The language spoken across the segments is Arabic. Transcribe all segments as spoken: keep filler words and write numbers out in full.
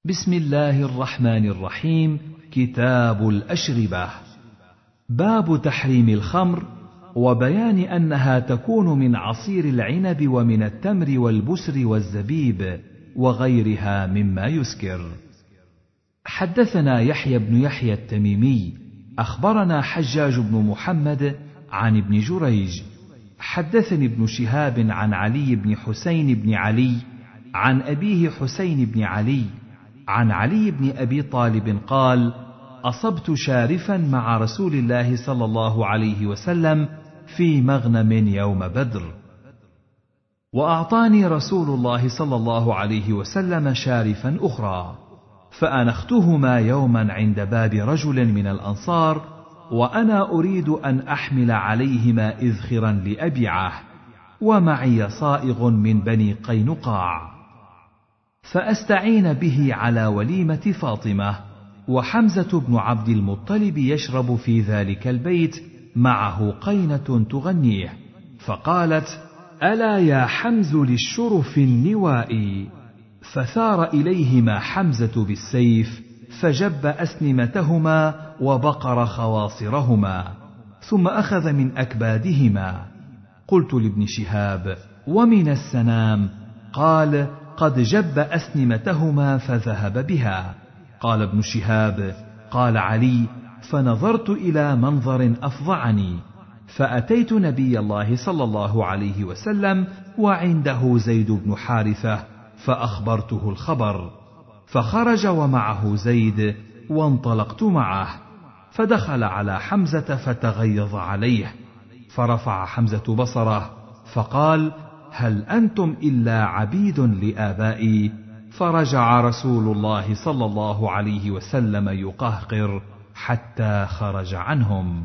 بسم الله الرحمن الرحيم. كتاب الأشربة. باب تحريم الخمر وبيان أنها تكون من عصير العنب ومن التمر والبسر والزبيب وغيرها مما يسكر. حدثنا يحيى بن يحيى التميمي أخبرنا حجاج بن محمد عن ابن جريج حدثني ابن شهاب عن علي بن حسين بن علي عن أبيه حسين بن علي عن علي بن أبي طالب قال: أصبت شارفا مع رسول الله صلى الله عليه وسلم في مغنم يوم بدر، وأعطاني رسول الله صلى الله عليه وسلم شارفا أخرى، فأنختهما يوما عند باب رجل من الأنصار، وأنا أريد أن أحمل عليهما إذخرا لأبيعه، ومعي صائغ من بني قينقاع، فأستعين به على وليمة فاطمة، وحمزة بن عبد المطلب يشرب في ذلك البيت معه قينة تغنيه، فقالت: ألا يا حمز للشرف النوائي، فثار إليهما حمزة بالسيف فجب أسنمتهما وبقر خواصرهما، ثم أخذ من أكبادهما. قلت لابن شهاب: ومن السنام؟ قال: قد جب أسنمتهما فذهب بها. قال ابن شهاب: قال علي: فنظرت إلى منظر أفظعني، فأتيت نبي الله صلى الله عليه وسلم وعنده زيد بن حارثة، فأخبرته الخبر، فخرج ومعه زيد، وانطلقت معه، فدخل على حمزة فتغيظ عليه، فرفع حمزة بصره فقال: هل أنتم إلا عبيد لآبائي؟ فرجع رسول الله صلى الله عليه وسلم يقهقر حتى خرج عنهم.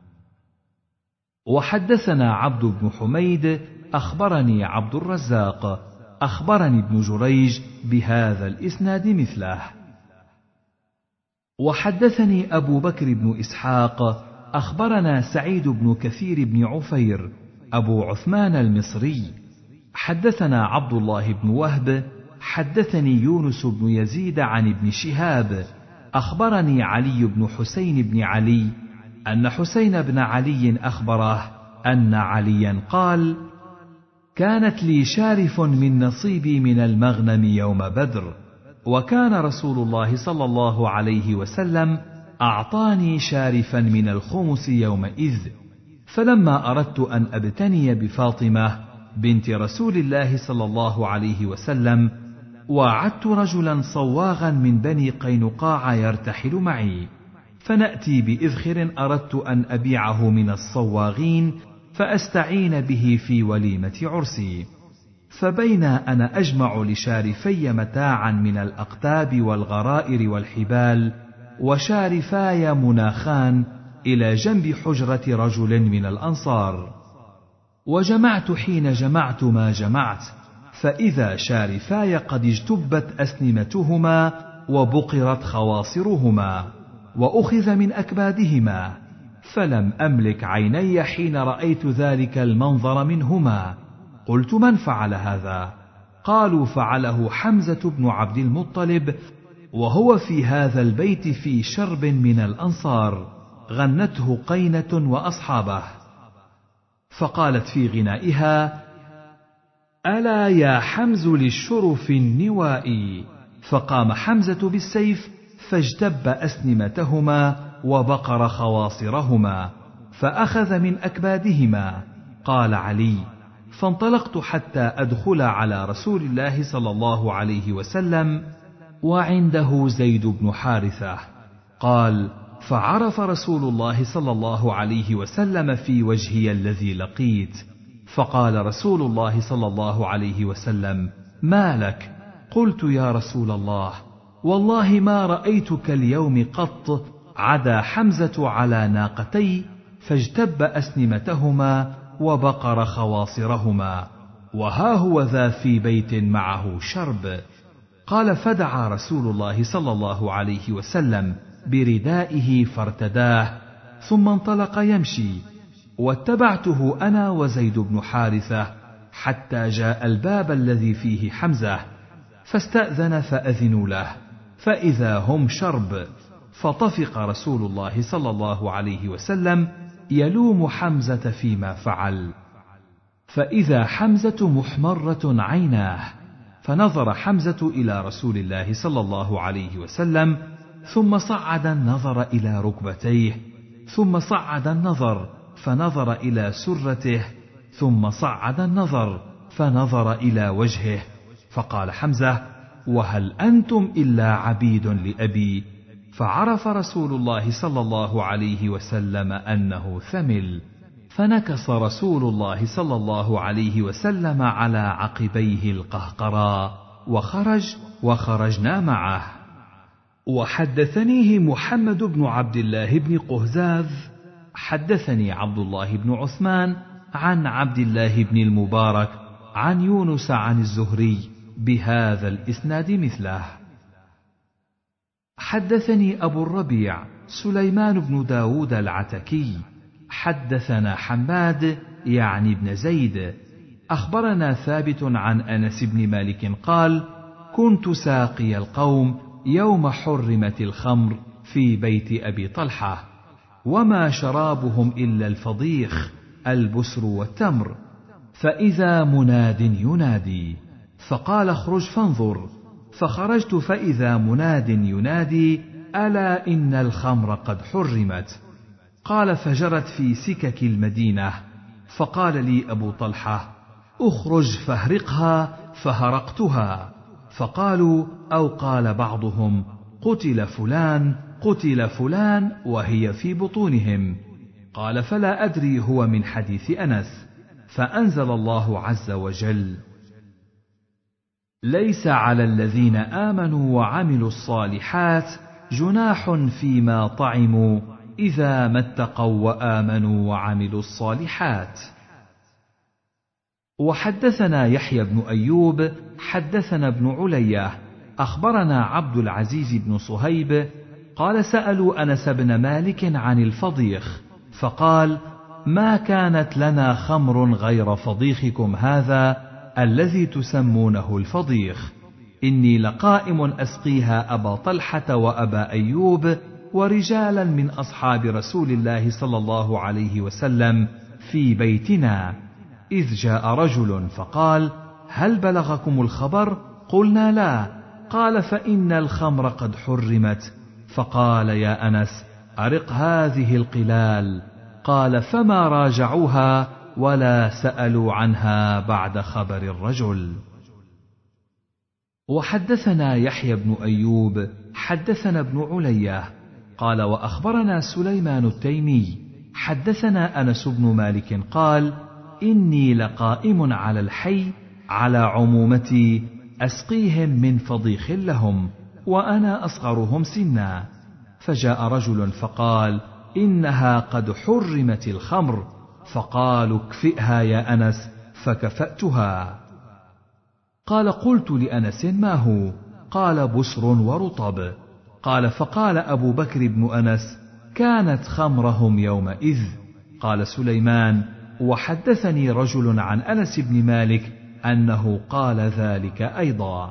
وحدثنا عبد بن حميد أخبرني عبد الرزاق أخبرني ابن جريج بهذا الإسناد مثله. وحدثني أبو بكر بن إسحاق أخبرنا سعيد بن كثير بن عفير أبو عثمان المصري حدثنا عبد الله بن وهب حدثني يونس بن يزيد عن ابن شهاب أخبرني علي بن حسين بن علي أن حسين بن علي أخبره أن عليا قال: كانت لي شارف من نصيبي من المغنم يوم بدر، وكان رسول الله صلى الله عليه وسلم أعطاني شارفا من الخمس يومئذ، فلما أردت أن أبتني بفاطمة بنت رسول الله صلى الله عليه وسلم، وعدت رجلا صواغا من بني قينقاع يرتحل معي، فنأتي بإذخر أردت أن أبيعه من الصواغين فأستعين به في وليمة عرسي، فبين أنا أجمع لشارفي متاعا من الأقتاب والغرائر والحبال وشارفاي مناخان إلى جنب حجرة رجل من الأنصار، وجمعت حين جمعت ما جمعت، فإذا شارفاي قد اجتبت أسنمتهما وبقرت خواصرهما وأخذ من أكبادهما، فلم أملك عيني حين رأيت ذلك المنظر منهما. قلت: من فعل هذا؟ قالوا: فعله حمزة بن عبد المطلب، وهو في هذا البيت في شرب من الأنصار، غنته قينة وأصحابه. فقالت في غنائها: ألا يا حمز للشرف النوائي، فقام حمزة بالسيف فاجتب أسنمتهما وبقر خواصرهما، فأخذ من أكبادهما. قال علي: فانطلقت حتى أدخل على رسول الله صلى الله عليه وسلم وعنده زيد بن حارثة. قال: فعرف رسول الله صلى الله عليه وسلم في وجهي الذي لقيت، فقال رسول الله صلى الله عليه وسلم: ما لك؟ قلت: يا رسول الله، والله ما رأيتك اليوم قط عدا حمزة على ناقتي فاجتب أسنمتهما وبقر خواصرهما، وها هو ذا في بيت معه شرب. قال: فدعا رسول الله صلى الله عليه وسلم بردائه فارتداه، ثم انطلق يمشي، واتبعته أنا وزيد بن حارثة حتى جاء الباب الذي فيه حمزة، فاستأذن فأذنوا له، فإذا هم شرب، فطفق رسول الله صلى الله عليه وسلم يلوم حمزة فيما فعل، فإذا حمزة محمرة عيناه، فنظر حمزة إلى رسول الله صلى الله عليه وسلم، ثم صعد النظر إلى ركبتيه، ثم صعد النظر فنظر إلى سرته، ثم صعد النظر فنظر إلى وجهه، فقال حمزة: وهل أنتم إلا عبيد لأبي؟ فعرف رسول الله صلى الله عليه وسلم أنه ثمل، فنكص رسول الله صلى الله عليه وسلم على عقبيه القهقرا وخرج، وخرجنا معه. وحدثنيه محمد بن عبد الله بن قهزاذ حدثني عبد الله بن عثمان عن عبد الله بن المبارك عن يونس عن الزهري بهذا الإسناد مثله. حدثني أبو الربيع سليمان بن داود العتكي حدثنا حماد يعني بن زيد أخبرنا ثابت عن أنس بن مالك قال: كنت ساقي القوم يوم حرمت الخمر في بيت أبي طلحة، وما شرابهم إلا الفضيخ البسر والتمر، فإذا مناد ينادي، فقال: اخرج فانظر، فخرجت فإذا مناد ينادي: ألا إن الخمر قد حرمت. قال: فجرت في سكك المدينة، فقال لي أبو طلحة: اخرج فاهرقها، فهرقتها، فقالوا أو قال بعضهم: قتل فلان قتل فلان وهي في بطونهم. قال: فلا أدري هو من حديث أنس، فأنزل الله عز وجل: ليس على الذين آمنوا وعملوا الصالحات جناح فيما طعموا إذا ما اتقوا وآمنوا وعملوا الصالحات. وحدثنا يحيى بن أيوب حدثنا ابن علية أخبرنا عبد العزيز بن صهيب قال: سألوا أنس بن مالك عن الفضيخ، فقال: ما كانت لنا خمر غير فضيخكم هذا الذي تسمونه الفضيخ، إني لقائم أسقيها أبا طلحة وأبا أيوب ورجالا من أصحاب رسول الله صلى الله عليه وسلم في بيتنا، إذ جاء رجل فقال: هل بلغكم الخبر؟ قلنا: لا. قال: فإن الخمر قد حرمت. فقال: يا أنس، أرق هذه القلال. قال: فما راجعوها ولا سألوا عنها بعد خبر الرجل. وحدثنا يحيى بن أيوب حدثنا ابن علية قال: وأخبرنا سليمان التيمي حدثنا أنس بن مالك قال: إني لقائم على الحي على عمومتي أسقيهم من فضيخ لهم، وأنا أصغرهم سنا، فجاء رجل فقال: إنها قد حرمت الخمر، فقالوا: اكفئها يا أنس، فكفأتها. قال: قلت لأنس: ما هو؟ قال: بسر ورطب. قال: فقال أبو بكر بن أنس: كانت خمرهم يومئذ. قال سليمان: وحدثني رجل عن أنس بن مالك أنه قال ذلك أيضا.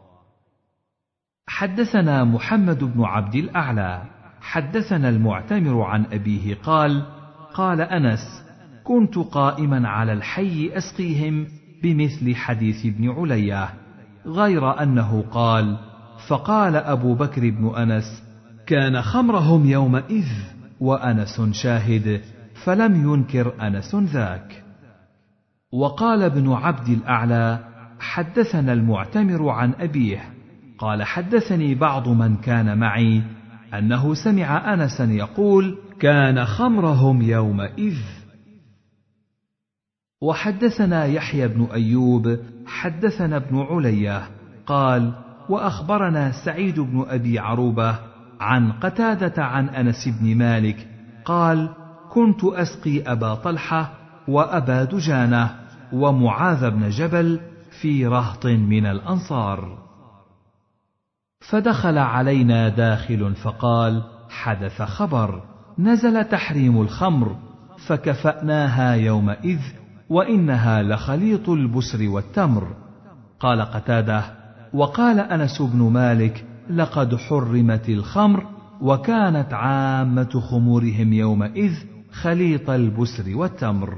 حدثنا محمد بن عبد الأعلى حدثنا المعتمر عن أبيه قال: قال أنس: كنت قائما على الحي أسقيهم بمثل حديث ابن علية، غير أنه قال: فقال أبو بكر بن أنس: كان خمرهم يومئذ، وأنس شاهد، فلم ينكر أنس ذاك. وقال ابن عبد الأعلى: حدثنا المعتمر عن أبيه قال: حدثني بعض من كان معي أنه سمع أنسا يقول: كان خمرهم يومئذ. وحدثنا يحيى بن أيوب حدثنا ابن علية قال: وأخبرنا سعيد بن أبي عروبة عن قتادة عن أنس بن مالك قال: كنت أسقي أبا طلحة وأبا دجانة ومعاذ بن جبل في رهط من الأنصار، فدخل علينا داخل فقال: حدث خبر، نزل تحريم الخمر، فكفأناها يومئذ، وإنها لخليط البسر والتمر. قال قتادة: وقال أنس بن مالك: لقد حرمت الخمر، وكانت عامة خمورهم يومئذ خليط البسر والتمر.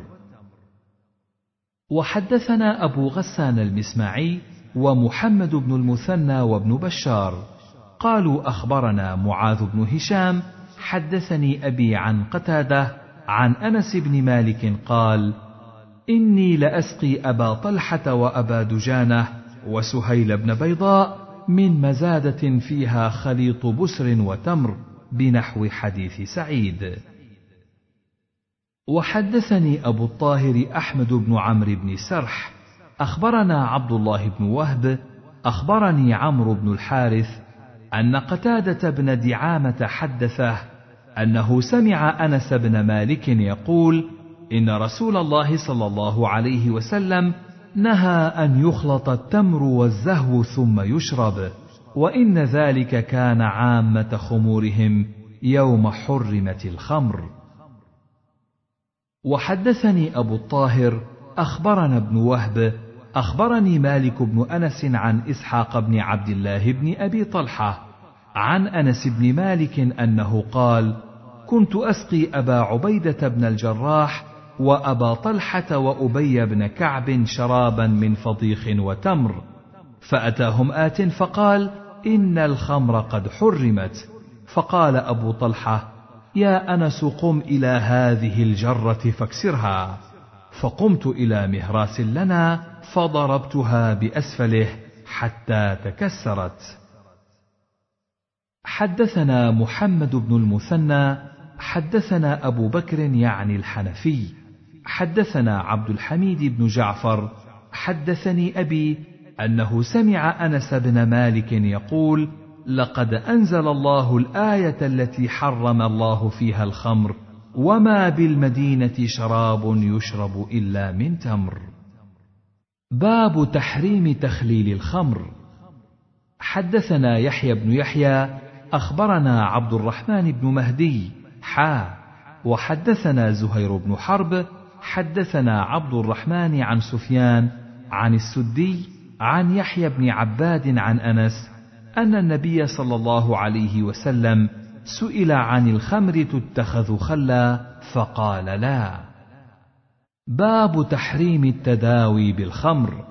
وحدثنا أبو غسان المسمعي ومحمد بن المثنى وابن بشار قالوا أخبرنا معاذ بن هشام حدثني أبي عن قتادة عن أنس بن مالك قال: إني لأسقي أبا طلحة وأبا دجانة وسهيل بن بيضاء من مزادة فيها خليط بسر وتمر بنحو حديث سعيد. وحدثني أبو الطاهر أحمد بن عمرو بن سرح أخبرنا عبد الله بن وهب أخبرني عمرو بن الحارث أن قتادة بن دعامة حدثه أنه سمع أنس بن مالك يقول: إن رسول الله صلى الله عليه وسلم نهى أن يخلط التمر والزهو ثم يشرب، وإن ذلك كان عامة خمورهم يوم حرمت الخمر. وحدثني أبو الطاهر أخبرنا ابن وهب أخبرني مالك بن أنس عن إسحاق بن عبد الله بن أبي طلحة عن أنس بن مالك أنه قال: كنت أسقي أبا عبيدة بن الجراح وأبا طلحة وأبي بن كعب شرابا من فضيخ وتمر، فأتاهم آت فقال: إن الخمر قد حرمت. فقال أبو طلحة: يا أنس قم إلى هذه الجرة فاكسرها. فقمت إلى مهراس لنا فضربتها بأسفله حتى تكسرت. حدثنا محمد بن المثنى حدثنا أبو بكر يعني الحنفي حدثنا عبد الحميد بن جعفر حدثني أبي أنه سمع أنس بن مالك يقول: لقد أنزل الله الآية التي حرم الله فيها الخمر، وما بالمدينة شراب يشرب إلا من تمر. باب تحريم تخليل الخمر. حدثنا يحيى بن يحيى أخبرنا عبد الرحمن بن مهدي حا وحدثنا زهير بن حرب حدثنا عبد الرحمن عن سفيان عن السدي عن يحيى بن عباد عن أنس أن النبي صلى الله عليه وسلم سئل عن الخمر تتخذ خلا فقال: لا. باب تحريم التداوي بالخمر.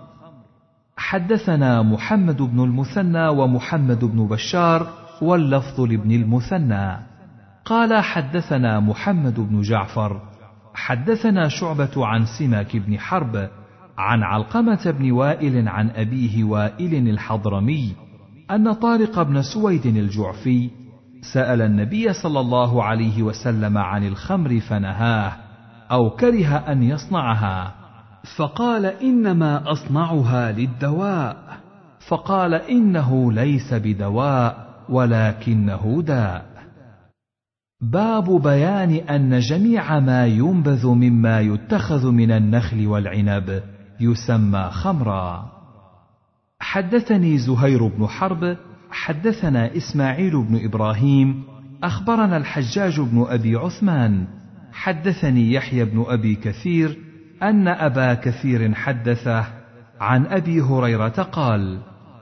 حدثنا محمد بن المثنى ومحمد بن بشار واللفظ لابن المثنى قال: حدثنا محمد بن جعفر حدثنا شعبة عن سماك بن حرب عن علقمة بن وائل عن أبيه وائل الحضرمي أن طارق بن سويد الجعفي سأل النبي صلى الله عليه وسلم عن الخمر فنهاه أو كره أن يصنعها، فقال: إنما أصنعها للدواء. فقال: إنه ليس بدواء ولكنه داء. باب بيان أن جميع ما ينبذ مما يتخذ من النخل والعنب يسمى خمرا. حدثني زهير بن حرب حدثنا إسماعيل بن إبراهيم أخبرنا الحجاج بن أبي عثمان حدثني يحيى بن أبي كثير أن أبا كثير حدثه عن أبي هريرة قال: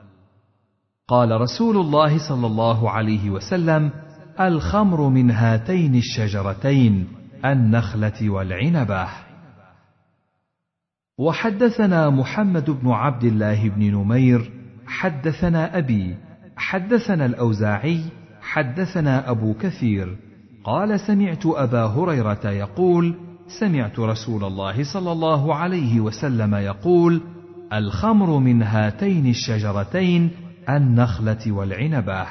قال رسول الله صلى الله عليه وسلم: الخمر من هاتين الشجرتين النخلة والعنبة. وحدثنا محمد بن عبد الله بن نمير حدثنا أبي حدثنا الأوزاعي حدثنا أبو كثير قال: سمعت أبا هريرة يقول: سمعت رسول الله صلى الله عليه وسلم يقول: الخمر من هاتين الشجرتين النخلة والعنبة.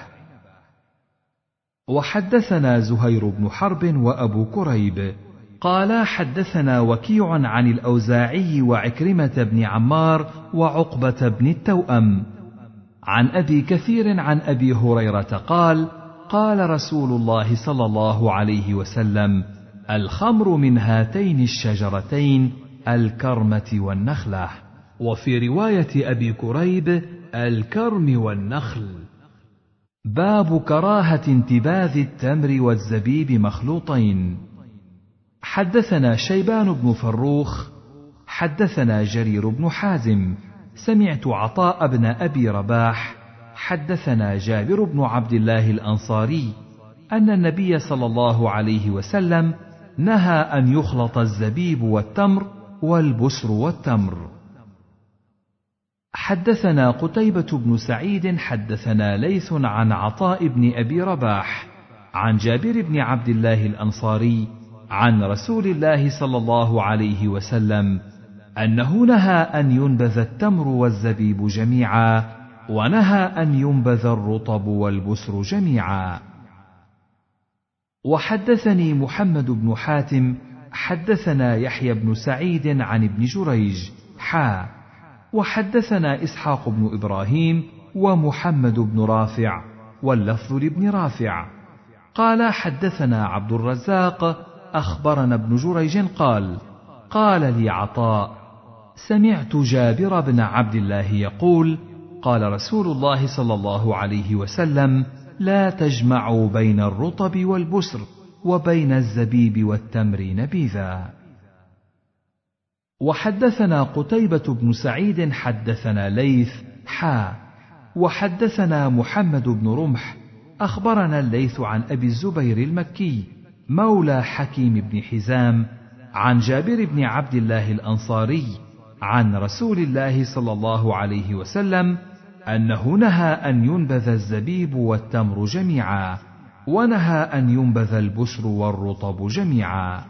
وحدثنا زهير بن حرب وأبو كريب قال: حدثنا وكيع عن الأوزاعي وعكرمة بن عمار وعقبة بن التوأم عن أبي كثير عن أبي هريرة قال: قال رسول الله صلى الله عليه وسلم: الخمر من هاتين الشجرتين الكرمة والنخلة. وفي رواية أبي كريب: الكرم والنخل. باب كراهة انتباذ التمر والزبيب مخلوطين. حدثنا شيبان بن فروخ حدثنا جرير بن حازم سمعت عطاء بن أبي رباح حدثنا جابر بن عبد الله الأنصاري أن النبي صلى الله عليه وسلم نهى أن يخلط الزبيب والتمر والبسر والتمر. حدثنا قتيبة بن سعيد حدثنا ليث عن عطاء بن أبي رباح عن جابر بن عبد الله الأنصاري عن رسول الله صلى الله عليه وسلم أنه نهى أن ينبذ التمر والزبيب جميعا، ونهى أن ينبذ الرطب والبسر جميعا. وحدثني محمد بن حاتم حدثنا يحيى بن سعيد عن ابن جريج حا وحدثنا إسحاق بن إبراهيم ومحمد بن رافع واللفظ لابن رافع قال حدثنا عبد الرزاق أخبرنا ابن جريج قال قال لي عطاء سمعت جابر بن عبد الله يقول قال رسول الله صلى الله عليه وسلم لا تجمعوا بين الرطب والبسر وبين الزبيب والتمر نبيذا. وحدثنا قتيبة بن سعيد حدثنا ليث حا وحدثنا محمد بن رمح أخبرنا الليث عن أبي الزبير المكي مولى حكيم بن حزام عن جابر بن عبد الله الأنصاري عن رسول الله صلى الله عليه وسلم أنه نهى أن ينبذ الزبيب والتمر جميعا، ونهى أن ينبذ البسر والرطب جميعا.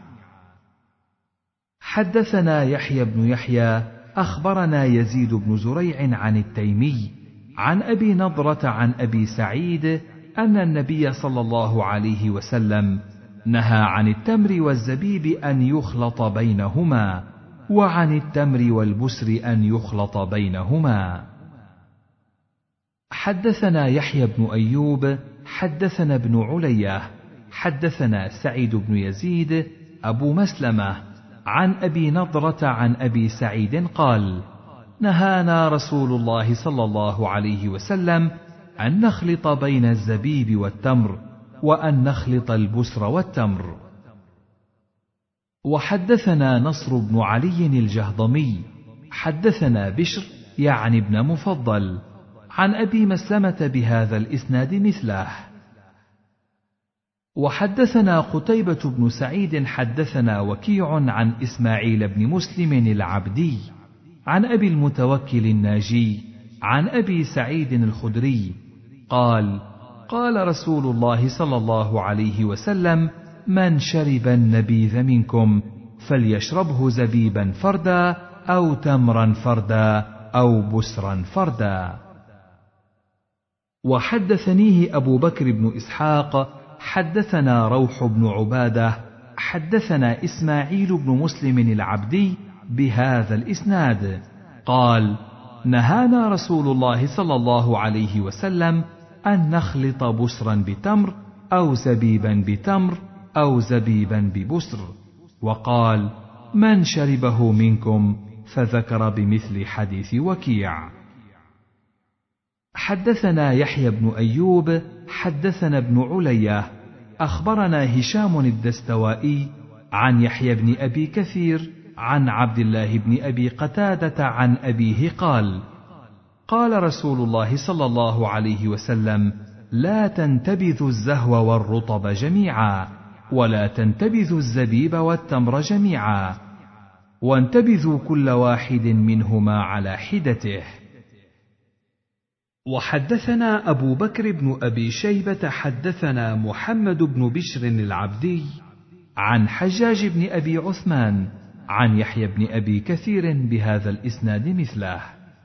حدثنا يحيى بن يحيى أخبرنا يزيد بن زريع عن التيمي عن أبي نضرة عن أبي سعيد أن النبي صلى الله عليه وسلم نهى عن التمر والزبيب أن يخلط بينهما، وعن التمر والبسر أن يخلط بينهما. حدثنا يحيى بن أيوب حدثنا ابن علية حدثنا سعيد بن يزيد أبو مسلمة عن أبي نضرة عن أبي سعيد قال نهانا رسول الله صلى الله عليه وسلم أن نخلط بين الزبيب والتمر، وأن نخلط البسر والتمر. وحدثنا نصر بن علي الجهضمي حدثنا بشر يعني ابن مفضل عن أبي مسلمة بهذا الإسناد مثله. وحدثنا قتيبة بن سعيد حدثنا وكيع عن إسماعيل بن مسلم العبدي عن أبي المتوكل الناجي عن أبي سعيد الخدري قال قال رسول الله صلى الله عليه وسلم من شرب النبيذ منكم فليشربه زبيبا فردا أو تمرا فردا أو بسرا فردا. وحدثنيه أبو بكر بن إسحاق حدثنا روح بن عبادة حدثنا إسماعيل بن مسلم العبدي بهذا الإسناد قال نهانا رسول الله صلى الله عليه وسلم أن نخلط بسرا بتمر أو زبيبا بتمر أو زبيبا ببسر، وقال من شربه منكم، فذكر بمثل حديث وكيع. حدثنا يحيى بن أيوب حدثنا ابن علية أخبرنا هشام الدستوائي عن يحيى بن أبي كثير عن عبد الله بن أبي قتادة عن أبيه قال قال رسول الله صلى الله عليه وسلم لا تنتبذوا الزهو والرطب جميعا، ولا تنتبذوا الزبيب والتمر جميعا، وانتبذوا كل واحد منهما على حدته. وحدثنا أبو بكر بن أبي شيبة حدثنا محمد بن بشر العبدي عن حجاج بن أبي عثمان عن يحيى بن أبي كثير بهذا الإسناد مثله.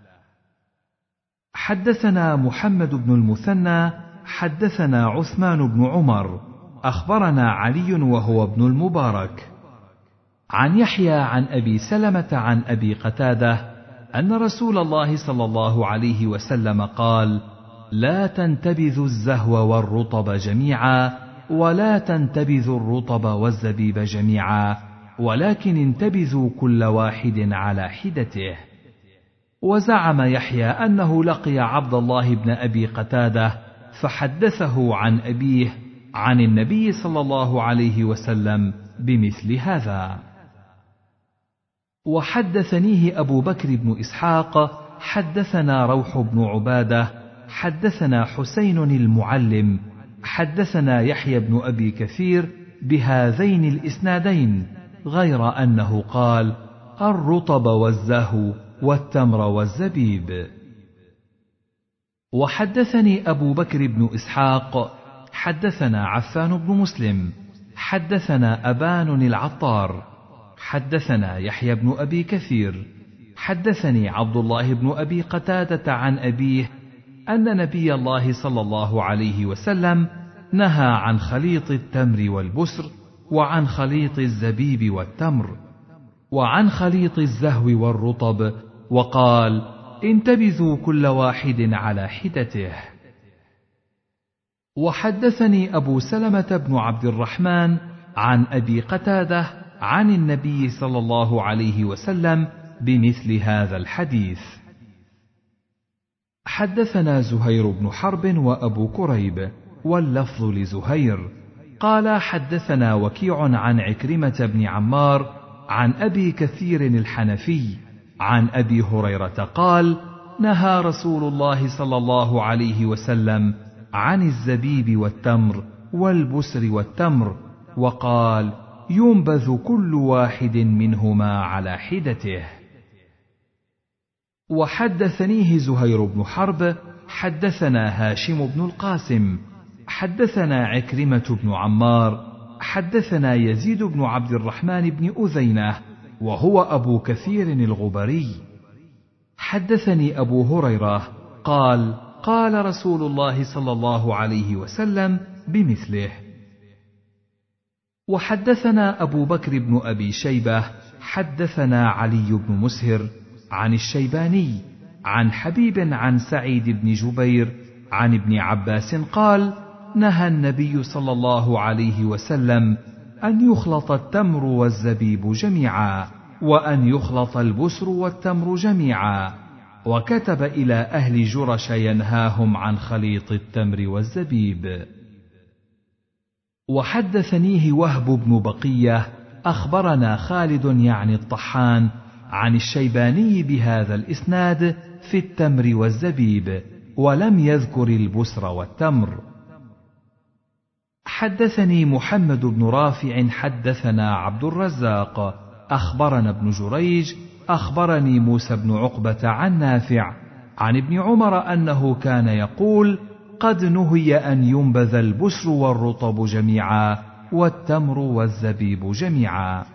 حدثنا محمد بن المثنى حدثنا عثمان بن عمر أخبرنا علي وهو ابن المبارك عن يحيى عن أبي سلمة عن أبي قتادة أن رسول الله صلى الله عليه وسلم قال لا تنتبذوا الزهو والرطب جميعا، ولا تنتبذوا الرطب والزبيب جميعا، ولكن انتبذوا كل واحد على حدته. وزعم يحيى أنه لقي عبد الله بن أبي قتادة فحدثه عن أبيه عن النبي صلى الله عليه وسلم بمثل هذا. وحدثنيه أبو بكر بن إسحاق حدثنا روح بن عبادة حدثنا حسين المعلم حدثنا يحيى بن أبي كثير بهذين الإسنادين، غير أنه قال الرطب والزهو والتمر والزبيب. وحدثني أبو بكر بن إسحاق حدثنا عفان بن مسلم حدثنا أبان العطار حدثنا يحيى بن أبي كثير حدثني عبد الله بن أبي قتادة عن أبيه أن نبي الله صلى الله عليه وسلم نهى عن خليط التمر والبسر، وعن خليط الزبيب والتمر، وعن خليط الزهو والرطب، وقال انتبذوا كل واحد على حدته. وحدثني أبو سلمة بن عبد الرحمن عن أبي قتادة عن النبي صلى الله عليه وسلم بمثل هذا الحديث. حدثنا زهير بن حرب وأبو كريب، واللفظ لزهير قال حدثنا وكيع عن عكرمة بن عمار عن أبي كثير الحنفي عن أبي هريرة قال نهى رسول الله صلى الله عليه وسلم عن الزبيب والتمر والبسر والتمر، وقال ينبذ كل واحد منهما على حدته. وحدثنيه زهير بن حرب حدثنا هاشم بن القاسم حدثنا عكرمة بن عمار حدثنا يزيد بن عبد الرحمن بن أذينة وهو أبو كثير الغبري حدثني أبو هريرة قال قال رسول الله صلى الله عليه وسلم بمثله. وحدثنا أبو بكر بن أبي شيبة حدثنا علي بن مسهر عن الشيباني عن حبيب عن سعيد بن جبير عن ابن عباس قال نهى النبي صلى الله عليه وسلم أن يخلط التمر والزبيب جميعا، وأن يخلط البسر والتمر جميعا، وكتب إلى أهل جرش ينهاهم عن خليط التمر والزبيب. وحدثنيه وهب بن بقية أخبرنا خالد يعني الطحان عن الشيباني بهذا الإسناد في التمر والزبيب، ولم يذكر البسر والتمر. حدثني محمد بن رافع حدثنا عبد الرزاق أخبرنا ابن جريج أخبرني موسى بن عقبة عن نافع عن ابن عمر أنه كان يقول قد نهي أن ينبذ البسر والرطب جميعا والتمر والزبيب جميعا.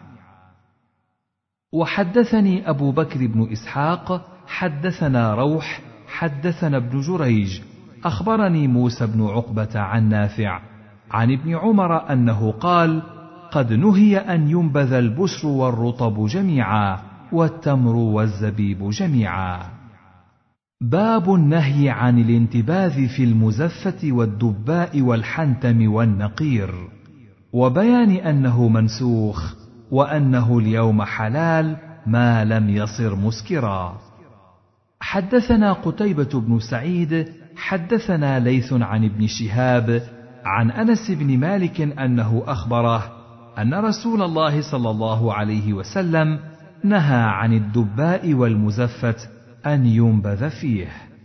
وحدثني أبو بكر بن إسحاق حدثنا روح حدثنا ابن جريج أخبرني موسى بن عقبة عن نافع عن ابن عمر أنه قال قد نهي أن ينبذ البسر والرطب جميعا والتمر والزبيب جميعا. باب النهي عن الانتباذ في المزفة والدباء والحنتم والنقير، وبيان أنه منسوخ، وأنه اليوم حلال ما لم يصر مسكرا. حدثنا قتيبة بن سعيد حدثنا ليث عن ابن شهاب عن أنس بن مالك أنه أخبره أن رسول الله صلى الله عليه وسلم نهى عن الدباء والمزفة أن ينبذ فيه.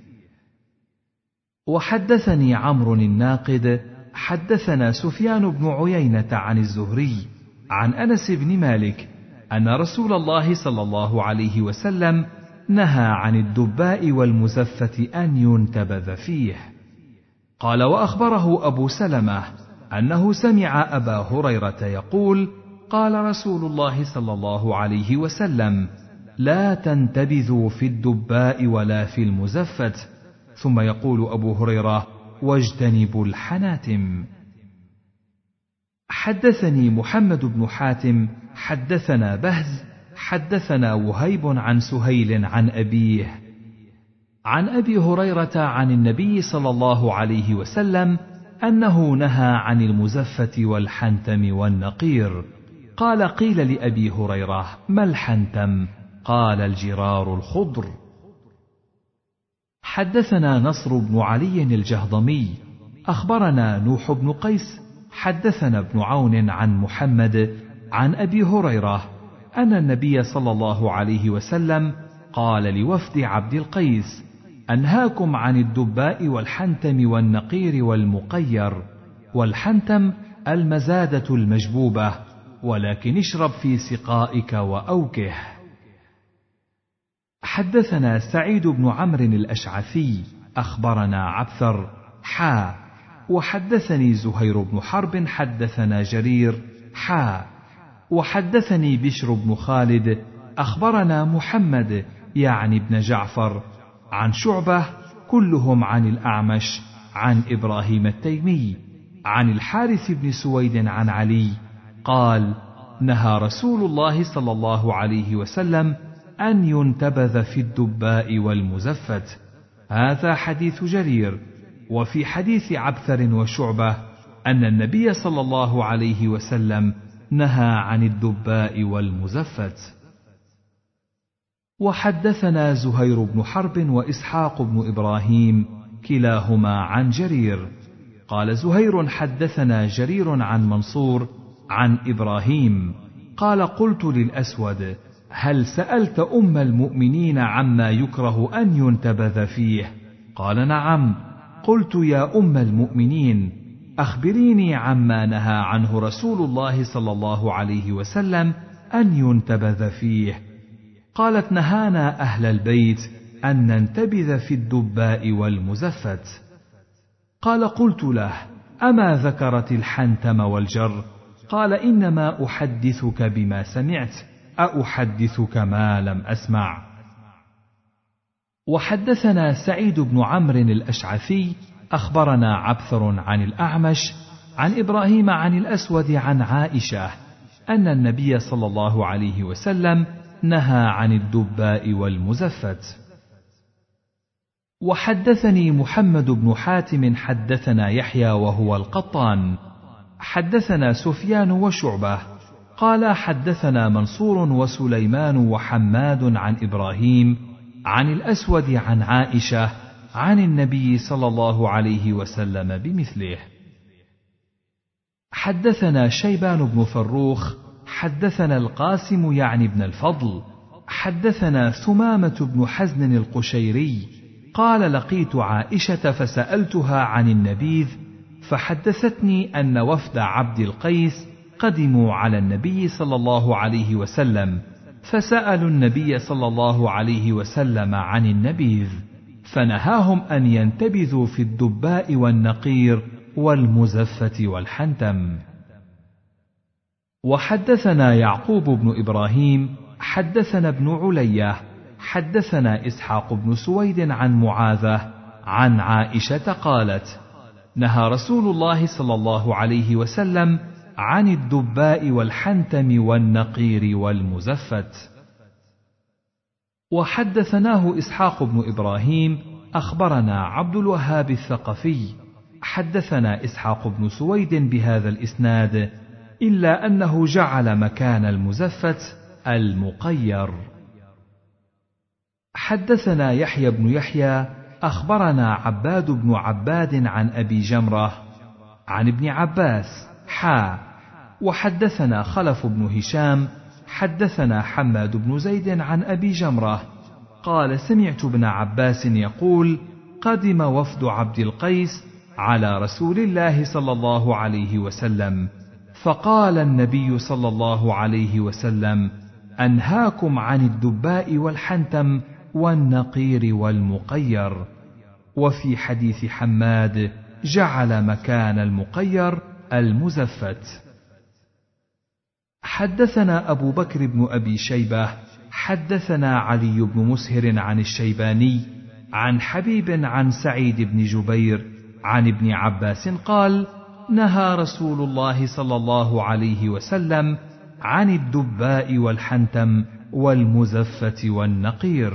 وحدثني عمرو الناقد حدثنا سفيان بن عيينة عن الزهري عن أنس بن مالك أن رسول الله صلى الله عليه وسلم نهى عن الدباء والمزفة أن ينتبذ فيه. قال وأخبره أبو سلمة أنه سمع أبا هريرة يقول قال رسول الله صلى الله عليه وسلم لا تنتبذوا في الدباء ولا في المزفة، ثم يقول أبو هريرة واجتنبوا الحناتم. حدثني محمد بن حاتم حدثنا بهز حدثنا وهيب عن سهيل عن أبيه عن أبي هريرة عن النبي صلى الله عليه وسلم أنه نهى عن المزفة والحنتم والنقير. قال قيل لأبي هريرة ما الحنتم؟ قال الجرار الخضر. حدثنا نصر بن علي الجهضمي أخبرنا نوح بن قيس حدثنا ابن عون عن محمد عن أبي هريرة أن النبي صلى الله عليه وسلم قال لوفد عبد القيس أنهاكم عن الدباء والحنتم والنقير والمقير. والحنتم المزادة المجبوبة، ولكن اشرب في سقائك وأوكه. حدثنا سعيد بن عمرو الأشعثي أخبرنا عبثر حا وحدثني زهير بن حرب حدثنا جرير حا وحدثني بشر بن خالد أخبرنا محمد يعني ابن جعفر عن شعبة كلهم عن الأعمش عن إبراهيم التيمي عن الحارث بن سويد عن علي قال: نهى رسول الله صلى الله عليه وسلم أن ينتبذ في الدباء والمزفت. هذا حديث جرير. وفي حديث عبثر وشعبة أن النبي صلى الله عليه وسلم نهى عن الدباء والمزفت. وحدثنا زهير بن حرب وإسحاق بن إبراهيم كلاهما عن جرير. قال زهير: حدثنا جرير عن منصور عن إبراهيم قال: قلت للأسود: هل سألت أم المؤمنين عما يكره أن ينتبذ فيه؟ قال: نعم. قلت: يا أم المؤمنين، أخبريني عما نهى عنه رسول الله صلى الله عليه وسلم أن ينتبذ فيه. قالت: نهانا أهل البيت أن ننتبذ في الدباء والمزفت. قال: قلت له: أما ذكرت الحنتم والجر؟ قال: إنما أحدثك بما سمعت، أحدثك ما لم أسمع. وحدثنا سعيد بن عمرو الأشعثي أخبرنا عبثر عن الأعمش عن إبراهيم عن الأسود عن عائشة أن النبي صلى الله عليه وسلم نهى عن الدباء والمزفت. وحدثني محمد بن حاتم حدثنا يحيى وهو القطان حدثنا سفيان وشعبة قال: حدثنا منصور وسليمان وحماد عن إبراهيم عن الأسود عن عائشة عن النبي صلى الله عليه وسلم بمثله. حدثنا شيبان بن فروخ حدثنا القاسم يعني بن الفضل حدثنا ثمامة بن حزن القشيري قال: لقيت عائشة فسألتها عن النبيذ، فحدثتني أن وفد عبد القيس قدموا على النبي صلى الله عليه وسلم، فسألوا النبي صلى الله عليه وسلم عن النبيذ، فنهاهم أن ينتبذوا في الدباء والنقير والمزفة والحنتم. وحدثنا يعقوب بن إبراهيم حدثنا ابن علية حدثنا إسحاق بن سويد عن معاذة عن عائشة قالت: نهى رسول الله صلى الله عليه وسلم عن الدباء والحنتم والنقير والمزفت. وحدثناه إسحاق بن إبراهيم أخبرنا عبد الوهاب الثقفي حدثنا إسحاق بن سويد بهذا الإسناد إلا أنه جعل مكان المزفت المقير. حدثنا يحيى بن يحيى أخبرنا عباد بن عباد عن أبي جمرة عن ابن عباس حا وحدثنا خلف بن هشام حدثنا حماد بن زيد عن أبي جمرة قال: سمعت ابن عباس يقول: قدم وفد عبد القيس على رسول الله صلى الله عليه وسلم، فقال النبي صلى الله عليه وسلم: أنهاكم عن الدباء والحنتم والنقير والمقير. وفي حديث حماد جعل مكان المقير المزفت. حدثنا أبو بكر بن أبي شيبة حدثنا علي بن مسهر عن الشيباني عن حبيب عن سعيد بن جبير عن ابن عباس قال: نهى رسول الله صلى الله عليه وسلم عن الدباء والحنتم والمزفة والنقير.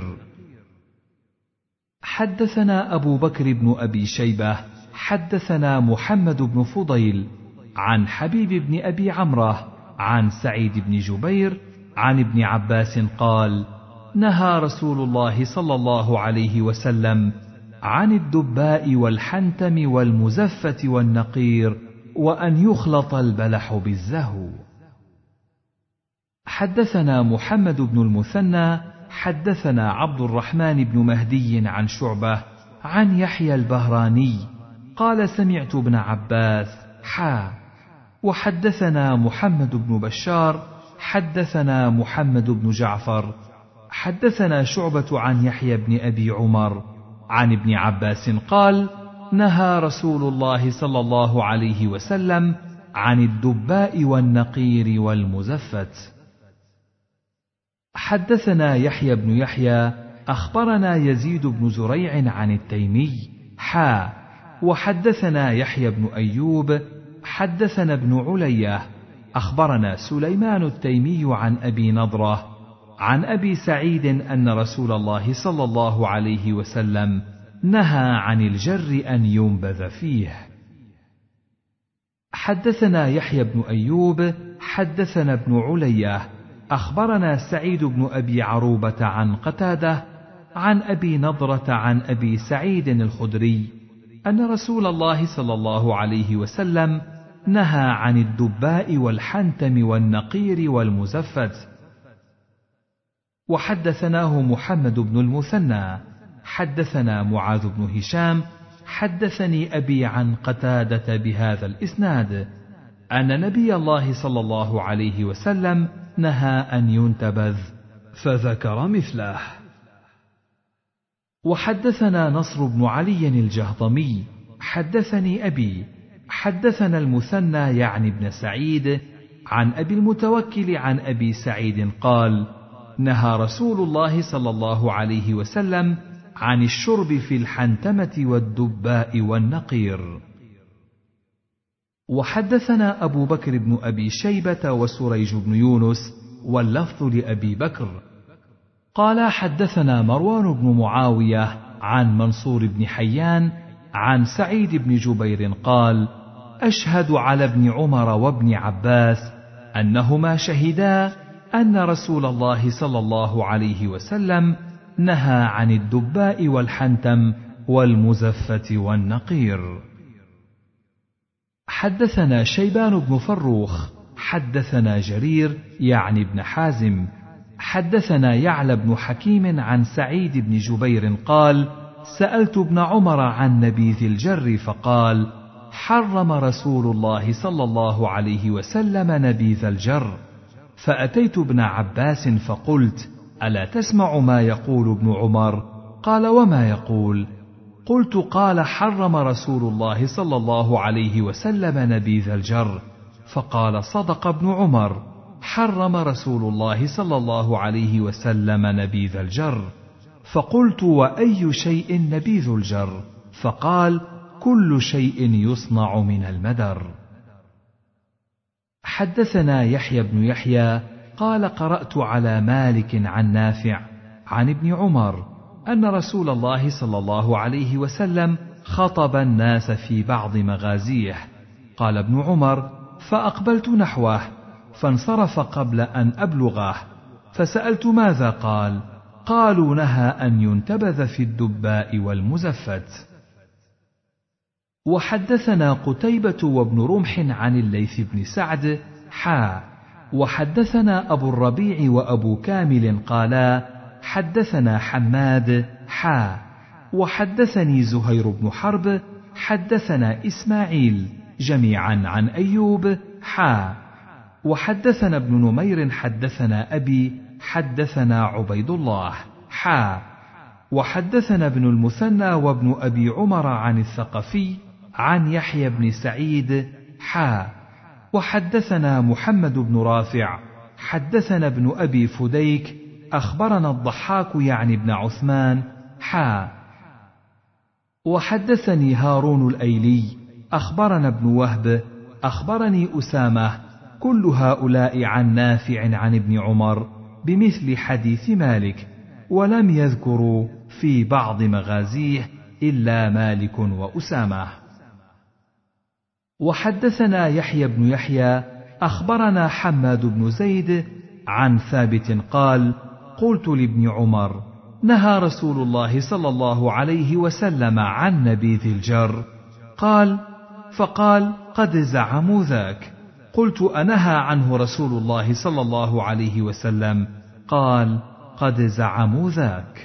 حدثنا أبو بكر بن أبي شيبة حدثنا محمد بن فضيل عن حبيب بن أبي عمرة عن سعيد بن جبير عن ابن عباس قال: نهى رسول الله صلى الله عليه وسلم عن الدباء والحنتم والمزفة والنقير وأن يخلط البلح بالزهو. حدثنا محمد بن المثنى حدثنا عبد الرحمن بن مهدي عن شعبة عن يحيى البهراني قال سمعت ابن عباس حا وحدثنا محمد بن بشار حدثنا محمد بن جعفر حدثنا شعبة عن يحيى بن أبي عمر عن ابن عباس قال نهى رسول الله صلى الله عليه وسلم عن الدباء والنقير والمزفت. حدثنا يحيى بن يحيى أخبرنا يزيد بن زريع عن التيمي حا وحدثنا يحيى بن أيوب حدثنا ابن علية أخبرنا سليمان التيمي عن أبي نضرة عن أبي سعيد أن رسول الله صلى الله عليه وسلم نهى عن الجر أن ينبذ فيه. حدثنا يحيى بن أيوب حدثنا ابن علية أخبرنا سعيد بن أبي عروبة عن قتادة عن أبي نضرة عن أبي سعيد الخدري أن رسول الله صلى الله عليه وسلم نهى عن الدباء والحنتم والنقير والمزفت. وحدثناه محمد بن المثنى حدثنا معاذ بن هشام حدثني أبي عن قتادة بهذا الإسناد أن نبي الله صلى الله عليه وسلم نهى أن ينتبذ فذكر مثله. وحدثنا نصر بن علي الجهضمي حدثني أبي حدثنا المثنى يعني ابن سعيد عن أبي المتوكل عن أبي سعيد قال نهى رسول الله صلى الله عليه وسلم عن الشرب في الحنتمة والدباء والنقير. وحدثنا أبو بكر بن أبي شيبة وسريج بن يونس واللفظ لأبي بكر قال حدثنا مروان بن معاوية عن منصور بن حيان عن سعيد بن جبير قال أشهد على ابن عمر وابن عباس أنهما شهدا أن رسول الله صلى الله عليه وسلم نهى عن الدباء والحنتم والمزفة والنقير. حدثنا شيبان بن فروخ حدثنا جرير يعني ابن حازم حدثنا يعلى بن حكيم عن سعيد بن جبير قال سألت ابن عمر عن نبيذ الجر فقال حرم رسول الله صلى الله عليه وسلم نبيذ الجر. فأتيت ابن عباس فقلت ألا تسمع ما يقول ابن عمر؟ قال وما يقول؟ قلت قال حرم رسول الله صلى الله عليه وسلم نبيذ الجر. فقال صدق ابن عمر حرم رسول الله صلى الله عليه وسلم نبيذ الجر. فقلت وأي شيء نبيذ الجر؟ فقال كل شيء يصنع من المدر. حدثنا يحيى بن يحيى قال قرأت على مالك عن نافع عن ابن عمر أن رسول الله صلى الله عليه وسلم خطب الناس في بعض مغازيه. قال ابن عمر فأقبلت نحوه فانصرف قبل أن أبلغه فسألت ماذا قال؟ قالوا نهى أن ينتبذ في الدباء والمزفت. وحدثنا قتيبة وابن رمح عن الليث بن سعد حا وحدثنا أبو الربيع وأبو كامل قالا حدثنا حماد حا وحدثني زهير بن حرب حدثنا إسماعيل جميعا عن أيوب حا وحدثنا ابن نمير حدثنا أبي حدثنا عبيد الله حا وحدثنا ابن المثنى وابن أبي عمر عن الثقفي عن يحيى بن سعيد حا وحدثنا محمد بن رافع حدثنا ابن أبي فديك أخبرنا الضحاك يعني ابن عثمان حا وحدثني هارون الأيلي أخبرنا ابن وهب أخبرني أسامة كل هؤلاء عن نافع عن ابن عمر بمثل حديث مالك ولم يذكروا في بعض مغازيه إلا مالك وأسامة. وحدثنا يحيى بن يحيى أخبرنا حماد بن زيد عن ثابت قال قلت لابن عمر نهى رسول الله صلى الله عليه وسلم عن نبيذ الجر. قال فقال قد زعموا ذاك. قلت أنهى عنه رسول الله صلى الله عليه وسلم؟ قال قد زعموا ذاك.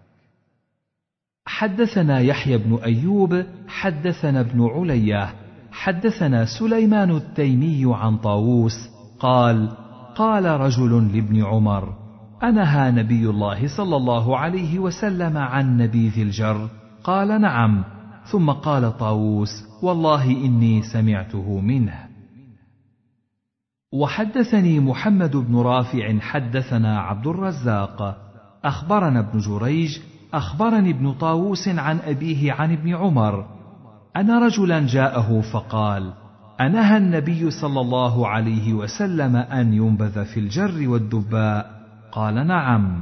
حدثنا يحيى بن أيوب حدثنا ابن علية حدثنا سليمان التيمي عن طاووس قال قال رجل لابن عمر: أنهى نبي الله صلى الله عليه وسلم عن نبيذ الجر؟ قال: نعم. ثم قال طاووس: والله إني سمعته منه. وحدثني محمد بن رافع حدثنا عبد الرزاق أخبرنا ابن جريج أخبرني ابن طاووس عن أبيه عن ابن عمر أن رجلا جاءه فقال: أنهى النبي صلى الله عليه وسلم أن ينبذ في الجر والدباء؟ قال: نعم.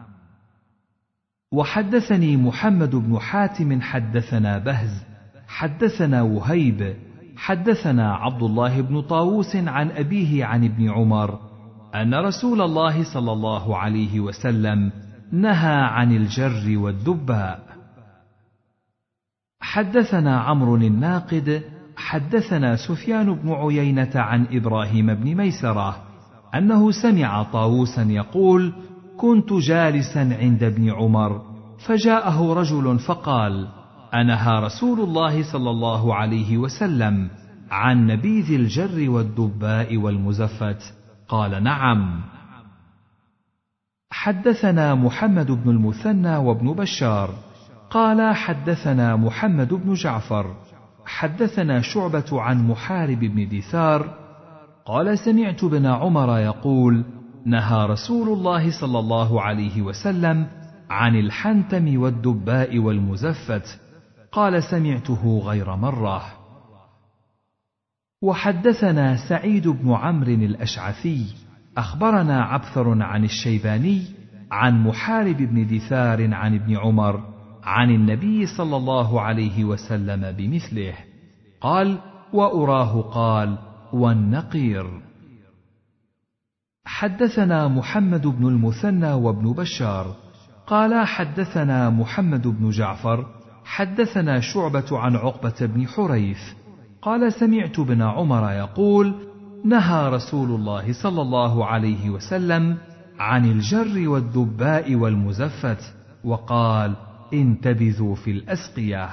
وحدثني محمد بن حاتم حدثنا بهز حدثنا وهيب حدثنا عبد الله بن طاووس عن أبيه عن ابن عمر أن رسول الله صلى الله عليه وسلم نهى عن الجر والدباء. حدثنا عمرو الناقد حدثنا سفيان بن عيينة عن إبراهيم بن ميسرة أنه سمع طاووسا يقول: كنت جالسا عند ابن عمر فجاءه رجل فقال: أنهى رسول الله صلى الله عليه وسلم عن نبيذ الجر والدباء والمزفت؟ قال: نعم. حدثنا محمد بن المثنى وابن بشار قال حدثنا محمد بن جعفر حدثنا شعبة عن محارب بن دثار قال: سمعت ابن عمر يقول: نهى رسول الله صلى الله عليه وسلم عن الحنتم والدباء والمزفت. قال: سمعته غير مرة. وحدثنا سعيد بن عمرو الأشعثي أخبرنا عبثر عن الشيباني عن محارب بن دثار عن ابن عمر عن النبي صلى الله عليه وسلم بمثله. قال: وأراه قال: والنقير. حدثنا محمد بن المثنى وابن بشار قال حدثنا محمد بن جعفر حدثنا شعبة عن عقبة بن حريث قال: سمعت ابن عمر يقول: نهى رسول الله صلى الله عليه وسلم عن الجر والدباء والمزفت، وقال: انتبذوا في الأسقية.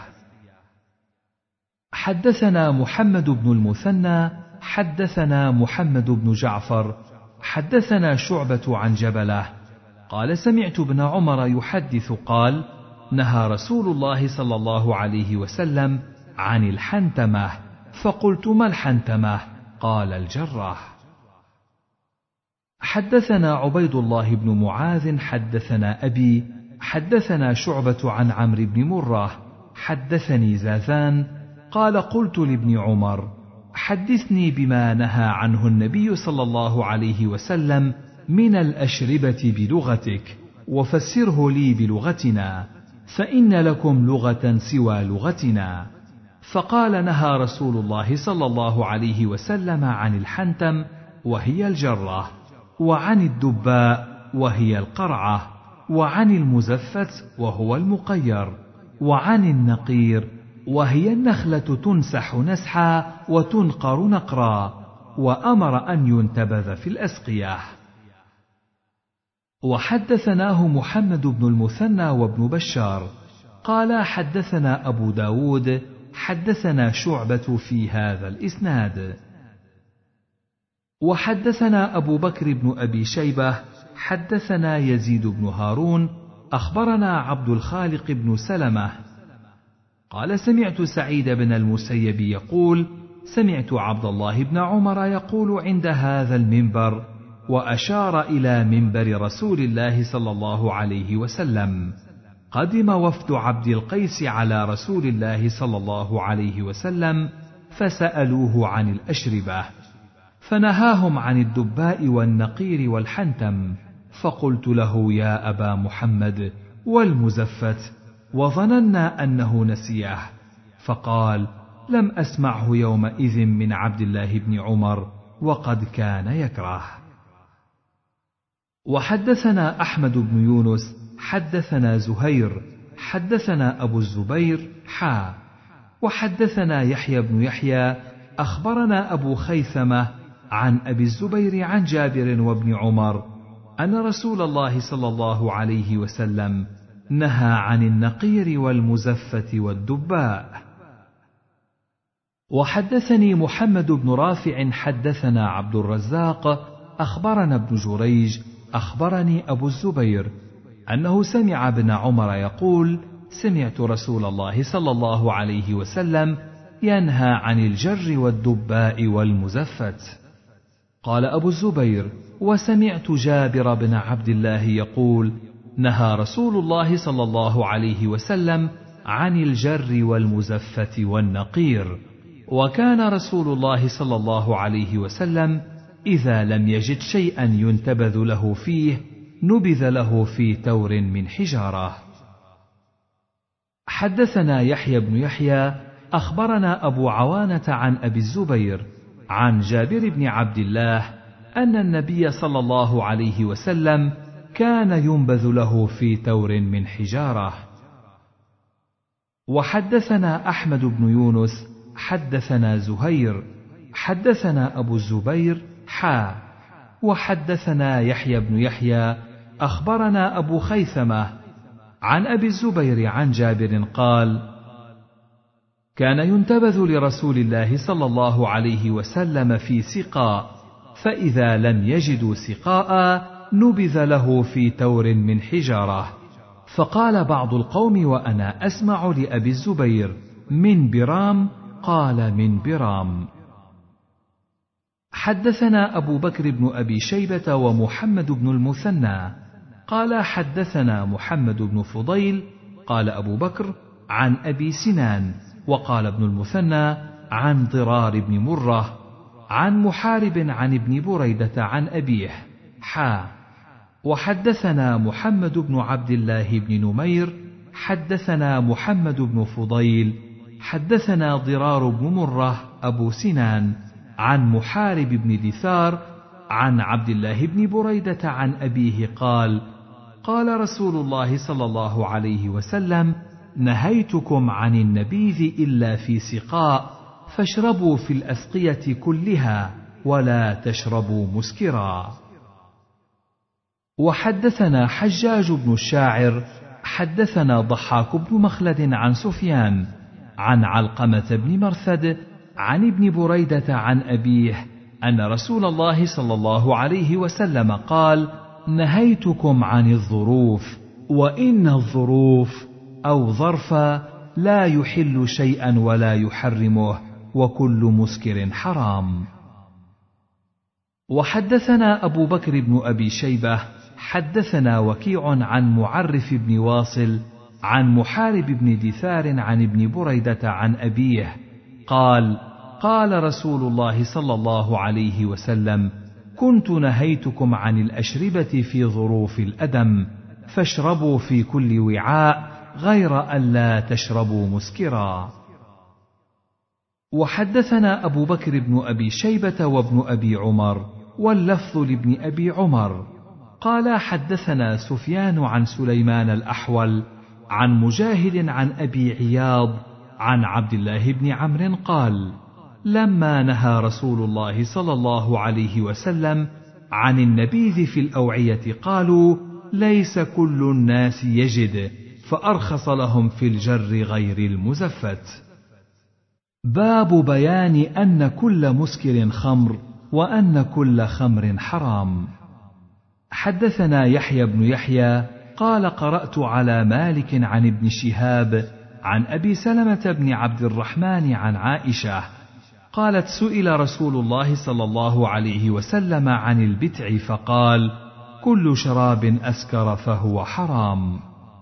حدثنا محمد بن المثنى حدثنا محمد بن جعفر حدثنا شعبة عن جبلة قال: سمعت ابن عمر يحدث قال: نهى رسول الله صلى الله عليه وسلم عن الحنتمة. فقلت: ما الحنتمة؟ قال: الجرة. حدثنا عبيد الله بن معاذ حدثنا أبي حدثنا شعبة عن عمرو بن مرة حدثني زاذان قال: قلت لابن عمر: حدثني بما نهى عنه النبي صلى الله عليه وسلم من الأشربة بلغتك، وفسره لي بلغتنا، فإن لكم لغة سوى لغتنا. فقال: نهى رسول الله صلى الله عليه وسلم عن الحنتم وهي الجرة، وعن الدباء وهي القرعة، وعن المزفت وهو المقير، وعن النقير وهي النخلة تنسح نسحا وتنقر نقرا، وأمر أن ينتبذ في الأسقية. وحدثناه محمد بن المثنى وابن بشار قال حدثنا أبو داود حدثنا شعبة في هذا الإسناد. وحدثنا أبو بكر بن أبي شيبة حدثنا يزيد بن هارون أخبرنا عبد الخالق بن سلمة قال: سمعت سعيد بن المسيب يقول: سمعت عبد الله بن عمر يقول عند هذا المنبر، وأشار إلى منبر رسول الله صلى الله عليه وسلم: قدم وفد عبد القيس على رسول الله صلى الله عليه وسلم فسألوه عن الأشربة، فنهاهم عن الدباء والنقير والحنتم. فقلت له: يا أبا محمد، والمزفت؟ وظننا أنه نسيه. فقال: لم أسمعه يومئذ من عبد الله بن عمر، وقد كان يكره. وحدثنا أحمد بن يونس حدثنا زهير حدثنا أبو الزبير حا وحدثنا يحيى بن يحيى أخبرنا أبو خيثمة عن أبي الزبير عن جابر وابن عمر أن رسول الله صلى الله عليه وسلم نهى عن النقير والمزفة والدباء. وحدثني محمد بن رافع حدثنا عبد الرزاق أخبرنا ابن جريج أخبرني أبو الزبير أنه سمع ابن عمر يقول: سمعت رسول الله صلى الله عليه وسلم ينهى عن الجر والدباء والمزفة. قال أبو الزبير: وسمعت جابر بن عبد الله يقول: نهى رسول الله صلى الله عليه وسلم عن الجر والمزفة والنقير، وكان رسول الله صلى الله عليه وسلم إذا لم يجد شيئا ينتبذ له فيه نبذ له في تور من حجارة. حدثنا يحيى بن يحيى أخبرنا أبو عوانة عن أبي الزبير عن جابر بن عبد الله أن النبي صلى الله عليه وسلم كان ينبذ له في تور من حجارة. وحدثنا أحمد بن يونس حدثنا زهير حدثنا أبو الزبير حا وحدثنا يحيى بن يحيى أخبرنا أبو خيثمة عن أبي الزبير عن جابر قال: كان ينتبذ لرسول الله صلى الله عليه وسلم في سقاء، فإذا لم يجدوا سقاء نبذ له في تور من حجارة. فقال بعض القوم وأنا أسمع لأبي الزبير: من برام؟ قال: من برام. حدثنا أبو بكر بن أبي شيبة ومحمد بن المثنى قال: حدثنا محمد بن فضيل قال أبو بكر عن أبي سنان، وقال ابن المثنى عن ضرار بن مرة عن محارب عن ابن بريدة عن أبيه حا. وحدثنا محمد بن عبد الله بن نمير حدثنا محمد بن فضيل حدثنا ضرار بن مرة أبو سنان عن محارب بن دثار عن عبد الله بن بريدة عن أبيه قال: قال رسول الله صلى الله عليه وسلم: نهيتكم عن النبيذ إلا في سقاء، فاشربوا في الأسقية كلها ولا تشربوا مسكرا. وحدثنا حجاج بن الشاعر حدثنا ضحاك بن مخلد عن سفيان عن علقمة بن مرثد عن ابن بريدة عن أبيه أن رسول الله صلى الله عليه وسلم قال: نهيتكم عن الظروف، وإن الظروف أو ظرفا لا يحل شيئا ولا يحرمه، وكل مسكر حرام. وحدثنا أبو بكر بن أبي شيبة حدثنا وكيع عن معرف بن واصل عن محارب بن دثار عن ابن بريدة عن أبيه قال: قال رسول الله صلى الله عليه وسلم: كنت نهيتكم عن الأشربة في ظروف الأدم، فاشربوا في كل وعاء غير أن لا تشربوا مسكرا. وحدثنا أبو بكر بن أبي شيبة وابن أبي عمر واللفظ لابن أبي عمر قال: حدثنا سفيان عن سليمان الأحول عن مجاهد عن أبي عياض عن عبد الله بن عمرو قال: لما نهى رسول الله صلى الله عليه وسلم عن النبيذ في الأوعية قالوا: ليس كل الناس يجد، فأرخص لهم في الجر غير المزفت. باب بيان أن كل مسكر خمر، وأن كل خمر حرام. حدثنا يحيى بن يحيى قال: قرأت على مالك عن ابن شهاب عن أبي سلمة بن عبد الرحمن عن عائشة قالت: سئل رسول الله صلى الله عليه وسلم عن البتع فقال: كل شراب أسكر فهو حرام.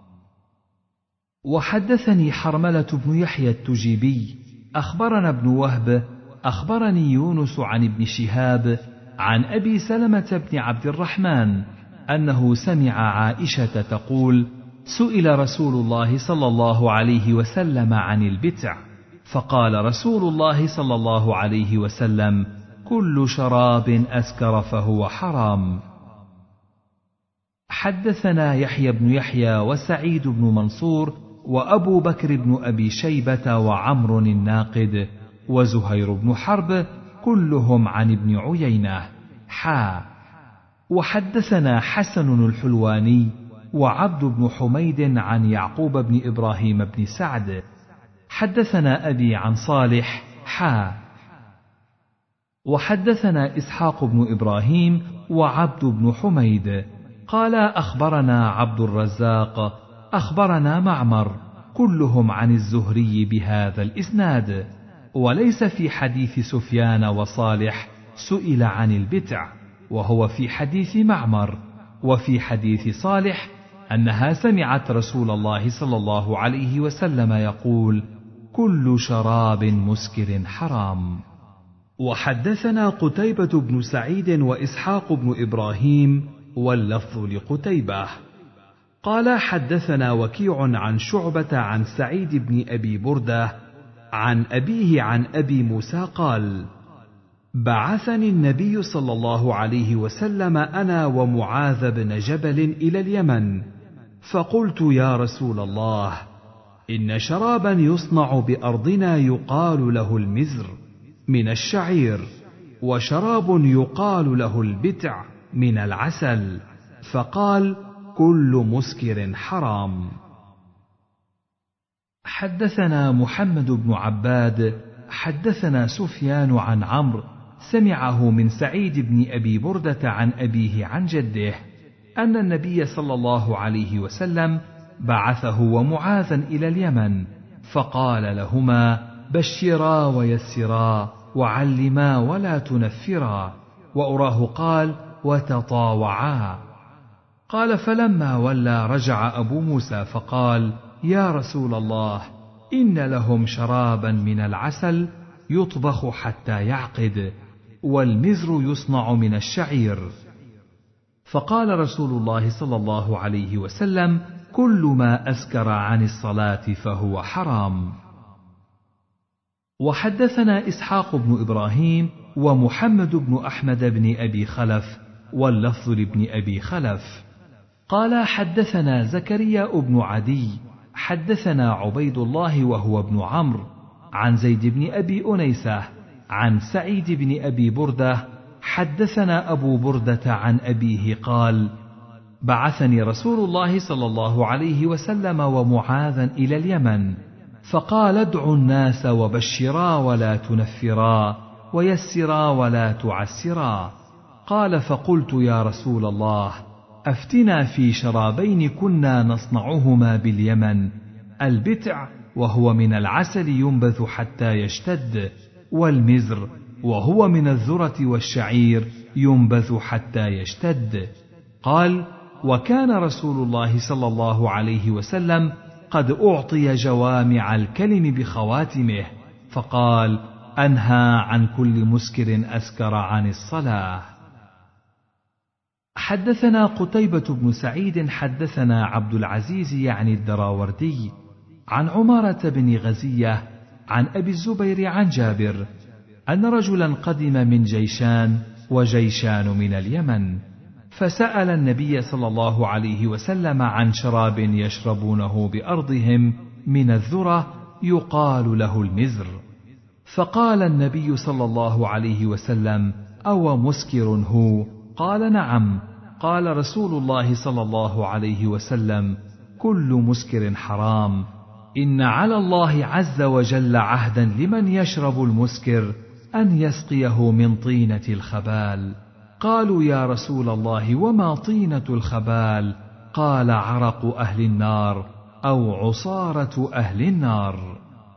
وحدثني حرملة بن يحيى التجيبي أخبرنا ابن وهب أخبرني يونس عن ابن شهاب عن أبي سلمة بن عبد الرحمن أنه سمع عائشة تقول: سئل رسول الله صلى الله عليه وسلم عن البتع فقال رسول الله صلى الله عليه وسلم: كل شراب أسكر فهو حرام. حدثنا يحيى بن يحيى وسعيد بن منصور وأبو بكر بن أبي شيبة وعمر الناقد وزهير بن حرب كلهم عن ابن عيينة حا. وحدثنا حسن الحلواني وعبد بن حميد عن يعقوب بن إبراهيم بن سعد حدثنا أبي عن صالح حا وحدثنا إسحاق بن إبراهيم وعبد بن حميد قال أخبرنا عبد الرزاق أخبرنا معمر كلهم عن الزهري بهذا الإسناد، وليس في حديث سفيان وصالح سئل عن البتع، وهو في حديث معمر. وفي حديث صالح أنها سمعت رسول الله صلى الله عليه وسلم يقول: كل شراب مسكر حرام. وحدثنا قتيبة بن سعيد وإسحاق بن إبراهيم واللفظ لقتيبة قال حدثنا وكيع عن شعبة عن سعيد بن أبي بردة عن أبيه عن أبي موسى قال: بعثني النبي صلى الله عليه وسلم أنا ومعاذ بن جبل إلى اليمن، فقلت: يا رسول الله، إن شرابا يصنع بأرضنا يقال له المزر من الشعير، وشراب يقال له البتع من العسل، فقال: كل مسكر حرام. حدثنا محمد بن عباد حدثنا سفيان عن عمرو سمعه من سعيد بن أبي بردة عن أبيه عن جده أن النبي صلى الله عليه وسلم بعثه ومعاذا إلى اليمن، فقال لهما: بشرا ويسرا وعلما ولا تنفرا، وأراه قال: وتطاوعا. قال: فلما ولى رجع أبو موسى فقال: يا رسول الله، إن لهم شرابا من العسل يطبخ حتى يعقد، والمزر يصنع من الشعير. فقال رسول الله صلى الله عليه وسلم: كل ما أسكر عن الصلاة فهو حرام. وحدثنا إسحاق بن إبراهيم ومحمد بن أحمد بن أبي خلف واللفظ لابن أبي خلف قال حدثنا زكريا بن عدي حدثنا عبيد الله وهو ابن عمرو عن زيد بن أبي أنيسة عن سعيد بن أبي بردة حدثنا أبو بردة عن أبيه قال: بعثني رسول الله صلى الله عليه وسلم ومعاذا إلى اليمن، فقال: ادعوا الناس وبشرا ولا تنفرا، ويسرا ولا تعسرا. قال: فقلت: يا رسول الله، أفتنا في شرابين كنا نصنعهما باليمن، البتع وهو من العسل ينبذ حتى يشتد، والمزر وهو من الذرة والشعير ينبذ حتى يشتد. قال: وكان رسول الله صلى الله عليه وسلم قد أعطي جوامع الكلم بخواتمه، فقال: أنهى عن كل مسكر أسكر عن الصلاة. حدثنا قتيبة بن سعيد حدثنا عبد العزيز يعني الدراوردي عن عمارة بن غزية عن أبي الزبير عن جابر أن رجلا قدم من جيشان وجيشان من اليمن، فسأل النبي صلى الله عليه وسلم عن شراب يشربونه بأرضهم من الذرة يقال له المزر، فقال النبي صلى الله عليه وسلم: أو مسكر هو؟ قال: نعم. قال رسول الله صلى الله عليه وسلم: كل مسكر حرام، إن على الله عز وجل عهدا لمن يشرب المسكر أن يسقيه من طينة الخبال. قالوا: يا رسول الله، وما طينة الخبال؟ قال: عرق أهل النار أو عصارة أهل النار.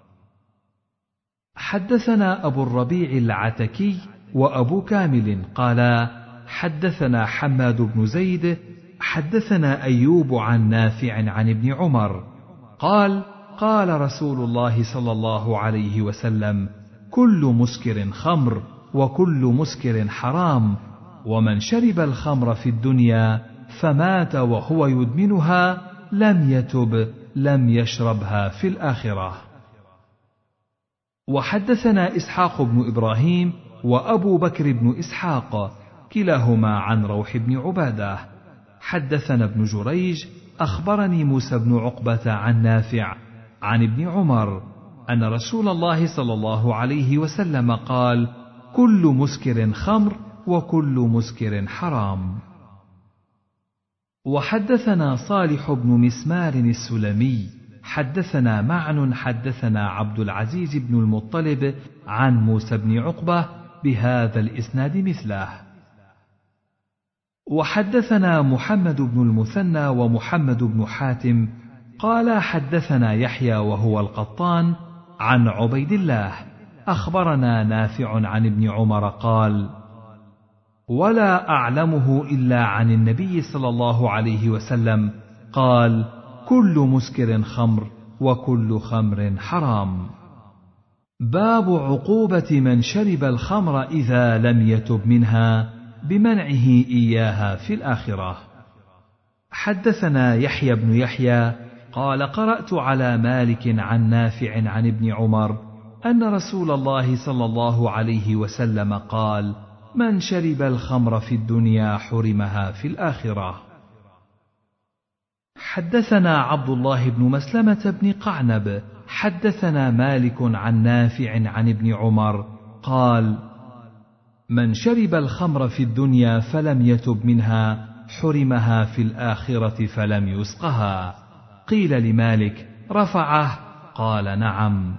حدثنا أبو الربيع العتكي وأبو كامل قالا حدثنا حماد بن زيد حدثنا أيوب عن نافع عن ابن عمر قال: قال رسول الله صلى الله عليه وسلم: كل مسكر خمر، وكل مسكر حرام، ومن شرب الخمر في الدنيا فمات وهو يدمنها لم يتب لم يشربها في الآخرة. وحدثنا إسحاق بن إبراهيم وأبو بكر بن إسحاق كلاهما عن روح بن عبادة حدثنا ابن جريج أخبرني موسى بن عقبة عن نافع عن ابن عمر أن رسول الله صلى الله عليه وسلم قال: كل مسكر خمر، وكل مسكر حرام. وحدثنا صالح بن مسمار السلمي حدثنا معن حدثنا عبد العزيز بن المطلب عن موسى بن عقبة بهذا الإسناد مثله. وحدثنا محمد بن المثنى ومحمد بن حاتم قال حدثنا يحيى وهو القطان عن عبيد الله أخبرنا نافع عن ابن عمر قال: ولا أعلمه إلا عن النبي صلى الله عليه وسلم قال: كل مسكر خمر وكل خمر حرام. باب عقوبة من شرب الخمر إذا لم يتب منها بمنعه إياها في الآخرة. حدثنا يحيى بن يحيى قال: قرأت على مالك عن نافع عن ابن عمر أن رسول الله صلى الله عليه وسلم قال: من شرب الخمر في الدنيا حرمها في الآخرة. حدثنا عبد الله بن مسلمة بن قعنب حدثنا مالك عن نافع عن ابن عمر قال: من شرب الخمر في الدنيا فلم يتب منها حرمها في الآخرة فلم يسقها. قيل لمالك: رفعه؟ قال: نعم.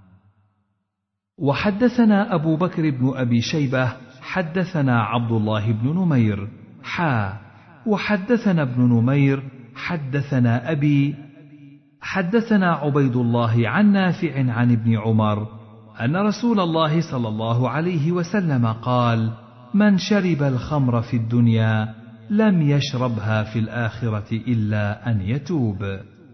وحدثنا أبو بكر بن أبي شيبة حدثنا عبد الله بن نمير حا وحدثنا ابن نمير حدثنا أبي حدثنا عبيد الله عن نافع عن ابن عمر أن رسول الله صلى الله عليه وسلم قال: من شرب الخمر في الدنيا لم يشربها في الآخرة إلا أن يتوب.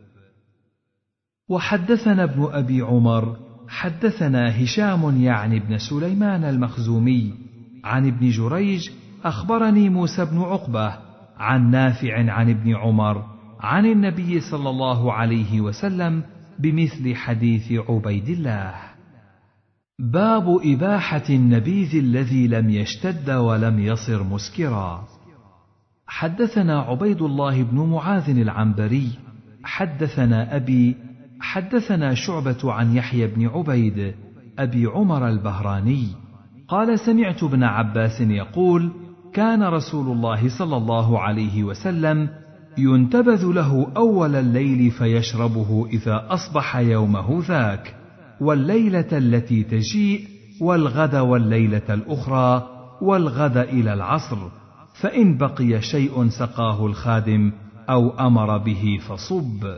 وحدثنا ابن أبي عمر حدثنا هشام يعني ابن سليمان المخزومي عن ابن جريج أخبرني موسى بن عقبة عن نافع عن ابن عمر عن النبي صلى الله عليه وسلم بمثل حديث عبيد الله. باب إباحة النبيذ الذي لم يشتد ولم يصر مسكرا. حدثنا عبيد الله بن معاذ العنبري حدثنا أبي حدثنا شعبة عن يحيى بن عبيد أبي عمر البهراني قال: سمعت ابن عباس يقول: كان رسول الله صلى الله عليه وسلم ينتبذ له أول الليل فيشربه إذا أصبح يومه ذاك، والليلة التي تجيء، والغد والليلة الأخرى، والغد إلى العصر، فإن بقي شيء سقاه الخادم أو أمر به فصب.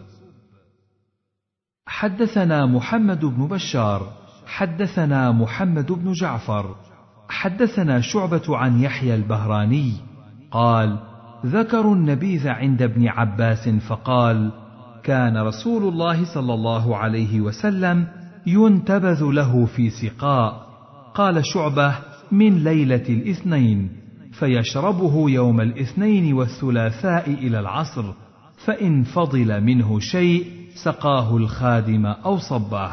حدثنا محمد بن بشار حدثنا محمد بن جعفر حدثنا شعبة عن يحيى البهراني قال: ذكروا النبيذ عند ابن عباس فقال: كان رسول الله صلى الله عليه وسلم ينتبذ له في سقاء. قال شعبة: من ليلة الاثنين، فيشربه يوم الاثنين والثلاثاء إلى العصر، فإن فضل منه شيء سقاه الخادم أو صبه.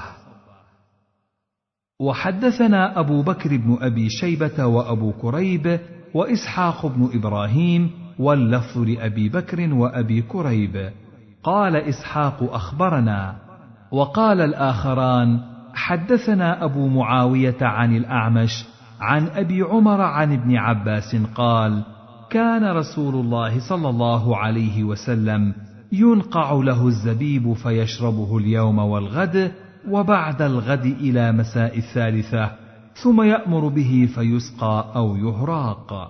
وحدثنا أبو بكر بن أبي شيبة وأبو كريب وإسحاق بن إبراهيم واللفظ لأبي بكر وأبي كريب. قال إسحاق: أخبرنا. وقال الآخران: حدثنا أبو معاوية عن الأعمش عن أبي عمر عن ابن عباس قال: كان رسول الله صلى الله عليه وسلم ينقع له الزبيب فيشربه اليوم والغد وبعد الغد إلى مساء الثالثة، ثم يأمر به فيسقى أو يهراق.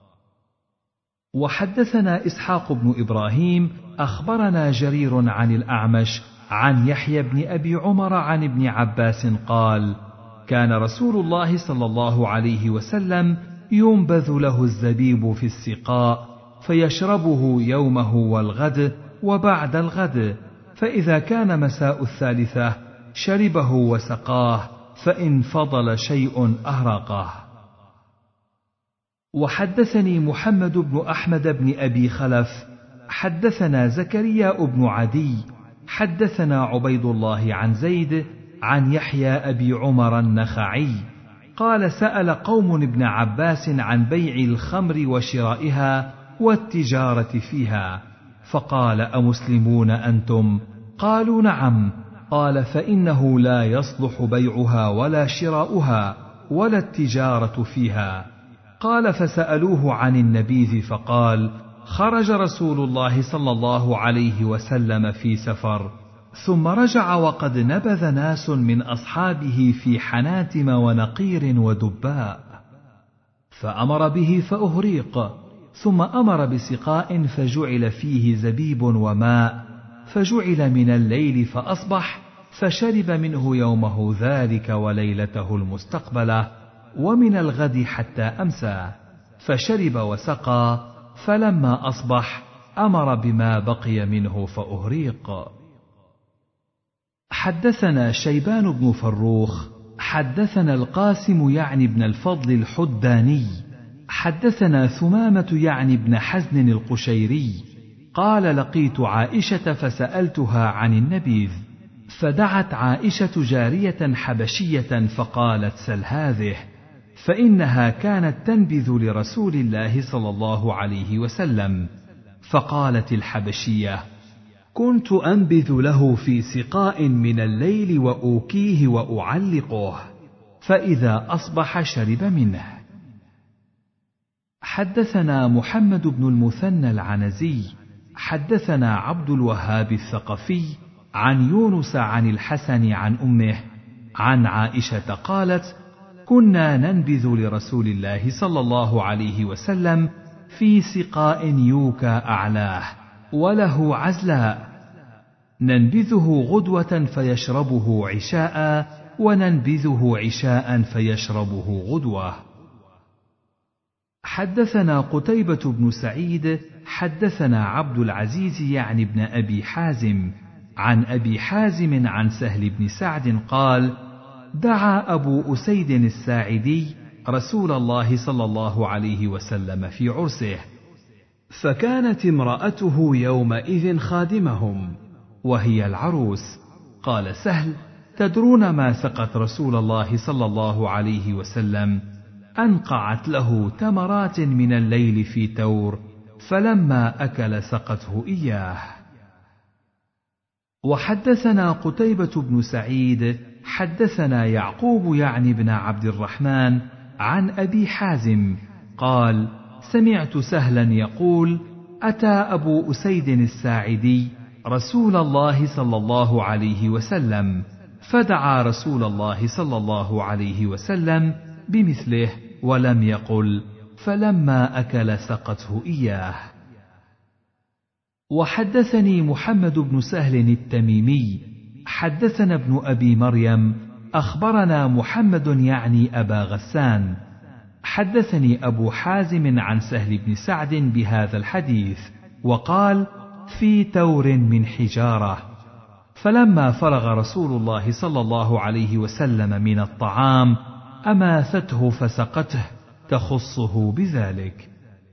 وحدثنا إسحاق بن إبراهيم أخبرنا جرير عن الأعمش عن يحيى بن أبي عمر عن ابن عباس قال: كان رسول الله صلى الله عليه وسلم ينبذ له الزبيب في السقاء فيشربه يومه والغد وبعد الغد، فإذا كان مساء الثالثة شربه وسقاه، فإن فضل شيء أهرقه. وحدثني محمد بن أحمد بن أبي خلف حدثنا زكريا بن عدي حدثنا عبيد الله عن زيد عن يحيى أبي عمر النخعي قال: سأل قوم ابن عباس عن بيع الخمر وشرائها والتجارة فيها، فقال: أمسلمون أنتم؟ قالوا: نعم. قال: فإنه لا يصلح بيعها ولا شراؤها ولا التجارة فيها. قال: فسألوه عن النبيذ فقال: خرج رسول الله صلى الله عليه وسلم في سفر، ثم رجع وقد نبذ ناس من أصحابه في حناتم ونقير ودباء، فأمر به فأهريق، ثم أمر بسقاء فجعل فيه زبيب وماء، فجعل من الليل فأصبح، فشرب منه يومه ذلك وليلته المستقبلة، ومن الغد حتى أمسى، فشرب وسقى، فلما أصبح أمر بما بقي منه فأهريق. حدثنا شيبان بن فروخ حدثنا القاسم يعني بن الفضل الحداني حدثنا ثمامة يعني بن حزن القشيري قال لقيت عائشة فسألتها عن النبيذ، فدعت عائشة جارية حبشية فقالت سل هذه، فإنها كانت تنبذ لرسول الله صلى الله عليه وسلم. فقالت الحبشية: كنت أنبذ له في سقاء من الليل وأوكيه وأعلقه، فإذا أصبح شرب منه. حدثنا محمد بن المثنى العنزي حدثنا عبد الوهاب الثقفي عن يونس عن الحسن عن أمه عن عائشة قالت: كنا ننبذ لرسول الله صلى الله عليه وسلم في سقاء يوكى أعلاه وله عزلاء، ننبذه غدوة فيشربه عشاء، وننبذه عشاء فيشربه غدوة. حدثنا قتيبة بن سعيد حدثنا عبد العزيز يعني بن أبي حازم عن أبي حازم عن سهل بن سعد قال: دعا أبو أسيد الساعدي رسول الله صلى الله عليه وسلم في عرسه، فكانت امرأته يومئذ خادمهم وهي العروس. قال سهل: تدرون ما سقت رسول الله صلى الله عليه وسلم؟ أنقعت له تمرات من الليل في تور، فلما أكل سقته إياه. وحدثنا قتيبة بن سعيد حدثنا يعقوب يعني بن عبد الرحمن عن أبي حازم قال: سمعت سهلا يقول: أتى أبو أسيد الساعدي رسول الله صلى الله عليه وسلم، فدعا رسول الله صلى الله عليه وسلم بمثله، ولم يقل: فلما أكل سقته إياه. وحدثني محمد بن سهل التميمي حدثنا ابن أبي مريم أخبرنا محمد يعني أبا غسان حدثني أبو حازم عن سهل بن سعد بهذا الحديث، وقال: في تور من حجارة. فلما فرغ رسول الله صلى الله عليه وسلم من الطعام أماثته فسقته تخصه بذلك.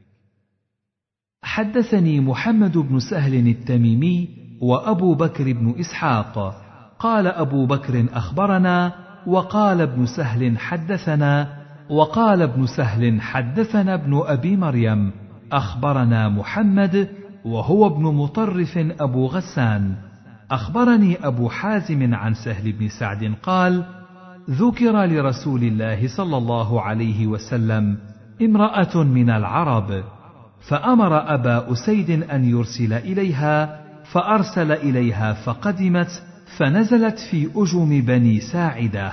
حدثني محمد بن سهل التميمي وأبو بكر بن إسحاق قال أبو بكر أخبرنا، وقال ابن سهل حدثنا، وقال ابن سهل حدثنا ابن أبي مريم أخبرنا محمد وهو ابن مطرف أبو غسان أخبرني أبو حازم عن سهل بن سعد قال: ذكر لرسول الله صلى الله عليه وسلم امرأة من العرب، فأمر أبا أسيد أن يرسل إليها، فأرسل إليها فقدمت، فنزلت في أجم بني ساعدة.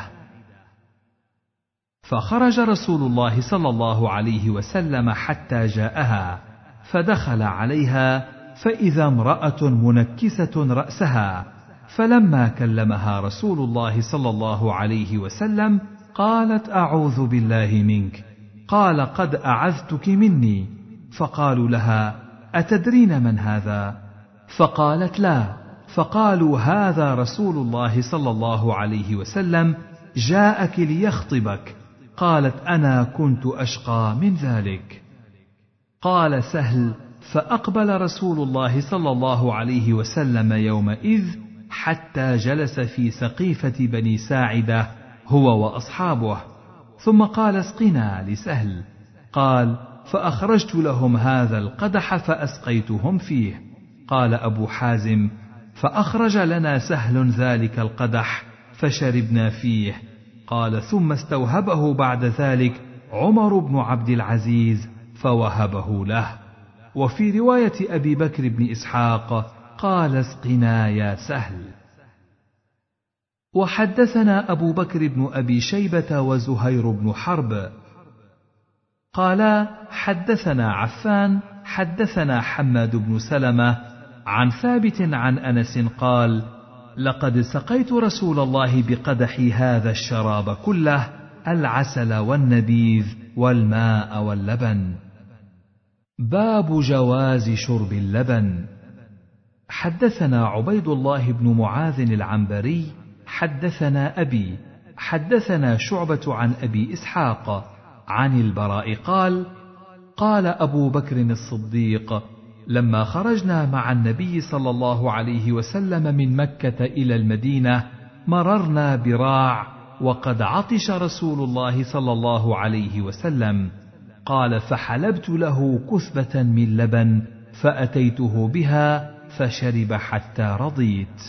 فخرج رسول الله صلى الله عليه وسلم حتى جاءها، فدخل عليها فإذا امرأة منكسة رأسها، فلما كلمها رسول الله صلى الله عليه وسلم قالت: أعوذ بالله منك. قال: قد أعذتك مني. فقالوا لها: أتدرين من هذا؟ فقالت: لا. فقالوا: هذا رسول الله صلى الله عليه وسلم جاءك ليخطبك. قالت: أنا كنت أشقى من ذلك. قال سهل: فأقبل رسول الله صلى الله عليه وسلم يومئذ حتى جلس في سقيفة بني ساعدة هو وأصحابه، ثم قال: اسقنا لسهل. قال: فأخرجت لهم هذا القدح فأسقيتهم فيه. قال أبو حازم: فأخرج لنا سهل ذلك القدح فشربنا فيه. قال: ثم استوهبه بعد ذلك عمر بن عبد العزيز فوهبه له. وفي رواية أبي بكر بن إسحاق قال اسقنا يا سهل. وحدثنا أبو بكر بن أبي شيبة وزهير بن حرب قالا حدثنا عفان حدثنا حماد بن سلمة عن ثابت عن أنس قال لقد سقيت رسول الله بقدحي هذا الشراب كله، العسل والنبيذ والماء واللبن. باب جواز شرب اللبن. حدثنا عبيد الله بن معاذ العنبري حدثنا أبي حدثنا شعبة عن أبي إسحاق عن البراء قال قال أبو بكر الصديق لما خرجنا مع النبي صلى الله عليه وسلم من مكة إلى المدينة مررنا براع وقد عطش رسول الله صلى الله عليه وسلم، قال فحلبت له كثبة من لبن فأتيته بها فشرب حتى رضيت.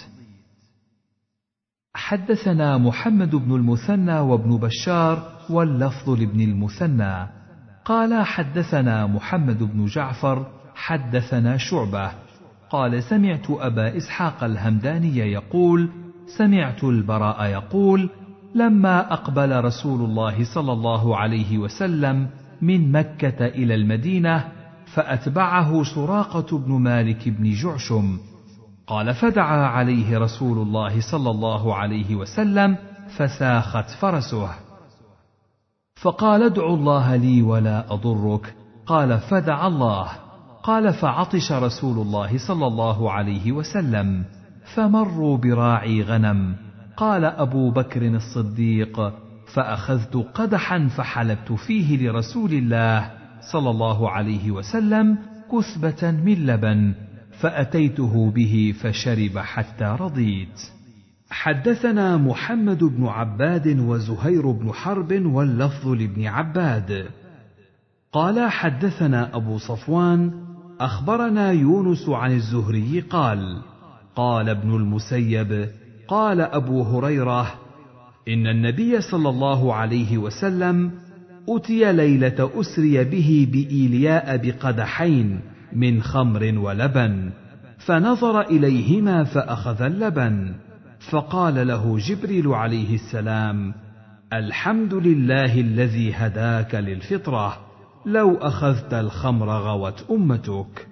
حدثنا محمد بن المثنى وابن بشار واللفظ لابن المثنى قال حدثنا محمد بن جعفر حدثنا شعبة قال سمعت أبا إسحاق الهمداني يقول سمعت البراء يقول لما أقبل رسول الله صلى الله عليه وسلم من مكة إلى المدينة فأتبعه سراقة بن مالك بن جعشم، قال فدعا عليه رسول الله صلى الله عليه وسلم فساخت فرسه، فقال ادع الله لي ولا أضرك، قال فدعا الله، قال فعطش رسول الله صلى الله عليه وسلم فمروا براعي غنم، قال أبو بكر الصديق فأخذت قدحا فحلبت فيه لرسول الله صلى الله عليه وسلم كثبة من لبن فأتيته به فشرب حتى رضيت. حدثنا محمد بن عباد وزهير بن حرب واللفظ لابن عباد قال حدثنا أبو صفوان أخبرنا يونس عن الزهري قال قال ابن المسيب قال أبو هريرة إن النبي صلى الله عليه وسلم أتي ليلة أسري به بإيلياء بقدحين من خمر ولبن، فنظر إليهما فأخذ اللبن، فقال له جبريل عليه السلام الحمد لله الذي هداك للفطرة، لو أخذت الخمر غوت أمتك.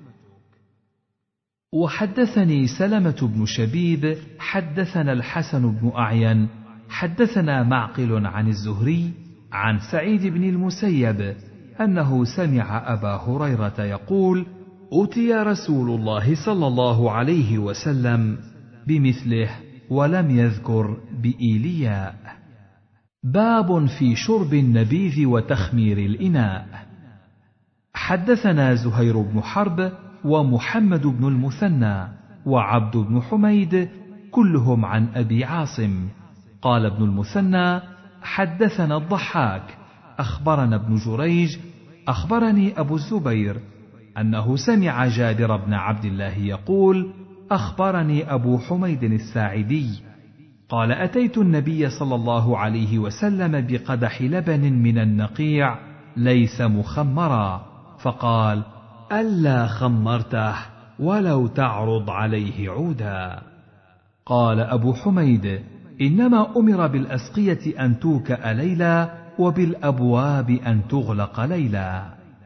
وحدثني سلمة بن شبيب حدثنا الحسن بن أعين حدثنا معقل عن الزهري عن سعيد بن المسيب أنه سمع أبا هريرة يقول أتي رسول الله صلى الله عليه وسلم بمثله ولم يذكر بإيلياء. باب في شرب النبيذ وتخمير الإناء. حدثنا زهير بن حرب ومحمد بن المثنى وعبد بن حميد كلهم عن أبي عاصم قال ابن المثنى حدثنا الضحاك أخبرنا ابن جريج أخبرني أبو الزبير أنه سمع جابر بن عبد الله يقول أخبرني أبو حميد الساعدي قال أتيت النبي صلى الله عليه وسلم بقدح لبن من النقيع ليس مخمرا، فقال ألا خمرته ولو تعرض عليه عودا. قال أبو حميد إنما أمر بالأسقية أن توكأ ليلا وبالأبواب أن تغلق ليلا.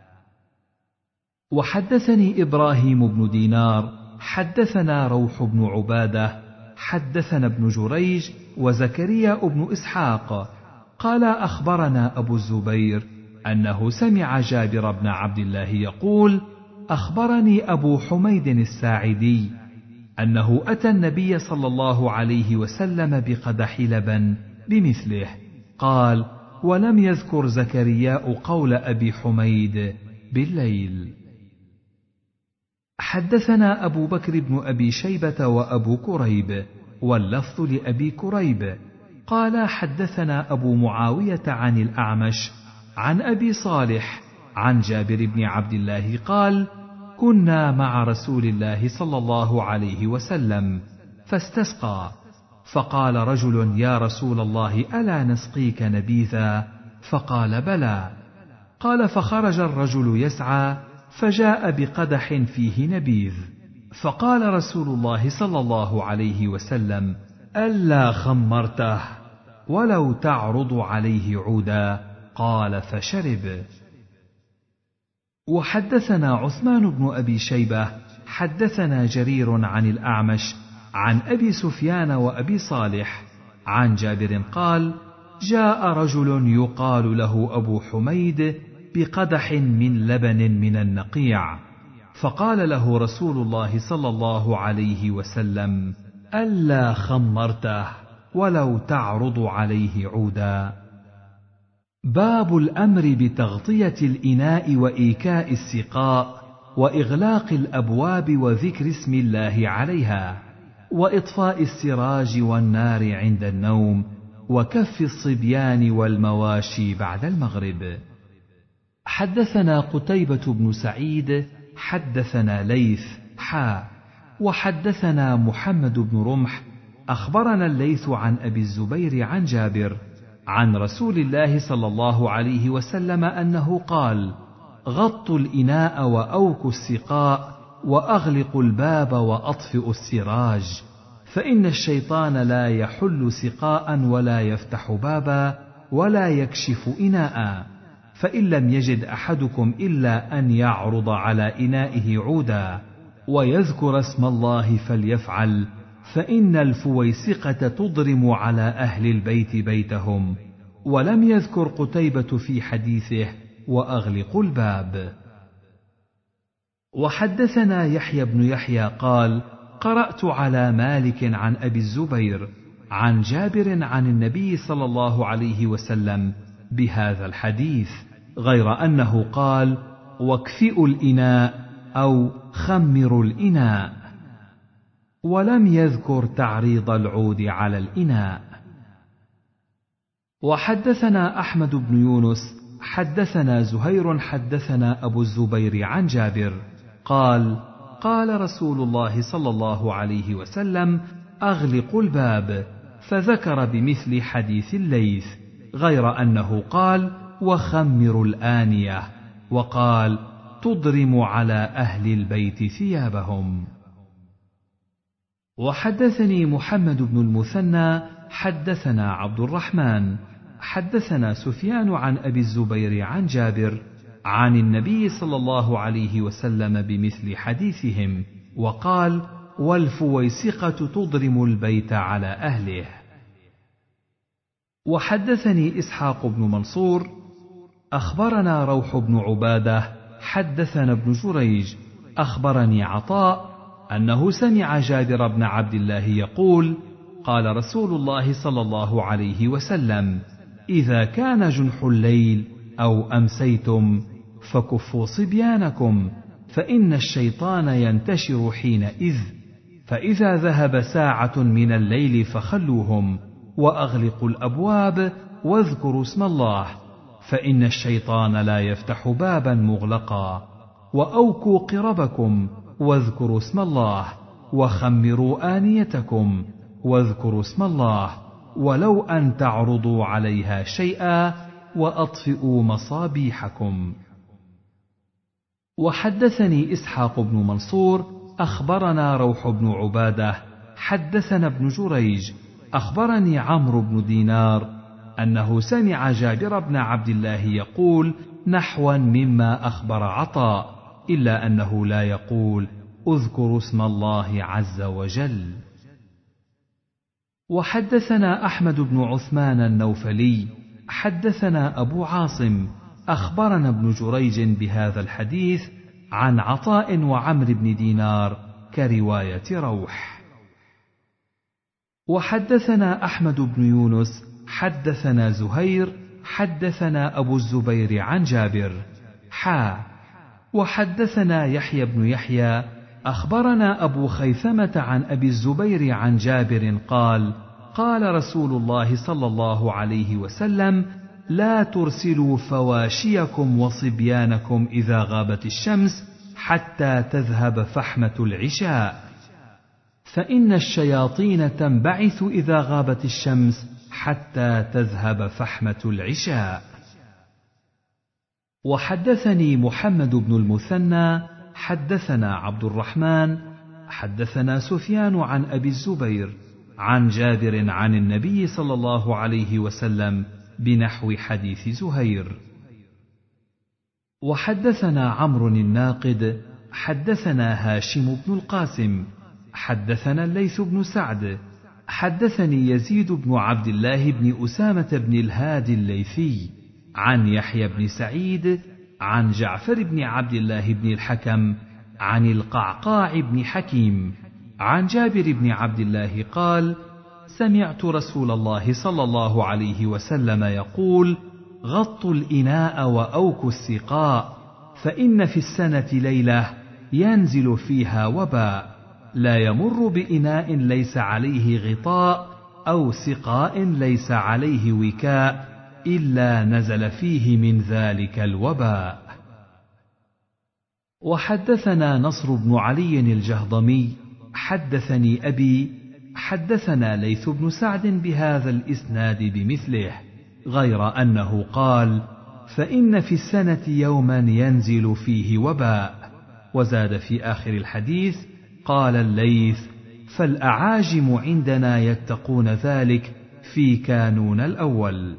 وحدثني إبراهيم بن دينار حدثنا روح بن عبادة حدثنا ابن جريج وزكريا بن إسحاق قال أخبرنا أبو الزبير أنه سمع جابر بن عبد الله يقول أخبرني أبو حميد الساعدي أنه أتى النبي صلى الله عليه وسلم بقدح لبن بمثله، قال ولم يذكر زكرياء قول أبي حميد بالليل. حدثنا أبو بكر بن أبي شيبة وأبو كريب واللفظ لأبي كريب قال حدثنا أبو معاوية عن الأعمش عن أبي صالح عن جابر بن عبد الله قال كنا مع رسول الله صلى الله عليه وسلم فاستسقى، فقال رجل يا رسول الله ألا نسقيك نبيذا؟ فقال بلى. قال فخرج الرجل يسعى فجاء بقدح فيه نبيذ، فقال رسول الله صلى الله عليه وسلم: ألا خمرته ولو تعرض عليه عودا؟ قال: فشرب. وحدثنا عثمان بن أبي شيبة حدثنا جرير عن الأعمش عن أبي سفيان وأبي صالح عن جابر قال: جاء رجل يقال له أبو حميد بقدح من لبن من النقيع، فقال له رسول الله صلى الله عليه وسلم: ألا خمرته ولو تعرض عليه عودا. باب الأمر بتغطية الإناء وإيكاء السقاء وإغلاق الأبواب وذكر اسم الله عليها، وإطفاء السراج والنار عند النوم، وكف الصبيان والمواشي بعد المغرب. حدثنا قتيبة بن سعيد حدثنا ليث حا وحدثنا محمد بن رمح أخبرنا الليث عن أبي الزبير عن جابر عن رسول الله صلى الله عليه وسلم أنه قال: غطوا الإناء وأوكوا السقاء وأغلقوا الباب وأطفئوا السراج، فإن الشيطان لا يحل سقاء ولا يفتح بابا ولا يكشف إناء، فإن لم يجد أحدكم إلا أن يعرض على إنائه عودا ويذكر اسم الله فليفعل، فإن الفويسقة تضرم على أهل البيت بيتهم. ولم يذكر قتيبة في حديثه: وأغلقوا الباب. وحدثنا يحيى بن يحيى قال: قرأت على مالك عن أبي الزبير عن جابر عن النبي صلى الله عليه وسلم بهذا الحديث، غير أنه قال: واكفئوا الإناء أو خمروا الإناء، ولم يذكر تعريض العود على الإناء. وحدثنا أحمد بن يونس حدثنا زهير حدثنا أبو الزبير عن جابر قال: قال رسول الله صلى الله عليه وسلم: أغلقوا الباب، فذكر بمثل حديث الليث، غير أنه قال: وخمروا الآنية، وقال: تضرم على أهل البيت ثيابهم. وحدثني محمد بن المثنى حدثنا عبد الرحمن حدثنا سفيان عن أبي الزبير عن جابر عن النبي صلى الله عليه وسلم بمثل حديثهم، وقال: والفويسقة تضرم البيت على أهله. وحدثني إسحاق بن منصور أخبرنا روح بن عبادة حدثنا ابن جريج أخبرني عطاء أنه سمع جابر بن عبد الله يقول: قال رسول الله صلى الله عليه وسلم: إذا كان جنح الليل أو أمسيتم فكفوا صبيانكم، فإن الشيطان ينتشر حينئذ، فإذا ذهب ساعة من الليل فخلوهم، وأغلقوا الأبواب واذكروا اسم الله، فإن الشيطان لا يفتح بابا مغلقا، وأوكوا قربكم واذكروا اسم الله، وخمروا آنيتكم واذكروا اسم الله، ولو أن تعرضوا عليها شيئا، وأطفئوا مصابيحكم. وحدثني إسحاق بن منصور أخبرنا روح بن عبادة حدثنا ابن جريج أخبرني عمرو بن دينار أنه سمع جابر بن عبد الله يقول نحوا مما أخبر عطاء، إلا أنه لا يقول: اذكروا اسم الله عز وجل. وحدثنا أحمد بن عثمان النوفلي حدثنا أبو عاصم أخبرنا ابن جريج بهذا الحديث عن عطاء وعمرو بن دينار كرواية روح. وحدثنا أحمد بن يونس حدثنا زهير حدثنا أبو الزبير عن جابر حا وحدثنا يحيى بن يحيى أخبرنا أبو خيثمة عن أبي الزبير عن جابر قال: قال رسول الله صلى الله عليه وسلم: لا ترسلوا فواشيكم وصبيانكم إذا غابت الشمس حتى تذهب فحمة العشاء، فإن الشياطين تنبعث إذا غابت الشمس حتى تذهب فحمة العشاء. وحدثني محمد بن المثنى حدثنا عبد الرحمن حدثنا سفيان عن أبي الزبير عن جابر عن النبي صلى الله عليه وسلم بنحو حديث زهير. وحدثنا عمرو الناقد حدثنا هاشم بن القاسم حدثنا الليث بن سعد حدثني يزيد بن عبد الله بن أسامة بن الهادي الليثي عن يحيى بن سعيد عن جعفر بن عبد الله بن الحكم عن القعقاع بن حكيم عن جابر بن عبد الله قال: سمعت رسول الله صلى الله عليه وسلم يقول: غطوا الإناء وأوكوا السقاء، فإن في السنة ليلة ينزل فيها وباء، لا يمر بإناء ليس عليه غطاء أو سقاء ليس عليه وكاء إلا نزل فيه من ذلك الوباء. وحدثنا نصر بن علي الجهضمي حدثني أبي حدثنا ليث بن سعد بهذا الإسناد بمثله، غير أنه قال: فإن في السنة يوما ينزل فيه وباء. وزاد في آخر الحديث: قال الليث: فالأعاجم عندنا يتقون ذلك في كانون الأول.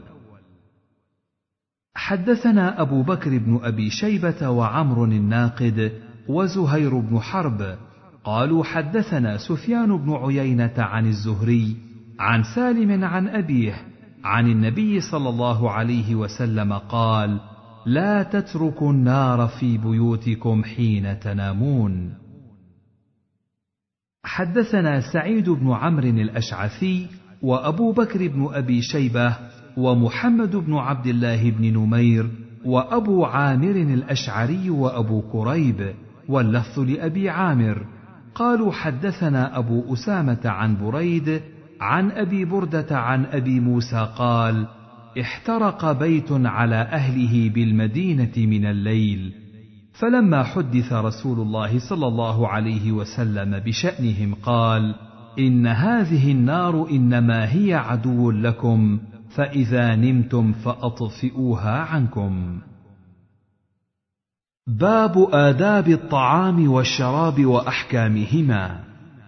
حدثنا أبو بكر بن أبي شيبة وعمر الناقد وزهير بن حرب قالوا حدثنا سفيان بن عيينة عن الزهري عن سالم عن أبيه عن النبي صلى الله عليه وسلم قال: لا تتركوا النار في بيوتكم حين تنامون. حدثنا سعيد بن عمرو الأشعثي وأبو بكر بن أبي شيبة ومحمد بن عبد الله بن نمير وأبو عامر الأشعري وأبو كريب، واللفظ لأبي عامر، قالوا حدثنا أبو أسامة عن بريد عن أبي بردة عن أبي موسى قال: احترق بيت على أهله بالمدينة من الليل، فلما حدث رسول الله صلى الله عليه وسلم بشأنهم قال: إن هذه النار إنما هي عدو لكم، فإذا نمتم فأطفئوها عنكم. باب آداب الطعام والشراب وأحكامهما.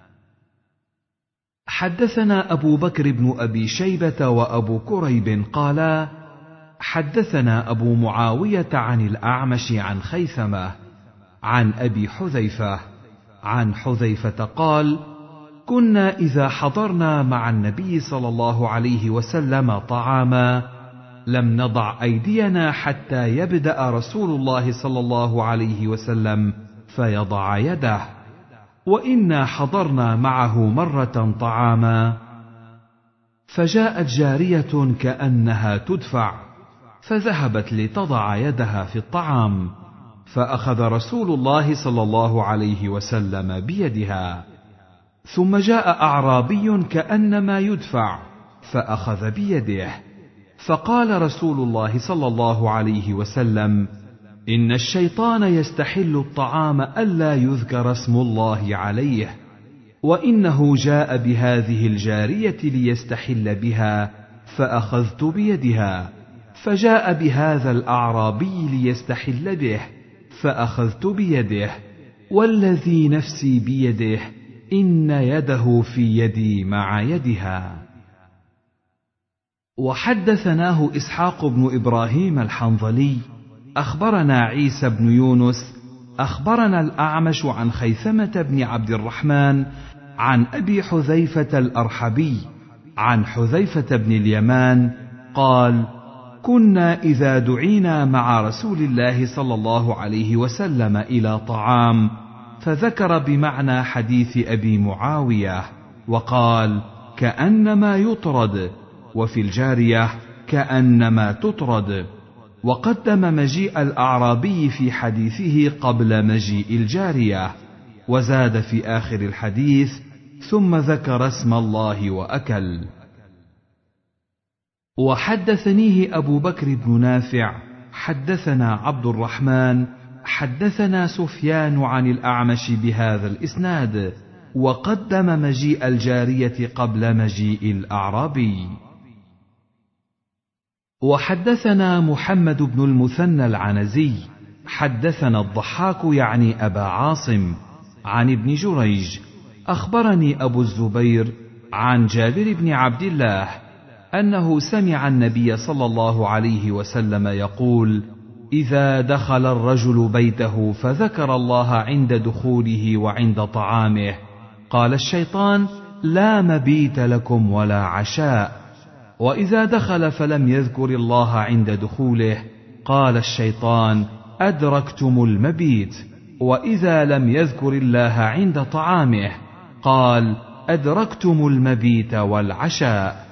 حدثنا أبو بكر بن أبي شيبة وأبو كريب قالا: حدثنا أبو معاوية عن الأعمش عن خيثمة عن أبي حذيفة عن حذيفة قال: كنا إذا حضرنا مع النبي صلى الله عليه وسلم طعاما لم نضع أيدينا حتى يبدأ رسول الله صلى الله عليه وسلم فيضع يده، وإنا حضرنا معه مرة طعاما فجاءت جارية كأنها تدفع فذهبت لتضع يدها في الطعام، فأخذ رسول الله صلى الله عليه وسلم بيدها، ثم جاء أعرابي كأنما يدفع فأخذ بيده، فقال رسول الله صلى الله عليه وسلم: إن الشيطان يستحل الطعام ألا يذكر اسم الله عليه، وإنه جاء بهذه الجارية ليستحل بها فأخذت بيدها، فجاء بهذا الأعرابي ليستحل به فأخذت بيده، والذي نفسي بيده إن يده في يدي مع يدها. وحدثناه إسحاق بن إبراهيم الحنظلي أخبرنا عيسى بن يونس أخبرنا الأعمش عن خيثمة بن عبد الرحمن عن أبي حذيفة الأرحبي عن حذيفة بن اليمان قال: كنا إذا دعينا مع رسول الله صلى الله عليه وسلم إلى طعام فذكر بمعنى حديث أبي معاوية وقال: كأنما يطرد، وفي الجارية كأنما تطرد، وقدم مجيء الأعرابي في حديثه قبل مجيء الجارية، وزاد في آخر الحديث: ثم ذكر اسم الله وأكل. وحدثنيه أبو بكر بن نافع حدثنا عبد الرحمن حدثنا سفيان عن الأعمش بهذا الإسناد، وقدم مجيء الجارية قبل مجيء الأعرابي. وحدثنا محمد بن المثنى العنزي حدثنا الضحاك يعني أبا عاصم عن ابن جريج أخبرني أبو الزبير عن جابر بن عبد الله أنه سمع النبي صلى الله عليه وسلم يقول: إذا دخل الرجل بيته فذكر الله عند دخوله وعند طعامه قال الشيطان: لا مبيت لكم ولا عشاء. وإذا دخل فلم يذكر الله عند دخوله قال الشيطان: أدركتم المبيت. وإذا لم يذكر الله عند طعامه قال: أدركتم المبيت والعشاء.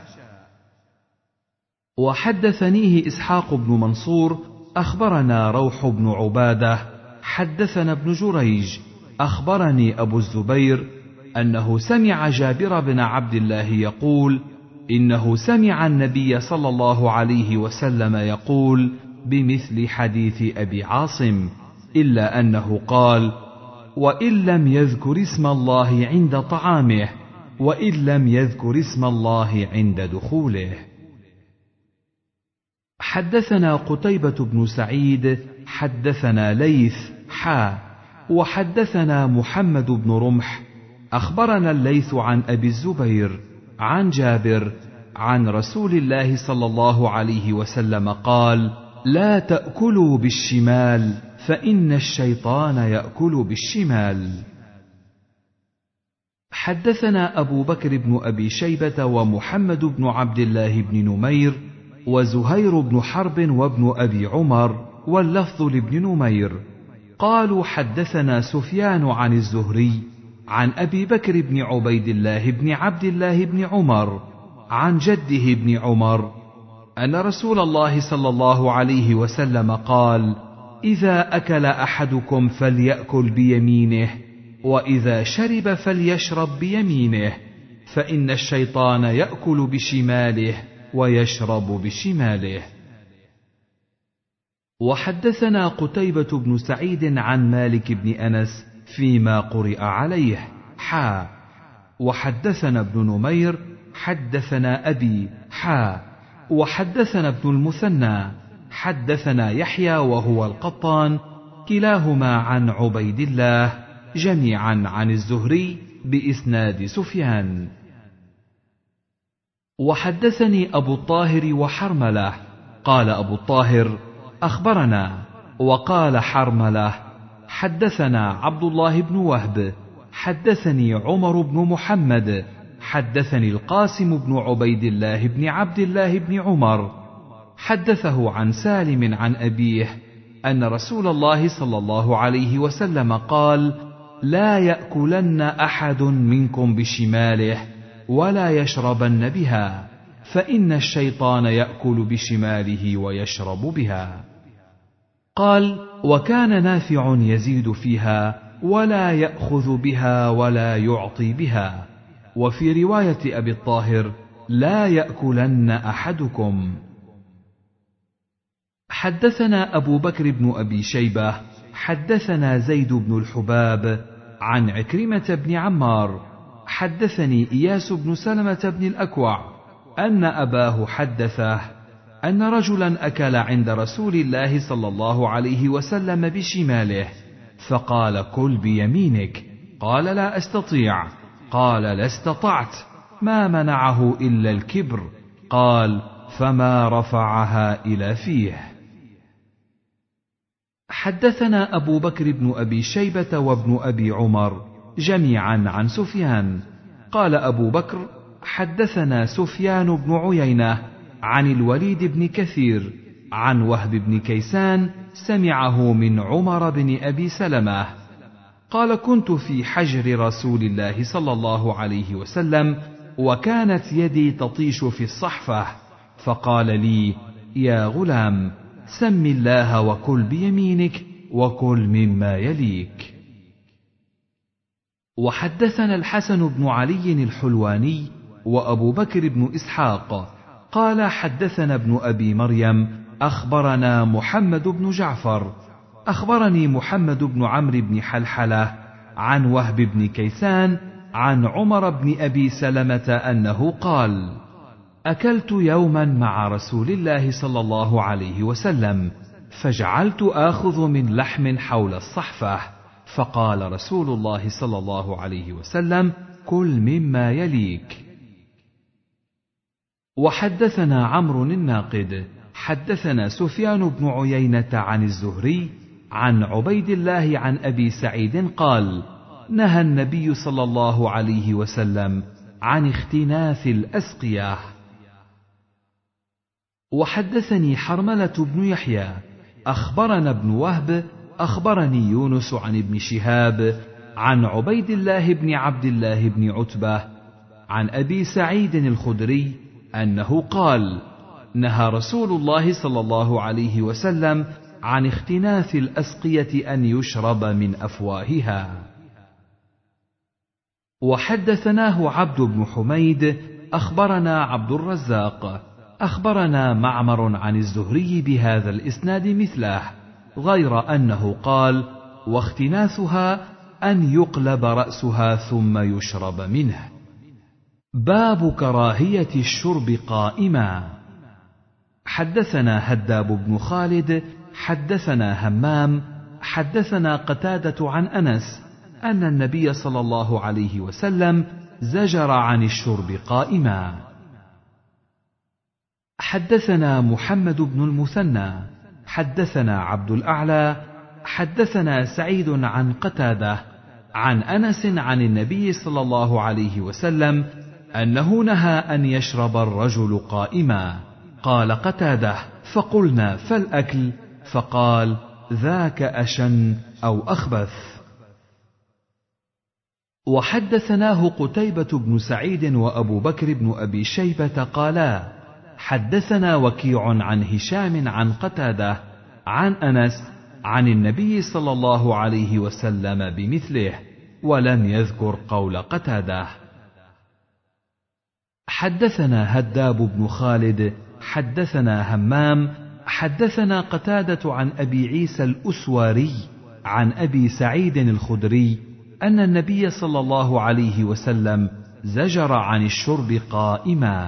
وحدثنيه إسحاق بن منصور أخبرنا روح بن عبادة حدثنا ابن جريج أخبرني أبو الزبير أنه سمع جابر بن عبد الله يقول: إنه سمع النبي صلى الله عليه وسلم يقول بمثل حديث أبي عاصم، إلا أنه قال: وإن لم يذكر اسم الله عند طعامه وإن لم يذكر اسم الله عند دخوله. حدثنا قتيبة بن سعيد حدثنا ليث حا وحدثنا محمد بن رمح أخبرنا الليث عن أبي الزبير عن جابر عن رسول الله صلى الله عليه وسلم قال: لا تأكلوا بالشمال فإن الشيطان يأكل بالشمال. حدثنا أبو بكر بن أبي شيبة ومحمد بن عبد الله بن نمير وزهير بن حرب وابن أبي عمر واللفظ لابن نمير قالوا: حدثنا سفيان عن الزهري عن أبي بكر بن عبيد الله بن عبد الله بن عمر عن جده بن عمر أن رسول الله صلى الله عليه وسلم قال: إذا أكل أحدكم فليأكل بيمينه وإذا شرب فليشرب بيمينه فإن الشيطان يأكل بشماله ويشرب بشماله. وحدثنا قتيبة بن سعيد عن مالك بن أنس فيما قرئ عليه حا وحدثنا ابن نمير حدثنا أبي حا وحدثنا ابن المثنى حدثنا يحيى وهو القطان كلاهما عن عبيد الله جميعا عن الزهري بإسناد سفيان. وحدثني أبو الطاهر وحرملة قال أبو الطاهر: أخبرنا، وقال حرملة: حدثنا عبد الله بن وهب حدثني عمر بن محمد حدثني القاسم بن عبيد الله بن عبد الله بن عمر حدثه عن سالم عن أبيه أن رسول الله صلى الله عليه وسلم قال: لا يأكلن أحد منكم بشماله ولا يشربن بها فإن الشيطان يأكل بشماله ويشرب بها. قال: وكان نافع يزيد فيها ولا يأخذ بها ولا يعطي بها. وفي رواية أبي الطاهر: لا يأكلن أحدكم. حدثنا أبو بكر بن أبي شيبة حدثنا زيد بن الحباب عن عكرمة بن عمار حدثني إياس بن سلمة بن الأكوع أن أباه حدثه أن رجلا أكل عند رسول الله صلى الله عليه وسلم بشماله فقال: كل بيمينك. قال: لا أستطيع. قال: لا استطعت. ما منعه إلا الكبر. قال: فما رفعها إلى فيه. حدثنا أبو بكر بن أبي شيبة وابن أبي عمر جميعا عن سفيان قال أبو بكر: حدثنا سفيان بن عيينة عن الوليد بن كثير عن وهب بن كيسان سمعه من عمر بن أبي سلمة قال: كنت في حجر رسول الله صلى الله عليه وسلم وكانت يدي تطيش في الصحفة فقال لي: يا غلام، سم الله وكل بيمينك وكل مما يليك. وحدثنا الحسن بن علي الحلواني وأبو بكر بن إسحاق قال: حدثنا ابن أبي مريم أخبرنا محمد بن جعفر أخبرني محمد بن عمرو بن حلحلة عن وهب بن كيسان عن عمر بن أبي سلمة أنه قال: أكلت يوما مع رسول الله صلى الله عليه وسلم، فجعلت آخذ من لحم حول الصحفة، فقال رسول الله صلى الله عليه وسلم: كل مما يليك. وحدثنا عمرو الناقد حدثنا سفيان بن عيينة عن الزهري عن عبيد الله عن أبي سعيد قال: نهى النبي صلى الله عليه وسلم عن اختناث الأسقية. وحدثني حرملة بن يحيى أخبرنا ابن وهب أخبرني يونس عن ابن شهاب عن عبيد الله بن عبد الله بن عتبة عن أبي سعيد الخدري أنه قال: نهى رسول الله صلى الله عليه وسلم عن اختناث الأسقية أن يشرب من أفواهها. وحدثناه عبد بن حميد أخبرنا عبد الرزاق أخبرنا معمر عن الزهري بهذا الإسناد مثله، غير أنه قال: واختناثها أن يقلب رأسها ثم يشرب منه. باب كراهية الشرب قائما. حدثنا هداب بن خالد حدثنا همام حدثنا قتادة عن أنس أن النبي صلى الله عليه وسلم زجر عن الشرب قائما. حدثنا محمد بن المثنى حدثنا عبد الأعلى حدثنا سعيد عن قتادة عن أنس عن النبي صلى الله عليه وسلم أنه نهى أن يشرب الرجل قائما. قال قتادة: فقلنا: فالأكل؟ فقال: ذاك أشن أو أخبث. وحدثناه قتيبة بن سعيد وأبو بكر بن أبي شيبة قالا: حدثنا وكيع عن هشام عن قتادة عن أنس عن النبي صلى الله عليه وسلم بمثله، ولم يذكر قول قتادة. حدثنا هداب بن خالد حدثنا همام حدثنا قتادة عن أبي عيسى الأسواري عن أبي سعيد الخدري أن النبي صلى الله عليه وسلم زجر عن الشرب قائما.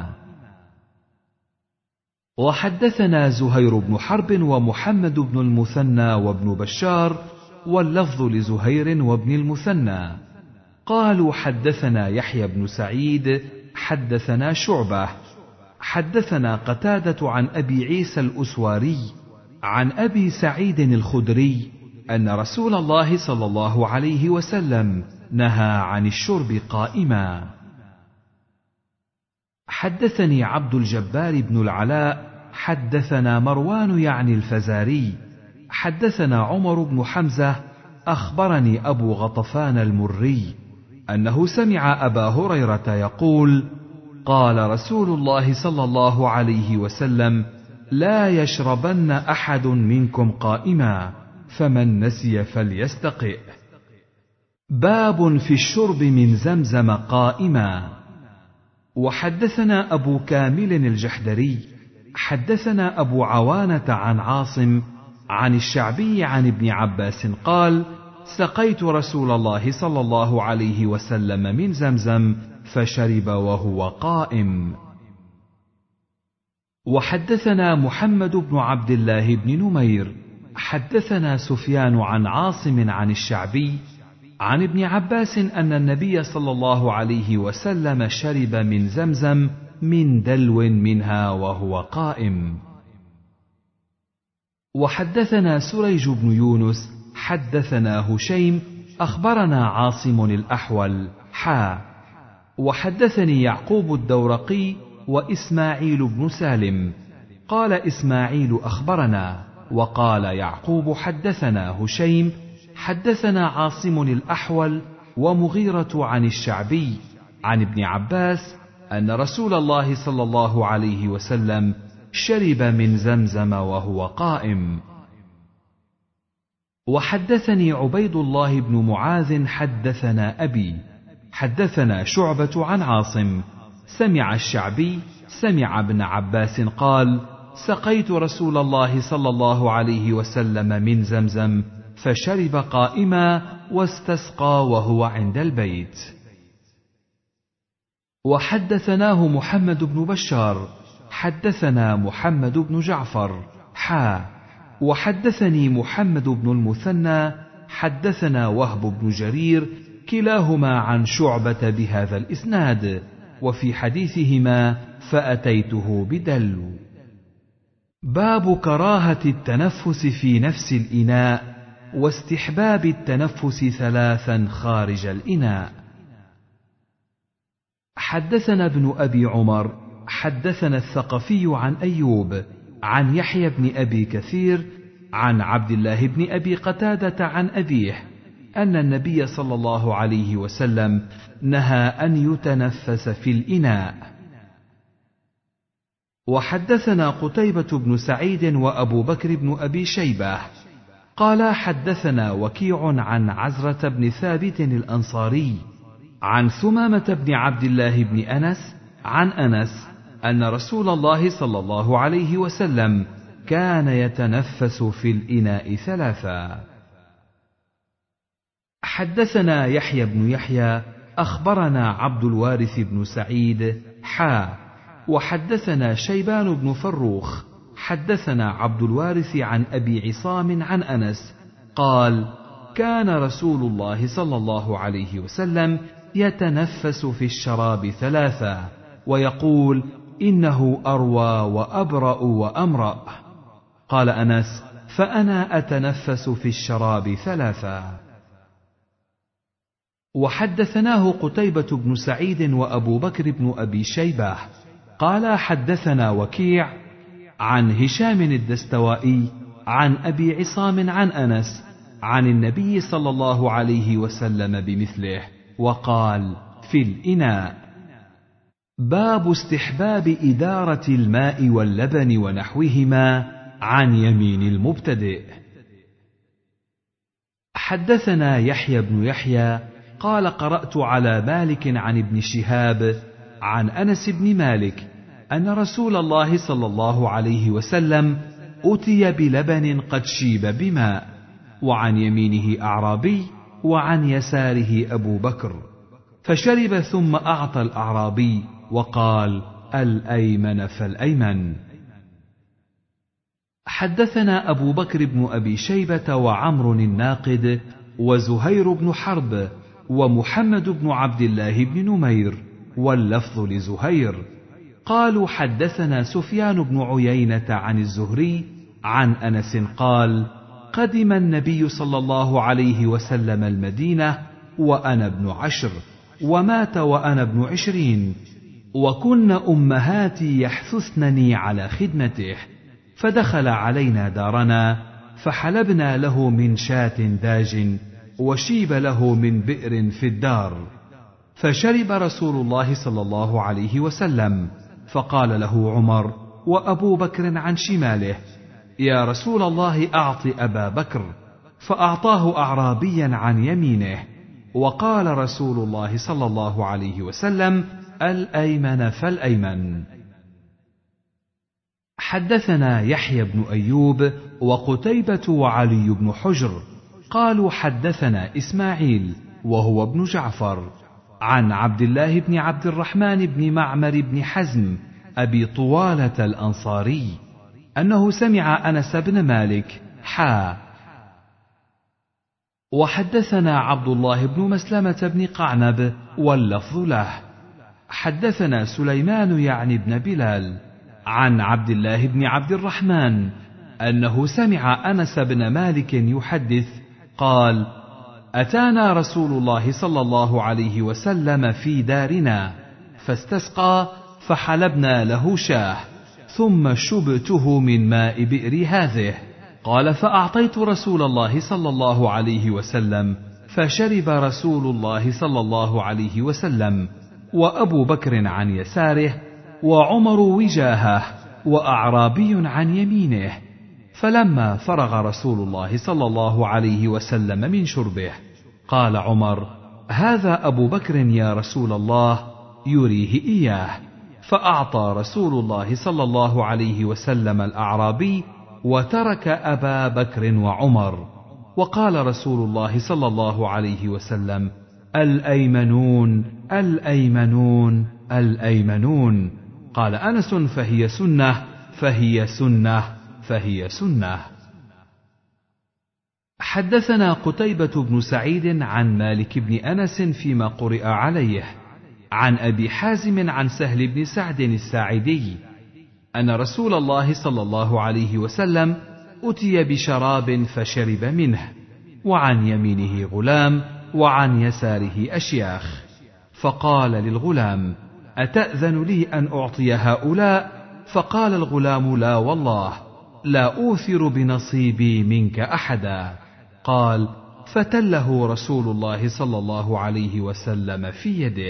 وحدثنا زهير بن حرب ومحمد بن المثنى وابن بشار، واللفظ لزهير وابن المثنى، قالوا: حدثنا يحيى بن سعيد حدثنا شعبة حدثنا قتادة عن أبي عيسى الأسواري عن أبي سعيد الخدري أن رسول الله صلى الله عليه وسلم نهى عن الشرب قائما. حدثني عبد الجبار بن العلاء حدثنا مروان يعني الفزاري حدثنا عمر بن حمزة أخبرني أبو غطفان المري أنه سمع أبا هريرة يقول: قال رسول الله صلى الله عليه وسلم: لا يشربن أحد منكم قائما، فمن نسي فليستقئ. باب في الشرب من زمزم قائما. وحدثنا أبو كامل الجحدري حدثنا أبو عوانة عن عاصم عن الشعبي عن ابن عباس قال: سقيت رسول الله صلى الله عليه وسلم من زمزم فشرب وهو قائم. وحدثنا محمد بن عبد الله بن نمير حدثنا سفيان عن عاصم عن الشعبي عن ابن عباس أن النبي صلى الله عليه وسلم شرب من زمزم من دلو منها وهو قائم. وحدثنا سريج بن يونس حدثنا هشيم أخبرنا عاصم الأحول حا. وحدثني يعقوب الدورقي وإسماعيل بن سالم قال إسماعيل أخبرنا، وقال يعقوب حدثنا هشيم حدثنا عاصم الأحول ومغيرة عن الشعبي عن ابن عباس أن رسول الله صلى الله عليه وسلم شرب من زمزم وهو قائم. وحدثني عبيد الله بن معاذ حدثنا أبي حدثنا شعبة عن عاصم سمع الشعبي سمع ابن عباس قال: سقيت رسول الله صلى الله عليه وسلم من زمزم فشرب قائما واستسقى وهو عند البيت. وحدثناه محمد بن بشار حدثنا محمد بن جعفر حا وحدثني محمد بن المثنى حدثنا وهب بن جرير كلاهما عن شعبة بهذا الإسناد، وفي حديثهما فأتيته بدلو. باب كراهة التنفس في نفس الإناء واستحباب التنفس ثلاثا خارج الإناء. حدثنا ابن أبي عمر حدثنا الثقفي عن أيوب عن يحيى بن أبي كثير عن عبد الله بن أبي قتادة عن أبيه أن النبي صلى الله عليه وسلم نهى أن يتنفس في الإناء. وحدثنا قتيبة بن سعيد وأبو بكر بن أبي شيبة قال حدثنا وكيع عن عزرة بن ثابت الأنصاري عن ثمامة بن عبد الله بن أنس عن أنس أن رسول الله صلى الله عليه وسلم كان يتنفس في الإناء ثلاثا. حدثنا يحيى بن يحيى أخبرنا عبد الوارث بن سعيد حا وحدثنا شيبان بن فروخ حدثنا عبد الوارث عن أبي عصام عن أنس قال كان رسول الله صلى الله عليه وسلم يتنفس في الشراب ثلاثا ويقول إنه أروى وأبرأ وأمرأ. قال أنس فأنا أتنفس في الشراب ثلاثا. وحدثناه قتيبة بن سعيد وأبو بكر بن أبي شيبة قال حدثنا وكيع عن هشام الدستوائي عن أبي عصام عن أنس عن النبي صلى الله عليه وسلم بمثله وقال في الإناء. باب استحباب إدارة الماء واللبن ونحوهما عن يمين المبتدئ. حدثنا يحيى بن يحيى قال قرأت على مالك عن ابن شهاب عن أنس بن مالك أن رسول الله صلى الله عليه وسلم أتي بلبن قد شيب بماء، وعن يمينه أعرابي وعن يساره أبو بكر، فشرب ثم أعطى الأعرابي وقال الأيمن فالأيمن. حدثنا أبو بكر بن أبي شيبة وعمر الناقد وزهير بن حرب ومحمد بن عبد الله بن نمير واللفظ لزهير قالوا حدثنا سفيان بن عيينة عن الزهري عن أنس قال قدم النبي صلى الله عليه وسلم المدينة وأنا ابن عشر ومات وأنا ابن عشرين، وكن أمهاتي يحثثنني على خدمته، فدخل علينا دارنا فحلبنا له من شاة داج وشيب له من بئر في الدار، فشرب رسول الله صلى الله عليه وسلم، فقال له عمر وأبو بكر عن شماله يا رسول الله أعط أبا بكر، فأعطاه أعرابيا عن يمينه، وقال رسول الله صلى الله عليه وسلم الأيمن فالأيمن. حدثنا يحيى بن أيوب وقتيبة وعلي بن حجر قالوا حدثنا إسماعيل وهو ابن جعفر عن عبد الله بن عبد الرحمن بن معمر بن حزم أبي طوالة الأنصاري أنه سمع أنس بن مالك حا. وحدثنا عبد الله بن مسلمة بن قعنب واللفظ له. حدثنا سليمان يعني بن بلال عن عبد الله بن عبد الرحمن أنه سمع أنس بن مالك يحدث قال أتانا رسول الله صلى الله عليه وسلم في دارنا فاستسقى فحلبنا له شاه ثم شبته من ماء بئر هذه، قال فأعطيت رسول الله صلى الله عليه وسلم فشرب رسول الله صلى الله عليه وسلم وأبو بكر عن يساره وعمر وجاهه وأعرابي عن يمينه، فلما فرغ رسول الله صلى الله عليه وسلم من شربه قال عمر هذا أبو بكر يا رسول الله يريه إياه، فأعطى رسول الله صلى الله عليه وسلم الأعرابي وترك أبا بكر وعمر، وقال رسول الله صلى الله عليه وسلم الأيمنون الأيمنون الأيمنون. قال أنس: فهي سنة فهي سنة فهي سنة. حدثنا قتيبة بن سعيد عن مالك بن أنس فيما قرئ عليه عن أبي حازم عن سهل بن سعد الساعدي أن رسول الله صلى الله عليه وسلم أتي بشراب فشرب منه، وعن يمينه غلام وعن يساره أشياخ، فقال للغلام: أتأذن لي أن أعطي هؤلاء؟ فقال الغلام: لا والله، لا أوثر بنصيبي منك أحدا. قال: فتله رسول الله صلى الله عليه وسلم في يده.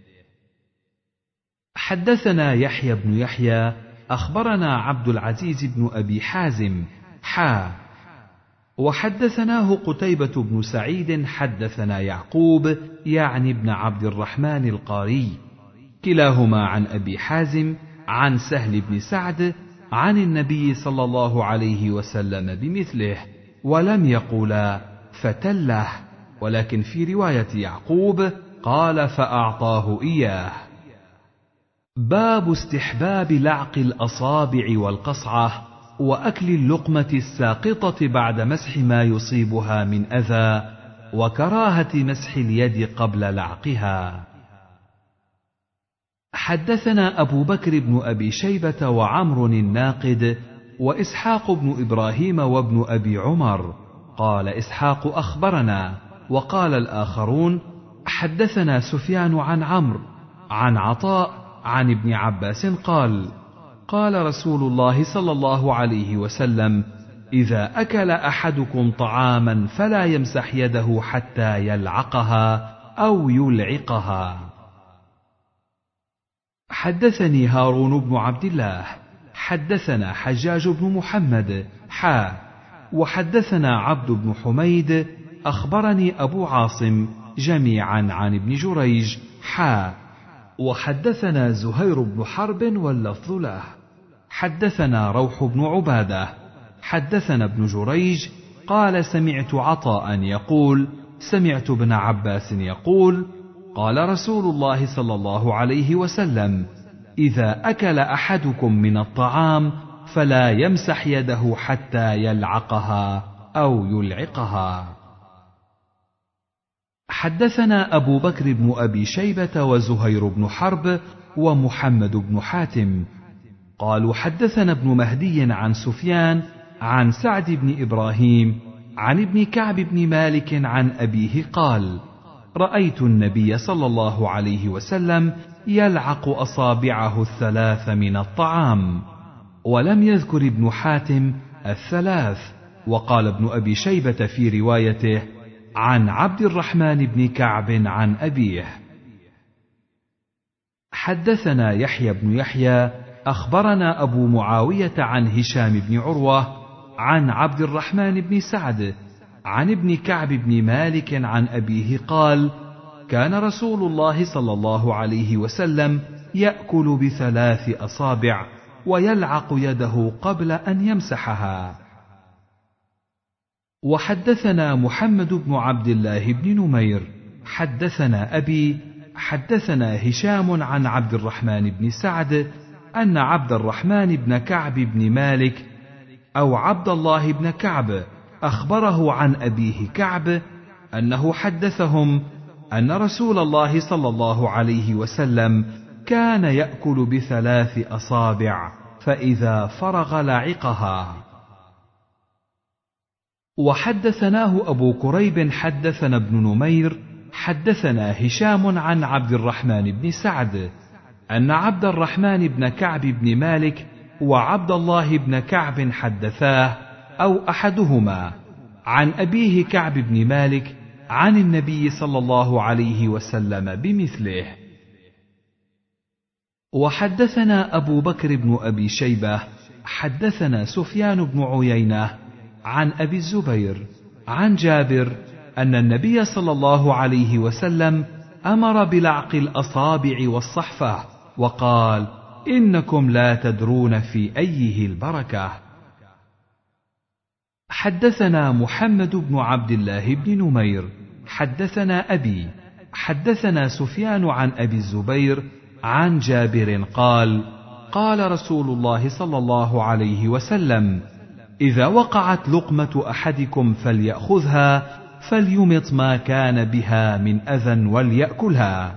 حدثنا يحيى بن يحيى أخبرنا عبد العزيز بن أبي حازم حا وحدثناه قتيبة بن سعيد حدثنا يعقوب يعني ابن عبد الرحمن القاري كلاهما عن أبي حازم عن سهل بن سعد عن النبي صلى الله عليه وسلم بمثله، ولم يقولا فتله، ولكن في رواية يعقوب قال: فأعطاه إياه. باب استحباب لعق الأصابع والقصعة وأكل اللقمة الساقطة بعد مسح ما يصيبها من أذى، وكراهة مسح اليد قبل لعقها. حدثنا أبو بكر بن أبي شيبة وعمر الناقد وإسحاق بن إبراهيم وابن أبي عمر. قال إسحاق: أخبرنا، وقال الآخرون: حدثنا سفيان عن عمرو عن عطاء عن ابن عباس قال: قال رسول الله صلى الله عليه وسلم: إذا أكل أحدكم طعاما فلا يمسح يده حتى يلعقها أو يلعقها. حدثني هارون بن عبد الله حدثنا حجاج بن محمد حا وحدثنا عبد بن حميد أخبرني أبو عاصم جميعا عن ابن جريج حا وحدثنا زهير بن حرب واللفظ له. حدثنا روح بن عبادة حدثنا ابن جريج قال: سمعت عطاء يقول: سمعت ابن عباس يقول: قال رسول الله صلى الله عليه وسلم: إذا أكل أحدكم من الطعام فلا يمسح يده حتى يلعقها أو يلعقها. حدثنا أبو بكر بن أبي شيبة وزهير بن حرب ومحمد بن حاتم قالوا: حدثنا ابن مهدي عن سفيان عن سعد بن إبراهيم عن ابن كعب بن مالك عن أبيه قال: رأيت النبي صلى الله عليه وسلم يلعق أصابعه الثلاث من الطعام. ولم يذكر ابن حاتم الثلاث، وقال ابن أبي شيبة في روايته عن عبد الرحمن بن كعب عن أبيه. حدثنا يحيى بن يحيى أخبرنا أبو معاوية عن هشام بن عروة عن عبد الرحمن بن سعد عن ابن كعب بن مالك عن أبيه قال: كان رسول الله صلى الله عليه وسلم يأكل بثلاث أصابع ويلعق يده قبل أن يمسحها. وحدثنا محمد بن عبد الله بن نمير حدثنا أبي حدثنا هشام عن عبد الرحمن بن سعد أن عبد الرحمن بن كعب بن مالك أو عبد الله بن كعب أخبره عن أبيه كعب أنه حدثهم أن رسول الله صلى الله عليه وسلم كان يأكل بثلاث أصابع فإذا فرغ لعقها. وحدثناه أبو كريب حدثنا ابن نمير حدثنا هشام عن عبد الرحمن بن سعد أن عبد الرحمن بن كعب بن مالك وعبد الله بن كعب حدثاه أو أحدهما عن أبيه كعب بن مالك عن النبي صلى الله عليه وسلم بمثله. وحدثنا أبو بكر بن أبي شيبة حدثنا سفيان بن عيينة عن أبي الزبير عن جابر أن النبي صلى الله عليه وسلم أمر بلعق الأصابع والصحفة وقال: إنكم لا تدرون في أيه البركة. حدثنا محمد بن عبد الله بن نمير حدثنا أبي حدثنا سفيان عن أبي الزبير عن جابر قال: قال رسول الله صلى الله عليه وسلم: إذا وقعت لقمة أحدكم فليأخذها فليمط ما كان بها من أذى وليأكلها،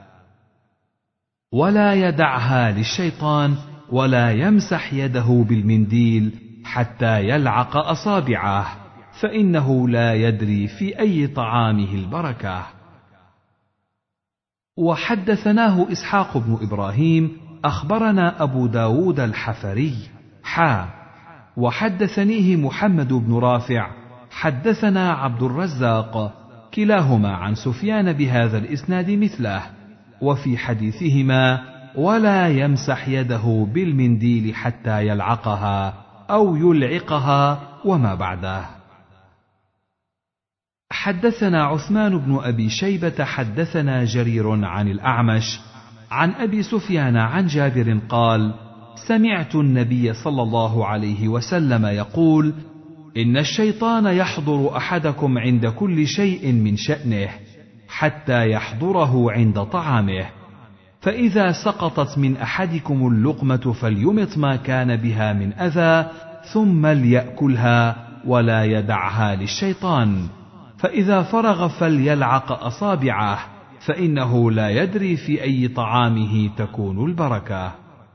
ولا يدعها للشيطان، ولا يمسح يده بالمنديل حتى يلعق أصابعه، فإنه لا يدري في أي طعامه البركة. وحدثناه إسحاق بن إبراهيم أخبرنا أبو داود الحفري حا وحدثنيه محمد بن رافع حدثنا عبد الرزاق كلاهما عن سفيان بهذا الإسناد مثله، وفي حديثهما: ولا يمسح يده بالمنديل حتى يلعقها أو يلعقها وما بعده. حدثنا عثمان بن أبي شيبة حدثنا جرير عن الأعمش عن أبي سفيان عن جابر قال: سمعت النبي صلى الله عليه وسلم يقول: إن الشيطان يحضر أحدكم عند كل شيء من شأنه حتى يحضره عند طعامه، فإذا سقطت من أحدكم اللقمة فليمط ما كان بها من أذى ثم ليأكلها ولا يدعها للشيطان، فإذا فرغ فليلعق أصابعه، فإنه لا يدري في أي طعامه تكون البركة.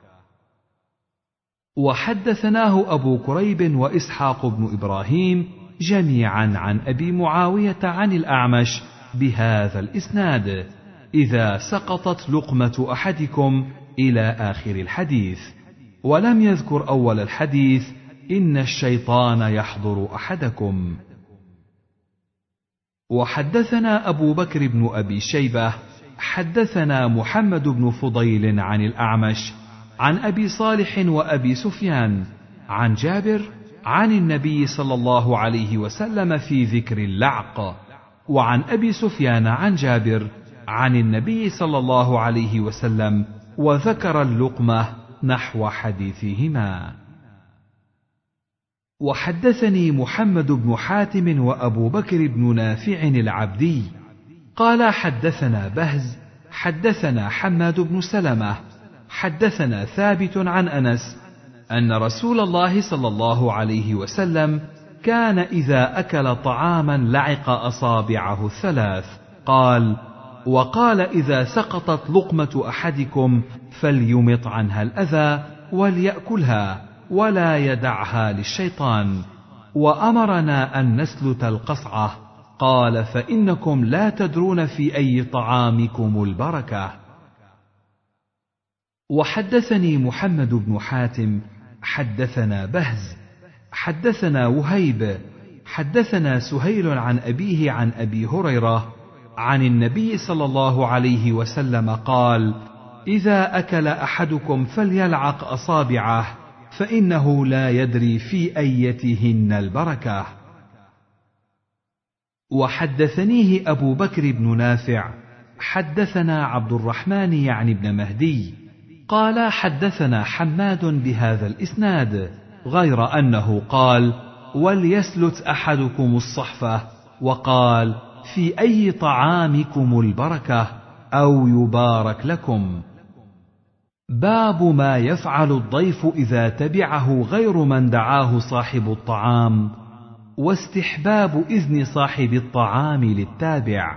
وحدثناه أبو كريب وإسحاق بن إبراهيم جميعا عن أبي معاوية عن الأعمش بهذا الإسناد: إذا سقطت لقمة أحدكم إلى آخر الحديث، ولم يذكر أول الحديث: إن الشيطان يحضر أحدكم. وحدثنا أبو بكر بن أبي شيبة حدثنا محمد بن فضيل عن الأعمش عن أبي صالح وأبي سفيان عن جابر عن النبي صلى الله عليه وسلم في ذكر اللعق، وعن أبي سفيان عن جابر عن النبي صلى الله عليه وسلم، وذكر اللقمة نحو حديثهما. وحدثني محمد بن حاتم وأبو بكر بن نافع العبدي قال: حدثنا بهز حدثنا حماد بن سلمة حدثنا ثابت عن أنس أن رسول الله صلى الله عليه وسلم كان إذا أكل طعاما لعق أصابعه الثلاث. قال: وقال: إذا سقطت لقمة أحدكم فليمط عنها الأذى وليأكلها ولا يدعها للشيطان، وأمرنا أن نسلت القصعة. قال: فإنكم لا تدرون في أي طعامكم البركة. وحدثني محمد بن حاتم حدثنا بهز حدثنا وهيب حدثنا سهيل عن أبيه عن أبي هريرة عن النبي صلى الله عليه وسلم قال: إذا أكل أحدكم فليلعق أصابعه، فإنه لا يدري في أيتهن البركة. وحدثنيه أبو بكر بن نافع حدثنا عبد الرحمن يعني بن مهدي قال: حدثنا حماد بهذا الإسناد، غير أنه قال: وليسلت أحدكم الصحفة، وقال: في أي طعامكم البركة أو يبارك لكم. باب ما يفعل الضيف إذا تبعه غير من دعاه صاحب الطعام، واستحباب إذن صاحب الطعام للتابع.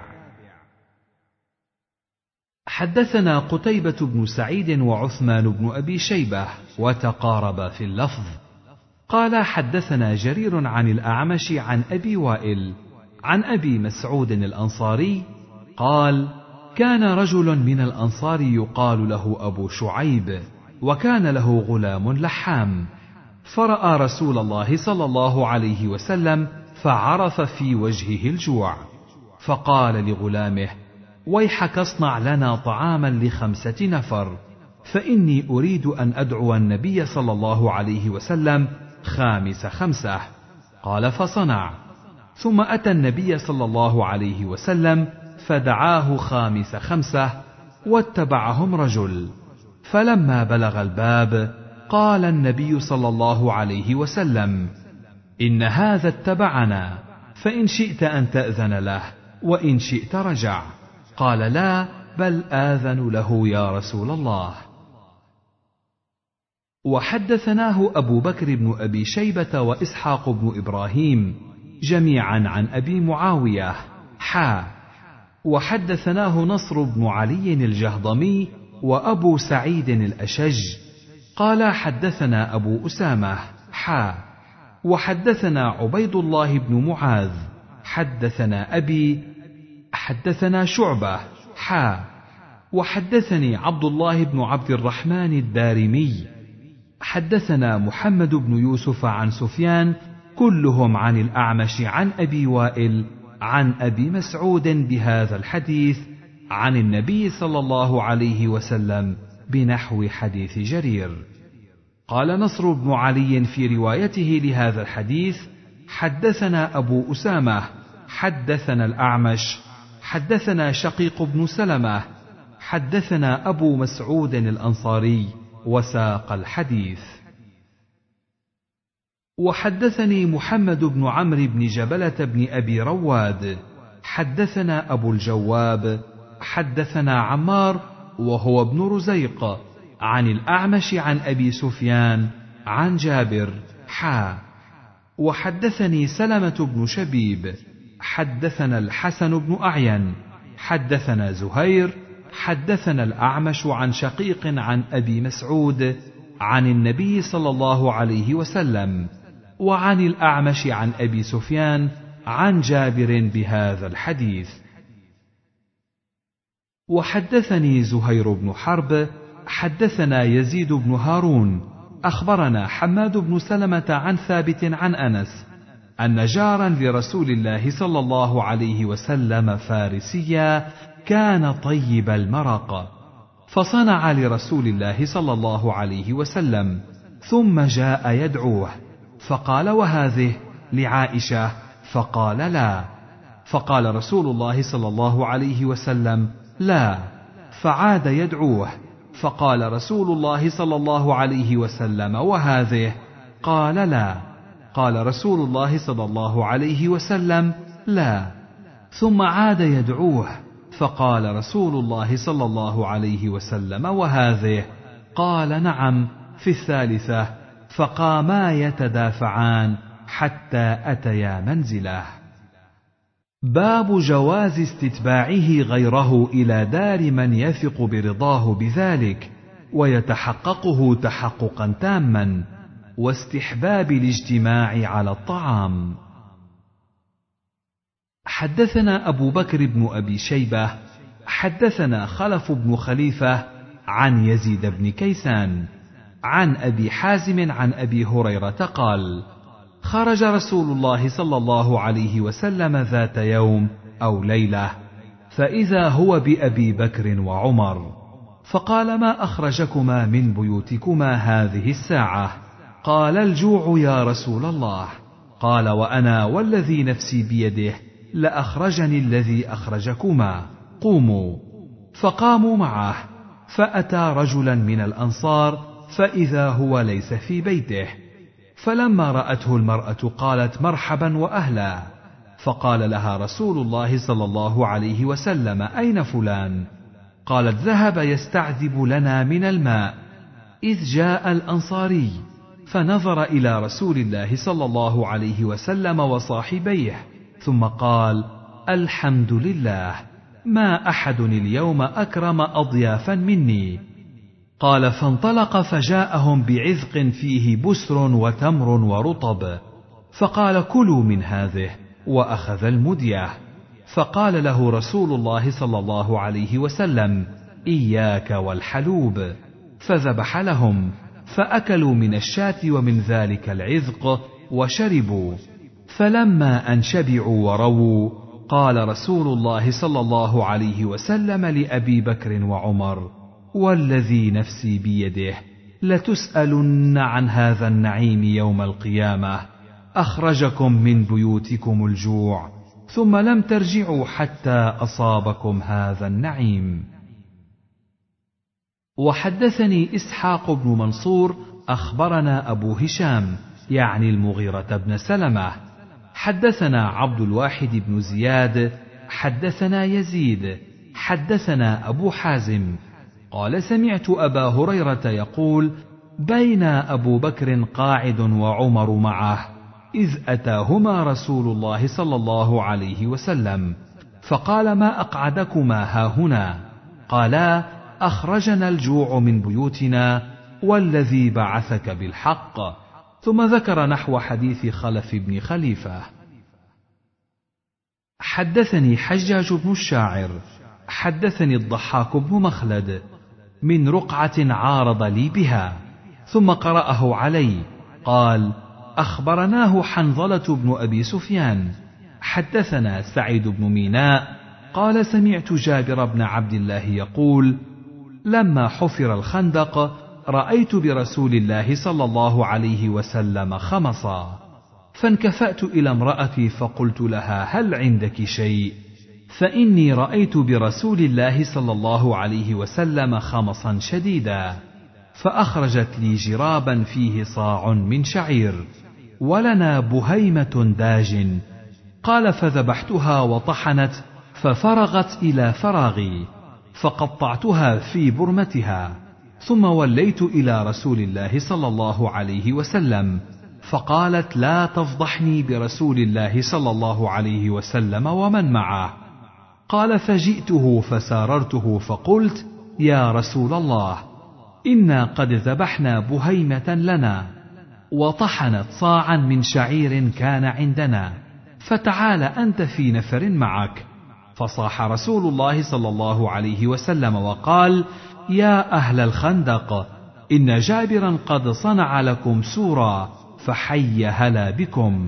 حدثنا قتيبة بن سعيد وعثمان بن أبي شيبة وتقاربا في اللفظ. قال: حدثنا جرير عن الأعمش عن أبي وائل عن أبي مسعود الأنصاري قال: كان رجل من الأنصار يقال له أبو شعيب، وكان له غلام لحام، فرأى رسول الله صلى الله عليه وسلم فعرف في وجهه الجوع، فقال لغلامه: ويحك اصنع لنا طعاما لخمسة نفر، فإني أريد أن أدعو النبي صلى الله عليه وسلم خامس خمسة. قال: فصنع، ثم أتى النبي صلى الله عليه وسلم فدعاه خامس خمسة، واتبعهم رجل، فلما بلغ الباب قال النبي صلى الله عليه وسلم: إن هذا اتبعنا، فإن شئت أن تأذن له، وإن شئت رجع. قال: لا، بل آذن له يا رسول الله. وحدثناه أبو بكر بن أبي شيبة وإسحاق بن إبراهيم جميعا عن أبي معاوية حا وحدثناه نصر بن علي الجهضمي وأبو سعيد الأشج قال حدثنا أبو أسامة حا وحدثنا عبيد الله بن معاذ حدثنا أبي حدثنا شعبة حا وحدثني عبد الله بن عبد الرحمن الدارمي حدثنا محمد بن يوسف عن سفيان كلهم عن الأعمش عن أبي وائل عن أبي مسعود بهذا الحديث عن النبي صلى الله عليه وسلم بنحو حديث جرير. قال نصر بن علي في روايته لهذا الحديث حدثنا أبو أسامة حدثنا الأعمش حدثنا شقيق بن سلمة حدثنا أبو مسعود الأنصاري وساق الحديث. وحدثني محمد بن عمرو بن جبلة بن أبي رواد حدثنا أبو الجواب حدثنا عمار وهو ابن رزيق عن الأعمش عن أبي سفيان عن جابر حا وحدثني سلمة بن شبيب حدثنا الحسن بن أعين حدثنا زهير حدثنا الأعمش عن شقيق عن أبي مسعود عن النبي صلى الله عليه وسلم وعن الأعمش عن أبي سفيان عن جابر بهذا الحديث. وحدثني زهير بن حرب حدثنا يزيد بن هارون أخبرنا حماد بن سلمة عن ثابت عن أنس أن جارا لرسول الله صلى الله عليه وسلم فارسيا كان طيب المرق فصنع لرسول الله صلى الله عليه وسلم ثم جاء يدعوه فقال وهذه لعائشة فقال لا فقال رسول الله صلى الله عليه وسلم لا فعاد يدعوه فقال رسول الله صلى الله عليه وسلم وهذه قال لا قال رسول الله صلى الله عليه وسلم لا ثم عاد يدعوه فقال رسول الله صلى الله عليه وسلم وهذه قال نعم في الثالثة فقاما يتدافعان حتى أتيا منزله. باب جواز استتباعه غيره إلى دار من يثق برضاه بذلك ويتحققه تحققا تاما واستحباب الاجتماع على الطعام. حدثنا أبو بكر بن أبي شيبة حدثنا خلف بن خليفة عن يزيد بن كيسان عن أبي حازم عن أبي هريرة قال خرج رسول الله صلى الله عليه وسلم ذات يوم أو ليلة فإذا هو بأبي بكر وعمر فقال ما أخرجكما من بيوتكما هذه الساعة؟ قال الجوع يا رسول الله. قال وأنا والذي نفسي بيده لأخرجني الذي أخرجكما قوموا. فقاموا معه فأتى رجلا من الأنصار فإذا هو ليس في بيته فلما رأته المرأة قالت مرحبا وأهلا فقال لها رسول الله صلى الله عليه وسلم أين فلان؟ قالت ذهب يستعذب لنا من الماء. إذ جاء الأنصاري فنظر إلى رسول الله صلى الله عليه وسلم وصاحبيه ثم قال الحمد لله ما أحد اليوم أكرم أضيافا مني. قال فانطلق فجاءهم بعذق فيه بسر وتمر ورطب فقال كلوا من هذه وأخذ المدية. فقال له رسول الله صلى الله عليه وسلم إياك والحلوب فذبح لهم فأكلوا من الشاة ومن ذلك العذق وشربوا. فلما أن شبعوا ورووا قال رسول الله صلى الله عليه وسلم لأبي بكر وعمر والذي نفسي بيده لتسألن عن هذا النعيم يوم القيامة أخرجكم من بيوتكم الجوع ثم لم ترجعوا حتى أصابكم هذا النعيم. وحدثني إسحاق بن منصور أخبرنا أبو هشام يعني المغيرة بن سلمة حدثنا عبد الواحد بن زياد حدثنا يزيد حدثنا أبو حازم قال سمعت أبا هريرة يقول بين أبو بكر قاعد وعمر معه إذ أتاهما رسول الله صلى الله عليه وسلم فقال ما أقعدكما هاهنا؟ قالا أخرجنا الجوع من بيوتنا والذي بعثك بالحق. ثم ذكر نحو حديث خلف بن خليفة. حدثني حجاج بن الشاعر حدثني الضحاك بن مخلد من رقعة عارض لي بها ثم قرأه علي قال أخبرناه حنظلة بن أبي سفيان حدثنا سعيد بن ميناء قال سمعت جابر بن عبد الله يقول لما حفر الخندق رأيت برسول الله صلى الله عليه وسلم خمصا فانكفأت إلى امرأتي فقلت لها هل عندك شيء؟ فإني رأيت برسول الله صلى الله عليه وسلم خمصا شديدا. فأخرجت لي جرابا فيه صاع من شعير ولنا بهيمة داج. قال فذبحتها وطحنت ففرغت إلى فراغي فقطعتها في برمتها ثم وليت إلى رسول الله صلى الله عليه وسلم فقالت لا تفضحني برسول الله صلى الله عليه وسلم ومن معه. قال فجئته فساررته فقلت يا رسول الله إنا قد ذبحنا بهيمة لنا وطحنت صاعا من شعير كان عندنا فتعال أنت في نفر معك. فصاح رسول الله صلى الله عليه وسلم وقال يا أهل الخندق إن جابرا قد صنع لكم سورا فحي هلا بكم.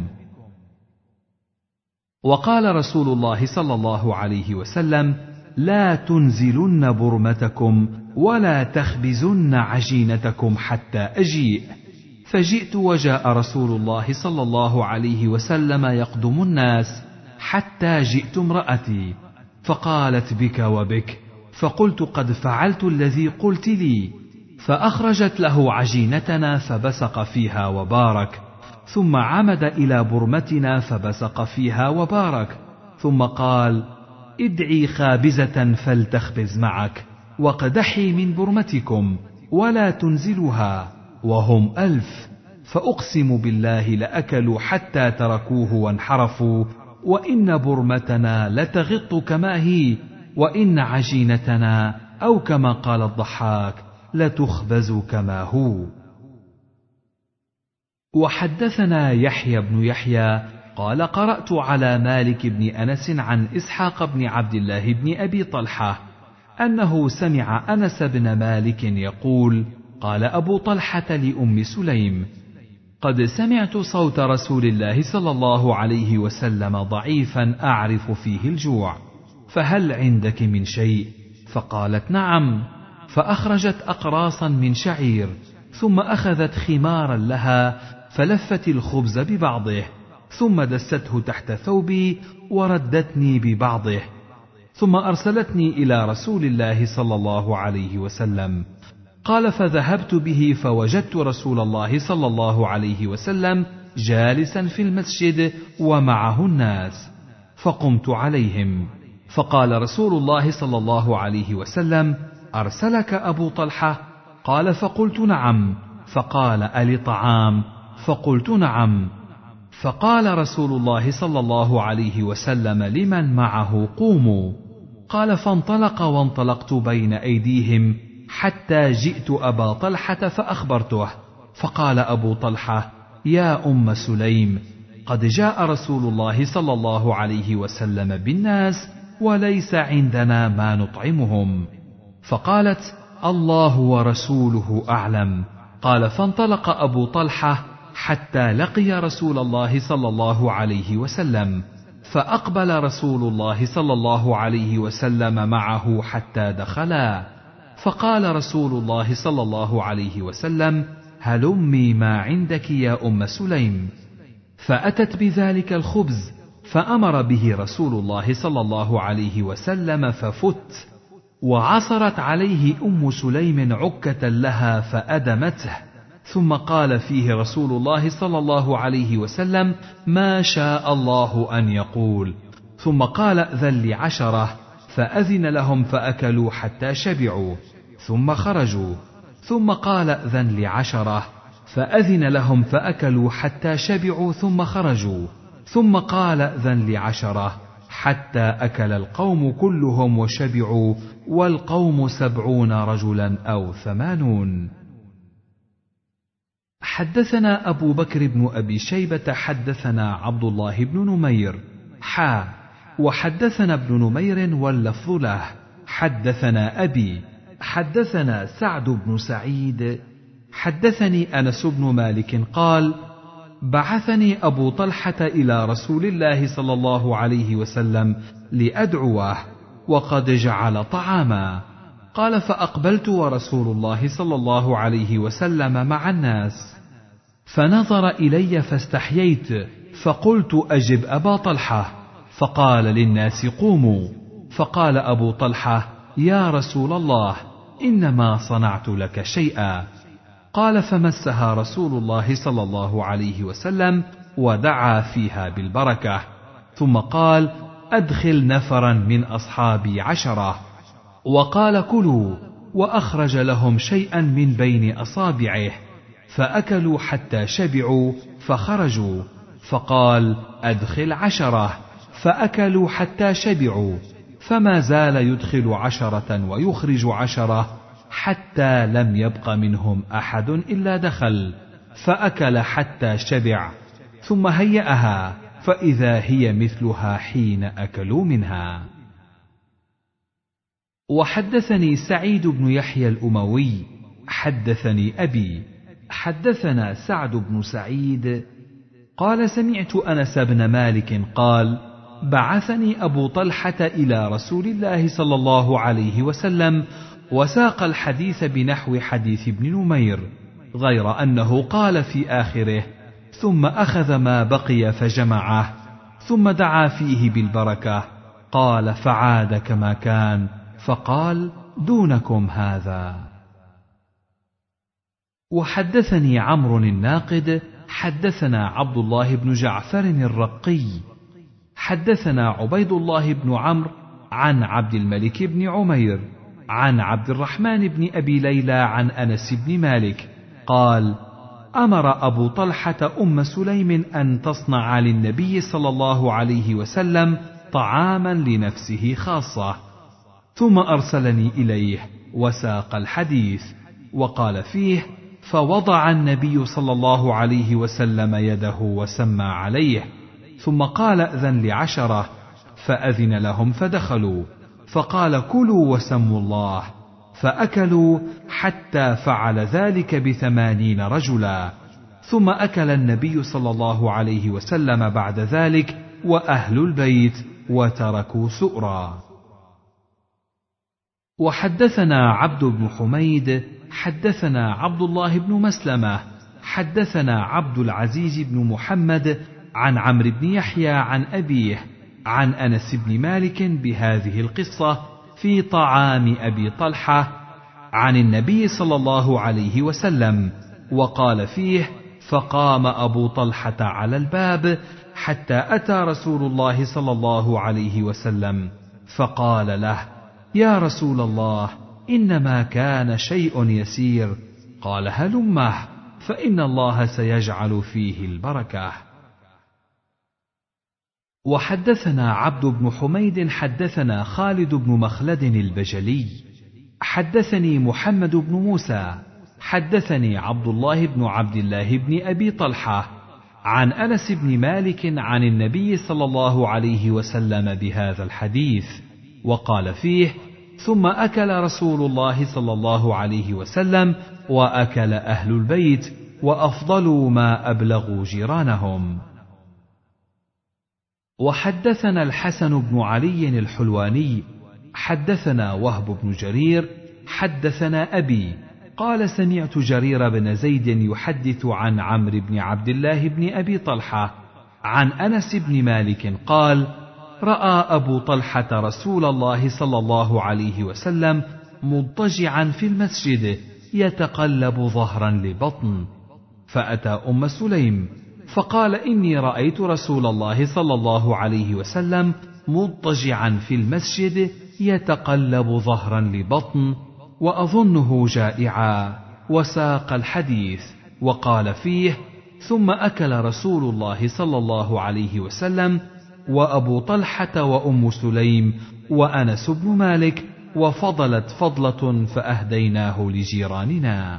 وقال رسول الله صلى الله عليه وسلم لا تنزلن برمتكم ولا تخبزن عجينتكم حتى أجيء. فجئت وجاء رسول الله صلى الله عليه وسلم يقدم الناس حتى جئت امرأتي فقالت بك وبك فقلت قد فعلت الذي قلت لي. فأخرجت له عجينتنا فبسق فيها وبارك ثم عمد إلى برمتنا فبسق فيها وبارك ثم قال ادعي خابزة فلتخبز معك وقدحي من برمتكم ولا تنزلها وهم ألف فأقسم بالله لأكلوا حتى تركوه وانحرفوا وإن برمتنا لتغط كما هي وإن عجينتنا أو كما قال الضحاك لتخبز كما هو. وحدثنا يحيى بن يحيى قال قرأت على مالك بن أنس عن إسحاق بن عبد الله بن أبي طلحة أنه سمع أنس بن مالك يقول قال أبو طلحة لأم سليم قد سمعت صوت رسول الله صلى الله عليه وسلم ضعيفا أعرف فيه الجوع فهل عندك من شيء؟ فقالت نعم. فأخرجت أقراصا من شعير ثم أخذت خمارا لها فلفت الخبز ببعضه ثم دسته تحت ثوبي وردتني ببعضه ثم أرسلتني إلى رسول الله صلى الله عليه وسلم. قال فذهبت به فوجدت رسول الله صلى الله عليه وسلم جالسا في المسجد ومعه الناس فقمت عليهم فقال رسول الله صلى الله عليه وسلم أرسلك أبو طلحة؟ قال فقلت نعم. فقال ألي طعام؟ فقلت نعم. فقال رسول الله صلى الله عليه وسلم لمن معه قوموا. قال فانطلق وانطلقت بين أيديهم حتى جئت أبا طلحة فأخبرته فقال أبو طلحة يا أم سليم قد جاء رسول الله صلى الله عليه وسلم بالناس وليس عندنا ما نطعمهم. فقالت الله ورسوله أعلم. قال فانطلق أبو طلحة حتى لقي رسول الله صلى الله عليه وسلم فأقبل رسول الله صلى الله عليه وسلم معه حتى دخلا فقال رسول الله صلى الله عليه وسلم هلمي ما عندك يا أم سليم. فأتت بذلك الخبز فأمر به رسول الله صلى الله عليه وسلم ففت وعصرت عليه أم سليم عكة لها فأدمته ثم قال فيه رسول الله صلى الله عليه وسلم ما شاء الله أن يقول ثم قال ائذن لعشرة فأذن لهم فأكلوا حتى شبعوا ثم خرجوا، ثم قال ائذن لعشرة، فأذن لهم فأكلوا حتى شبعوا ثم خرجوا، ثم قال ائذن لعشرة، حتى أكل القوم كلهم وشبعوا، والقوم سبعون رجلا أو ثمانون. حدثنا أبو بكر بن أبي شيبة حدثنا عبد الله بن نمير حا وحدثنا ابن نمير واللفظ له حدثنا أبي حدثنا سعد بن سعيد حدثني أنس بن مالك قال: بعثني أبو طلحة إلى رسول الله صلى الله عليه وسلم لأدعوه وقد جعل طعاما. قال: فأقبلت ورسول الله صلى الله عليه وسلم مع الناس، فنظر إلي فاستحييت، فقلت: أجب أبا طلحة. فقال للناس: قوموا. فقال أبو طلحة: يا رسول الله، إنما صنعت لك شيئا. قال: فمسها رسول الله صلى الله عليه وسلم ودعا فيها بالبركة، ثم قال: أدخل نفرا من أصحابي عشرة. وقال: كلوا، وأخرج لهم شيئا من بين أصابعه، فأكلوا حتى شبعوا فخرجوا، فقال: أدخل عشرة، فأكلوا حتى شبعوا، فما زال يدخل عشرة ويخرج عشرة حتى لم يبق منهم أحد إلا دخل، فأكل حتى شبع، ثم هيأها، فإذا هي مثلها حين أكلوا منها. وحدثني سعيد بن يحيى الأموي حدثني أبي حدثنا سعد بن سعيد قال: سمعت أنس بن مالك قال: بعثني أبو طلحة إلى رسول الله صلى الله عليه وسلم، وساق الحديث بنحو حديث ابن نمير، غير أنه قال في آخره: ثم أخذ ما بقي فجمعه، ثم دعا فيه بالبركة. قال: فعاد كما كان، فقال: دونكم هذا. وحدثني عمرو الناقد حدثنا عبد الله بن جعفر الرقي حدثنا عبيد الله بن عمرو عن عبد الملك بن عمير عن عبد الرحمن بن أبي ليلى عن أنس بن مالك قال: أمر أبو طلحة أم سليم أن تصنع للنبي صلى الله عليه وسلم طعاما لنفسه خاصة، ثم أرسلني إليه وساق الحديث، وقال فيه: فوضع النبي صلى الله عليه وسلم يده وسمى عليه، ثم قال: أذن لعشرة، فأذن لهم فدخلوا، فقال: كلوا وسموا الله، فأكلوا حتى فعل ذلك بثمانين رجلا، ثم أكل النبي صلى الله عليه وسلم بعد ذلك وأهل البيت وتركوا سؤرا. وحدثنا عبد بن حميد حدثنا عبد الله بن مسلمة حدثنا عبد العزيز بن محمد عن عمرو بن يحيى عن أبيه عن أنس بن مالك بهذه القصة في طعام أبي طلحة عن النبي صلى الله عليه وسلم، وقال فيه: فقام أبو طلحة على الباب حتى أتى رسول الله صلى الله عليه وسلم، فقال له: يا رسول الله، إنما كان شيء يسير. قال: هلمه، فإن الله سيجعل فيه البركة. وحدثنا عبد بن حميد حدثنا خالد بن مخلد البجلي حدثني محمد بن موسى حدثني عبد الله بن عبد الله بن أبي طلحة عن أنس بن مالك عن النبي صلى الله عليه وسلم بهذا الحديث، وقال فيه: ثم أكل رسول الله صلى الله عليه وسلم، وأكل أهل البيت، وأفضلوا ما أبلغوا جيرانهم. وحدثنا الحسن بن علي الحلواني حدثنا وهب بن جرير حدثنا أبي قال: سمعت جرير بن زيد يحدث عن عمرو بن عبد الله بن أبي طلحة عن أنس بن مالك قال: رأى أبو طلحة رسول الله صلى الله عليه وسلم مضطجعا في المسجد يتقلب ظهرا لبطن، فأتى أم سليم فقال: إني رأيت رسول الله صلى الله عليه وسلم مضطجعا في المسجد يتقلب ظهرا لبطن، وأظنه جائعا، وساق الحديث وقال فيه: ثم أكل رسول الله صلى الله عليه وسلم وأبو طلحة وأم سليم وأنس بن مالك، وفضلت فضلة فأهديناه لجيراننا.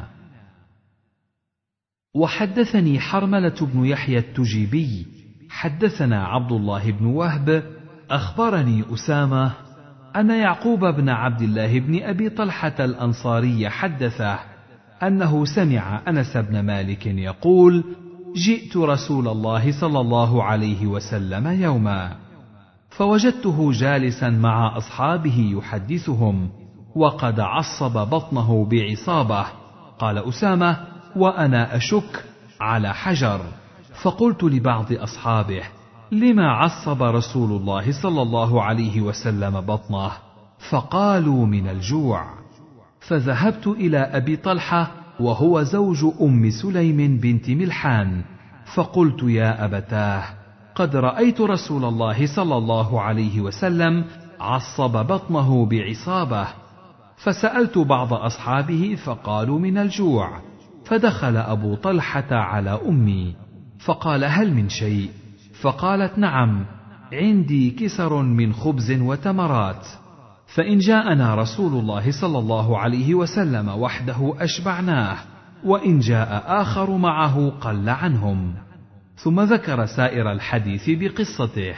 وحدثني حرملة بن يحيى التجيبي حدثنا عبد الله بن وهب أخبرني أسامة أن يعقوب بن عبد الله بن أبي طلحة الأنصاري حدثه أنه سمع أنس بن مالك يقول: جئت رسول الله صلى الله عليه وسلم يوما فوجدته جالسا مع أصحابه يحدثهم وقد عصب بطنه بعصابة. قال أسامة: وأنا أشك على حجر، فقلت لبعض أصحابه: لما عصب رسول الله صلى الله عليه وسلم بطنه؟ فقالوا: من الجوع. فذهبت إلى أبي طلحة وهو زوج أم سليم بنت ملحان، فقلت: يا أبتاه، قد رأيت رسول الله صلى الله عليه وسلم عصب بطنه بعصابة. فسألت بعض أصحابه فقالوا: من الجوع. فدخل أبو طلحة على أمي فقال: هل من شيء؟ فقالت: نعم، عندي كسر من خبز وتمرات، فإن جاءنا رسول الله صلى الله عليه وسلم وحده أشبعناه، وإن جاء آخر معه قل عنهم. ثم ذكر سائر الحديث بقصته.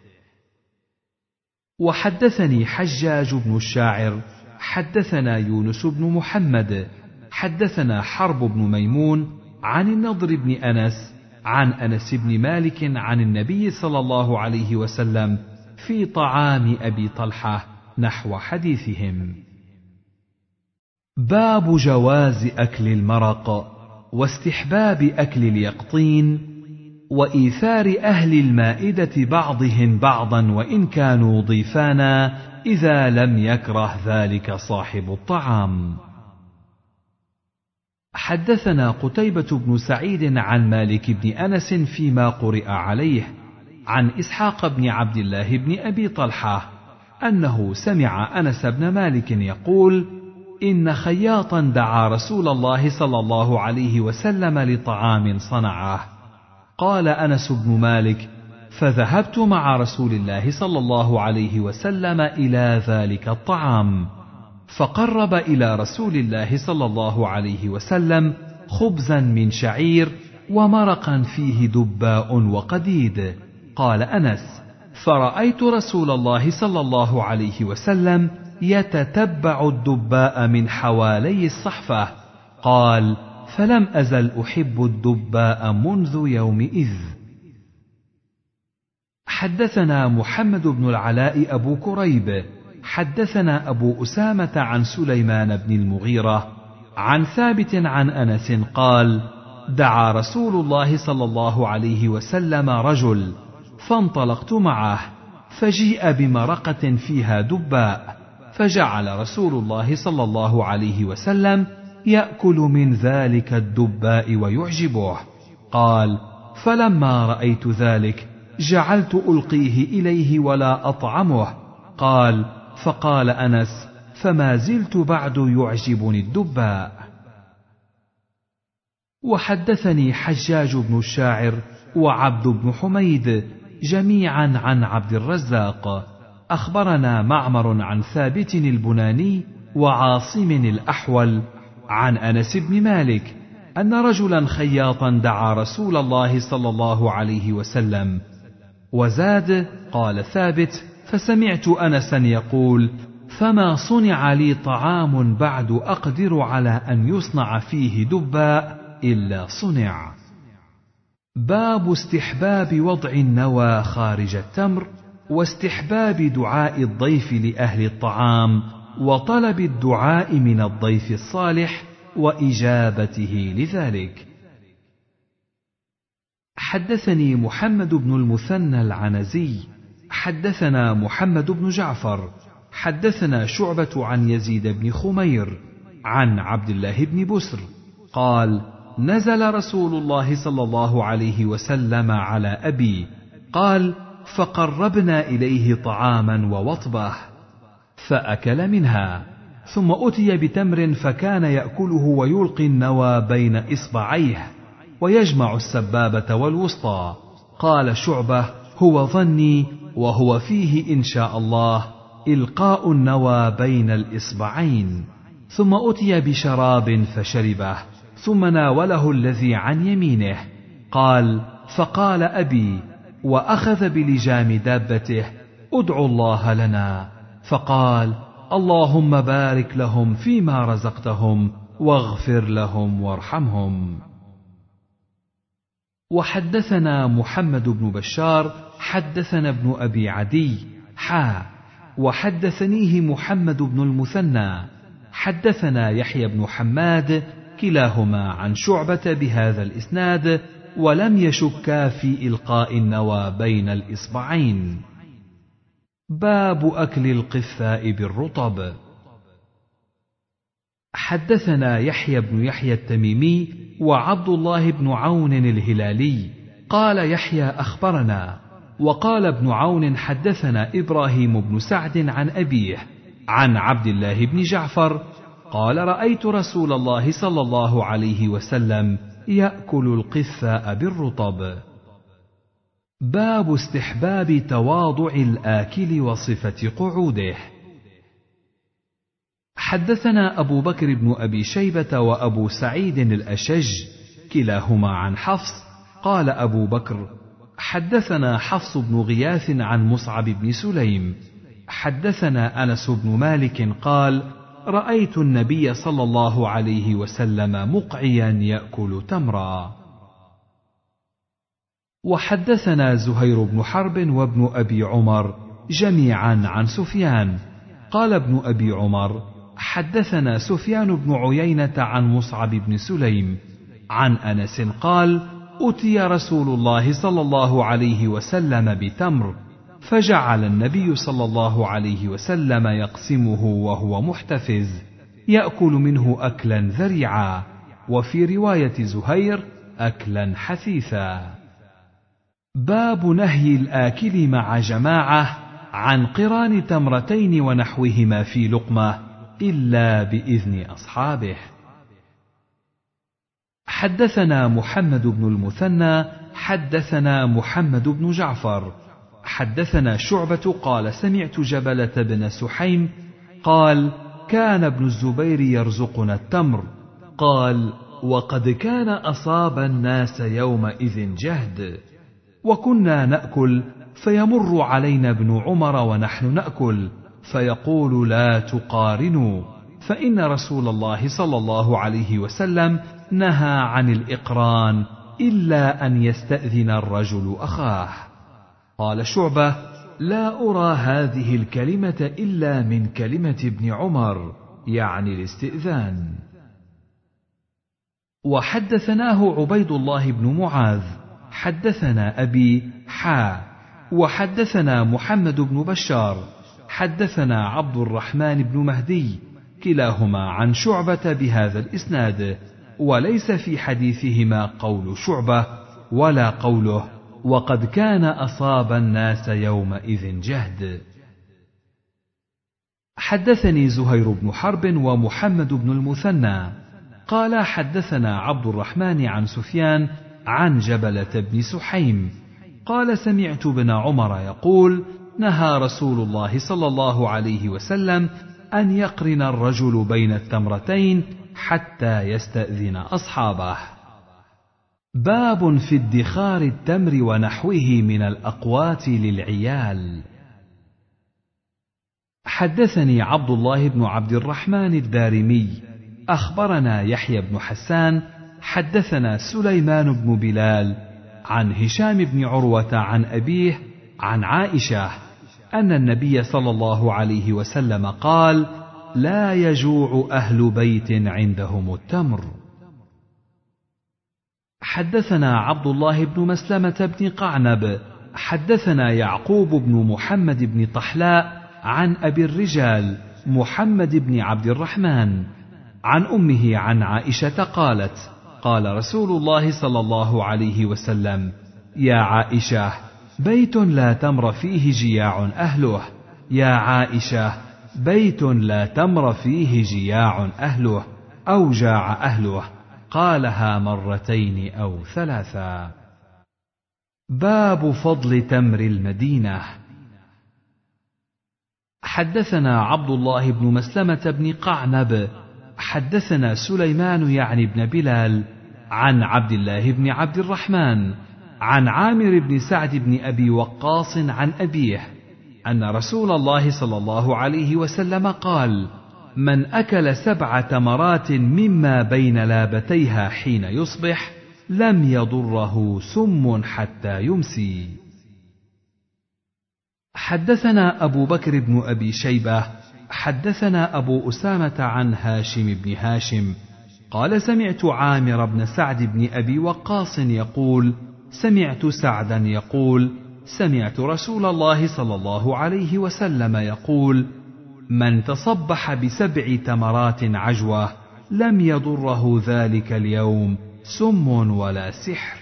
وحدثني حجاج بن الشاعر حدثنا يونس بن محمد حدثنا حرب بن ميمون عن النضر بن أنس عن أنس بن مالك عن النبي صلى الله عليه وسلم في طعام أبي طلحة نحو حديثهم. باب جواز أكل المرق واستحباب أكل اليقطين وإيثار أهل المائدة بعضهم بعضا وإن كانوا ضيفانا إذا لم يكره ذلك صاحب الطعام. حدثنا قتيبة بن سعيد عن مالك بن أنس فيما قرئ عليه عن إسحاق بن عبد الله بن أبي طلحة أنه سمع أنس بن مالك يقول: إن خياطا دعا رسول الله صلى الله عليه وسلم لطعام صنعه. قال أنس بن مالك: فذهبت مع رسول الله صلى الله عليه وسلم إلى ذلك الطعام، فقرب إلى رسول الله صلى الله عليه وسلم خبزا من شعير ومرقا فيه دباء وقديد. قال أنس: فرأيت رسول الله صلى الله عليه وسلم يتتبع الدباء من حوالي الصحفة. قال: فلم أزل أحب الدباء منذ يومئذ. حدثنا محمد بن العلاء أبو كريب حدثنا أبو أسامة عن سليمان بن المغيرة عن ثابت عن أنس قال: دعا رسول الله صلى الله عليه وسلم رجل، فانطلقت معه، فجيء بمرقة فيها دباء، فجعل رسول الله صلى الله عليه وسلم يأكل من ذلك الدباء ويعجبه. قال: فلما رأيت ذلك جعلت ألقيه إليه ولا أطعمه. قال: فقال أنس: فما زلت بعد يعجبني الدباء. وحدثني حجاج بن الشاعر وعبد بن حميد جميعا عن عبد الرزاق أخبرنا معمر عن ثابت البناني وعاصم الأحول عن أنس بن مالك أن رجلا خياطا دعا رسول الله صلى الله عليه وسلم. وزاد: قال ثابت: فسمعت أنسا يقول: فما صنع لي طعام بعد أقدر على أن يصنع فيه دباء إلا صنع. باب استحباب وضع النوى خارج التمر واستحباب دعاء الضيف لأهل الطعام وطلب الدعاء من الضيف الصالح وإجابته لذلك. حدثني محمد بن المثنى العنزي حدثنا محمد بن جعفر حدثنا شعبة عن يزيد بن خمير عن عبد الله بن بسر قال: نزل رسول الله صلى الله عليه وسلم على أبي، قال: فقربنا إليه طعاما ووطبه فأكل منها، ثم أتي بتمر فكان يأكله ويلقي النوى بين إصبعيه ويجمع السبابة والوسطى. قال شعبة: هو ظني وهو فيه إن شاء الله إلقاء النوى بين الإصبعين. ثم أتي بشراب فشربه، ثم ناوله الذي عن يمينه. قال: فقال أبي وأخذ بلجام دابته: ادعوا الله لنا. فقال: اللهم بارك لهم فيما رزقتهم واغفر لهم وارحمهم. وحدثنا محمد بن بشار حدثنا ابن أبي عدي حا وحدثنيه محمد بن المثنى حدثنا يحيى بن حماد كلاهما عن شعبة بهذا الإسناد، ولم يشكا في إلقاء النوى بين الإصبعين. باب أكل القثاء بالرطب. حدثنا يحيى بن يحيى التميمي وعبد الله بن عون الهلالي قال يحيى أخبرنا، وقال ابن عون حدثنا إبراهيم بن سعد عن أبيه عن عبد الله بن جعفر قال: رأيت رسول الله صلى الله عليه وسلم يأكل القثاء بالرطب. باب استحباب تواضع الآكل وصفة قعوده. حدثنا أبو بكر بن أبي شيبة وأبو سعيد الأشج كلاهما عن حفص قال أبو بكر: حدثنا حفص بن غياث عن مصعب بن سليم حدثنا أنس بن مالك قال: رأيت النبي صلى الله عليه وسلم مقعيا يأكل تمرا. وحدثنا زهير بن حرب وابن أبي عمر جميعا عن سفيان قال ابن أبي عمر: حدثنا سفيان بن عيينة عن مصعب بن سليم عن أنس قال: أتي رسول الله صلى الله عليه وسلم بتمر، فجعل النبي صلى الله عليه وسلم يقسمه وهو محتفز يأكل منه أكلا ذريعا، وفي رواية زهير أكلا حثيثا. باب نهي الآكل مع جماعة عن قران تمرتين ونحوهما في لقمة إلا بإذن أصحابه. حدثنا محمد بن المثنى حدثنا محمد بن جعفر حدثنا شعبة قال: سمعت جبلة بن سحيم قال: كان ابن الزبير يرزقنا التمر. قال: وقد كان أصاب الناس يومئذ جهد، وكنا نأكل فيمر علينا ابن عمر ونحن نأكل فيقول: لا تقارنوا، فإن رسول الله صلى الله عليه وسلم نهى عن الإقران إلا أن يستأذن الرجل أخاه. قال شعبة: لا أرى هذه الكلمة إلا من كلمة ابن عمر، يعني الاستئذان. وحدثناه عبيد الله بن معاذ حدثنا أبي حا وحدثنا محمد بن بشار حدثنا عبد الرحمن بن مهدي كلاهما عن شعبة بهذا الإسناد، وليس في حديثهما قول شعبة ولا قوله: وقد كان أصاب الناس يومئذ جهد. حدثني زهير بن حرب ومحمد بن المثنى قال: حدثنا عبد الرحمن عن سفيان عن جبلة بن سحيم قال: سمعت ابن عمر يقول: نهى رسول الله صلى الله عليه وسلم أن يقرن الرجل بين التمرتين حتى يستأذن أصحابه. باب في ادخار التمر ونحوه من الأقوات للعيال. حدثني عبد الله بن عبد الرحمن الدارمي أخبرنا يحيى بن حسان حدثنا سليمان بن بلال عن هشام بن عروة عن أبيه عن عائشة أن النبي صلى الله عليه وسلم قال: لا يجوع أهل بيت عندهم التمر. حدثنا عبد الله بن مسلمة بن قعنب حدثنا يعقوب بن محمد بن طحلاء عن أبي الرجال محمد بن عبد الرحمن عن أمه عن عائشة قالت: قال رسول الله صلى الله عليه وسلم: يا عائشة، بيت لا تمر فيه جياع أهله. يا عائشة بيت لا تمر فيه جياع أهله أو جاع أهله. قالها مرتين أو ثلاثا. باب فضل تمر المدينة. حدثنا عبد الله بن مسلمة بن قعنب حدثنا سليمان يعني بن بلال عن عبد الله بن عبد الرحمن عن عامر بن سعد بن أبي وقاص عن أبيه أن رسول الله صلى الله عليه وسلم قال: من أكل سبع تمرات مما بين لابتيها حين يصبح لم يضره سم حتى يمسي. حدثنا أبو بكر بن أبي شيبة حدثنا أبو أسامة عن هاشم بن هاشم قال: سمعت عامر بن سعد بن أبي وقاص يقول: سمعت سعدا يقول: سمعت رسول الله صلى الله عليه وسلم يقول: من تصبح بسبع تمرات عجوة لم يضره ذلك اليوم سم ولا سحر.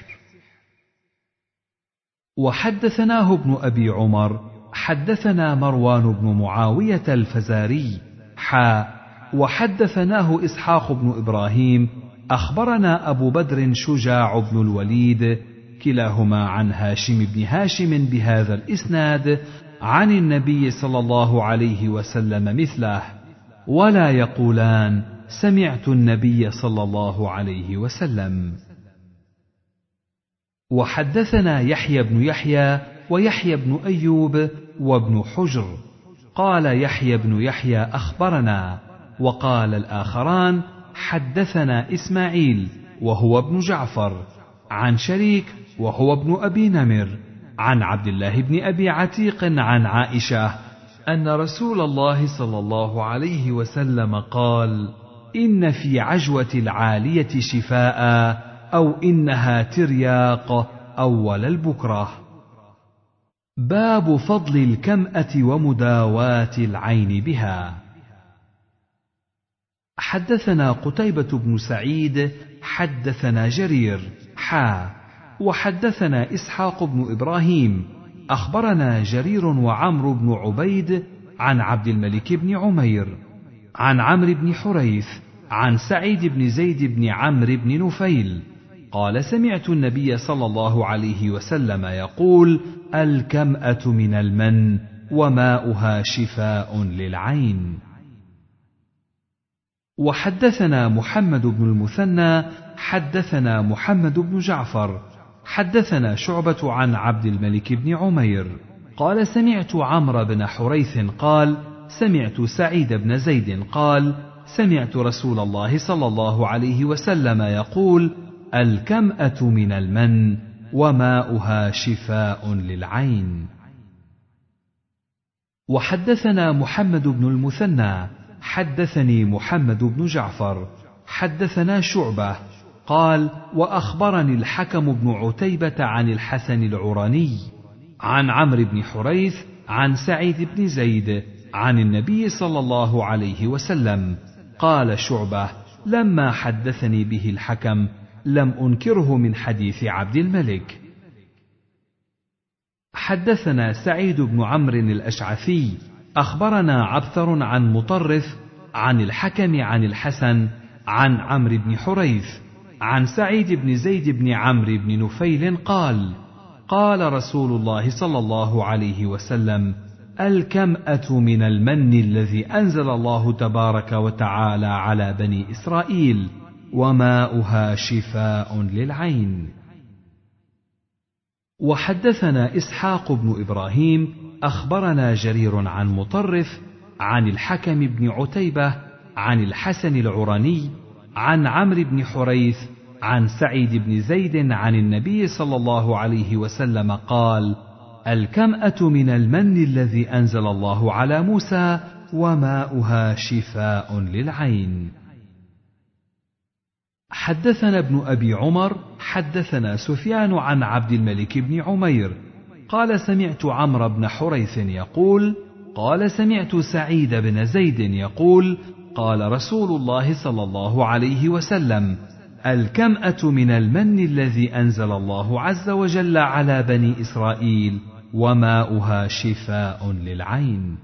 وحدثناه ابن أبي عمر حدثنا مروان بن معاوية الفزاري حا وحدثناه إسحاق بن إبراهيم أخبرنا أبو بدر شجاع بن الوليد كلاهما عن هاشم بن هاشم بهذا الإسناد عن النبي صلى الله عليه وسلم مثله، ولا يقولان سمعت النبي صلى الله عليه وسلم. وحدثنا يحيى بن يحيى ويحيى بن أيوب وابن حجر قال يحيى بن يحيى أخبرنا، وقال الآخران حدثنا إسماعيل وهو ابن جعفر عن شريك وهو ابن أبي نمر عن عبد الله بن أبي عتيق عن عائشة أن رسول الله صلى الله عليه وسلم قال: إن في عجوة العالية شفاء أو إنها ترياق أول البكرة. باب فضل الكمأة ومداواة العين بها. حدثنا قتيبة بن سعيد حدثنا جرير حا وحدثنا إسحاق بن إبراهيم أخبرنا جرير وعمرو بن عبيد عن عبد الملك بن عمير عن عمرو بن حريث عن سعيد بن زيد بن عمرو بن نفيل قال: سمعت النبي صلى الله عليه وسلم يقول: الكمأة من المن وماؤها شفاء للعين. وحدثنا محمد بن المثنى حدثنا محمد بن جعفر حدثنا شعبة عن عبد الملك بن عمير قال: سمعت عمرو بن حريث قال: سمعت سعيد بن زيد قال: سمعت رسول الله صلى الله عليه وسلم يقول: الكمأة من المن وماؤها شفاء للعين. وحدثنا محمد بن المثنى حدثني محمد بن جعفر حدثنا شعبة قال: وأخبرني الحكم بن عتيبة عن الحسن العراني عن عمرو بن حريث عن سعيد بن زيد عن النبي صلى الله عليه وسلم. قال شعبة: لما حدثني به الحكم لم أنكره من حديث عبد الملك. حدثنا سعيد بن عمرو الأشعثي أخبرنا عبثر عن مطرف عن الحكم عن الحسن عن عمرو بن حريث عن سعيد بن زيد بن عمرو بن نفيل قال: قال رسول الله صلى الله عليه وسلم: الكمأة من المن الذي أنزل الله تبارك وتعالى على بني إسرائيل وماؤها شفاء للعين. وحدثنا إسحاق بن إبراهيم أخبرنا جرير عن مطرف عن الحكم بن عتيبة عن الحسن العراني عن عمرو بن حريث عن سعيد بن زيد عن النبي صلى الله عليه وسلم قال: الكمأة من المن الذي أنزل الله على موسى وماؤها شفاء للعين. حدثنا ابن أبي عمر حدثنا سفيان عن عبد الملك بن عمير قال: سمعت عمرو بن حريث يقول: قال: سمعت سعيد بن زيد يقول: قال رسول الله صلى الله عليه وسلم: الكمأة من المن الذي أنزل الله عز وجل على بني إسرائيل وماؤها شفاء للعين.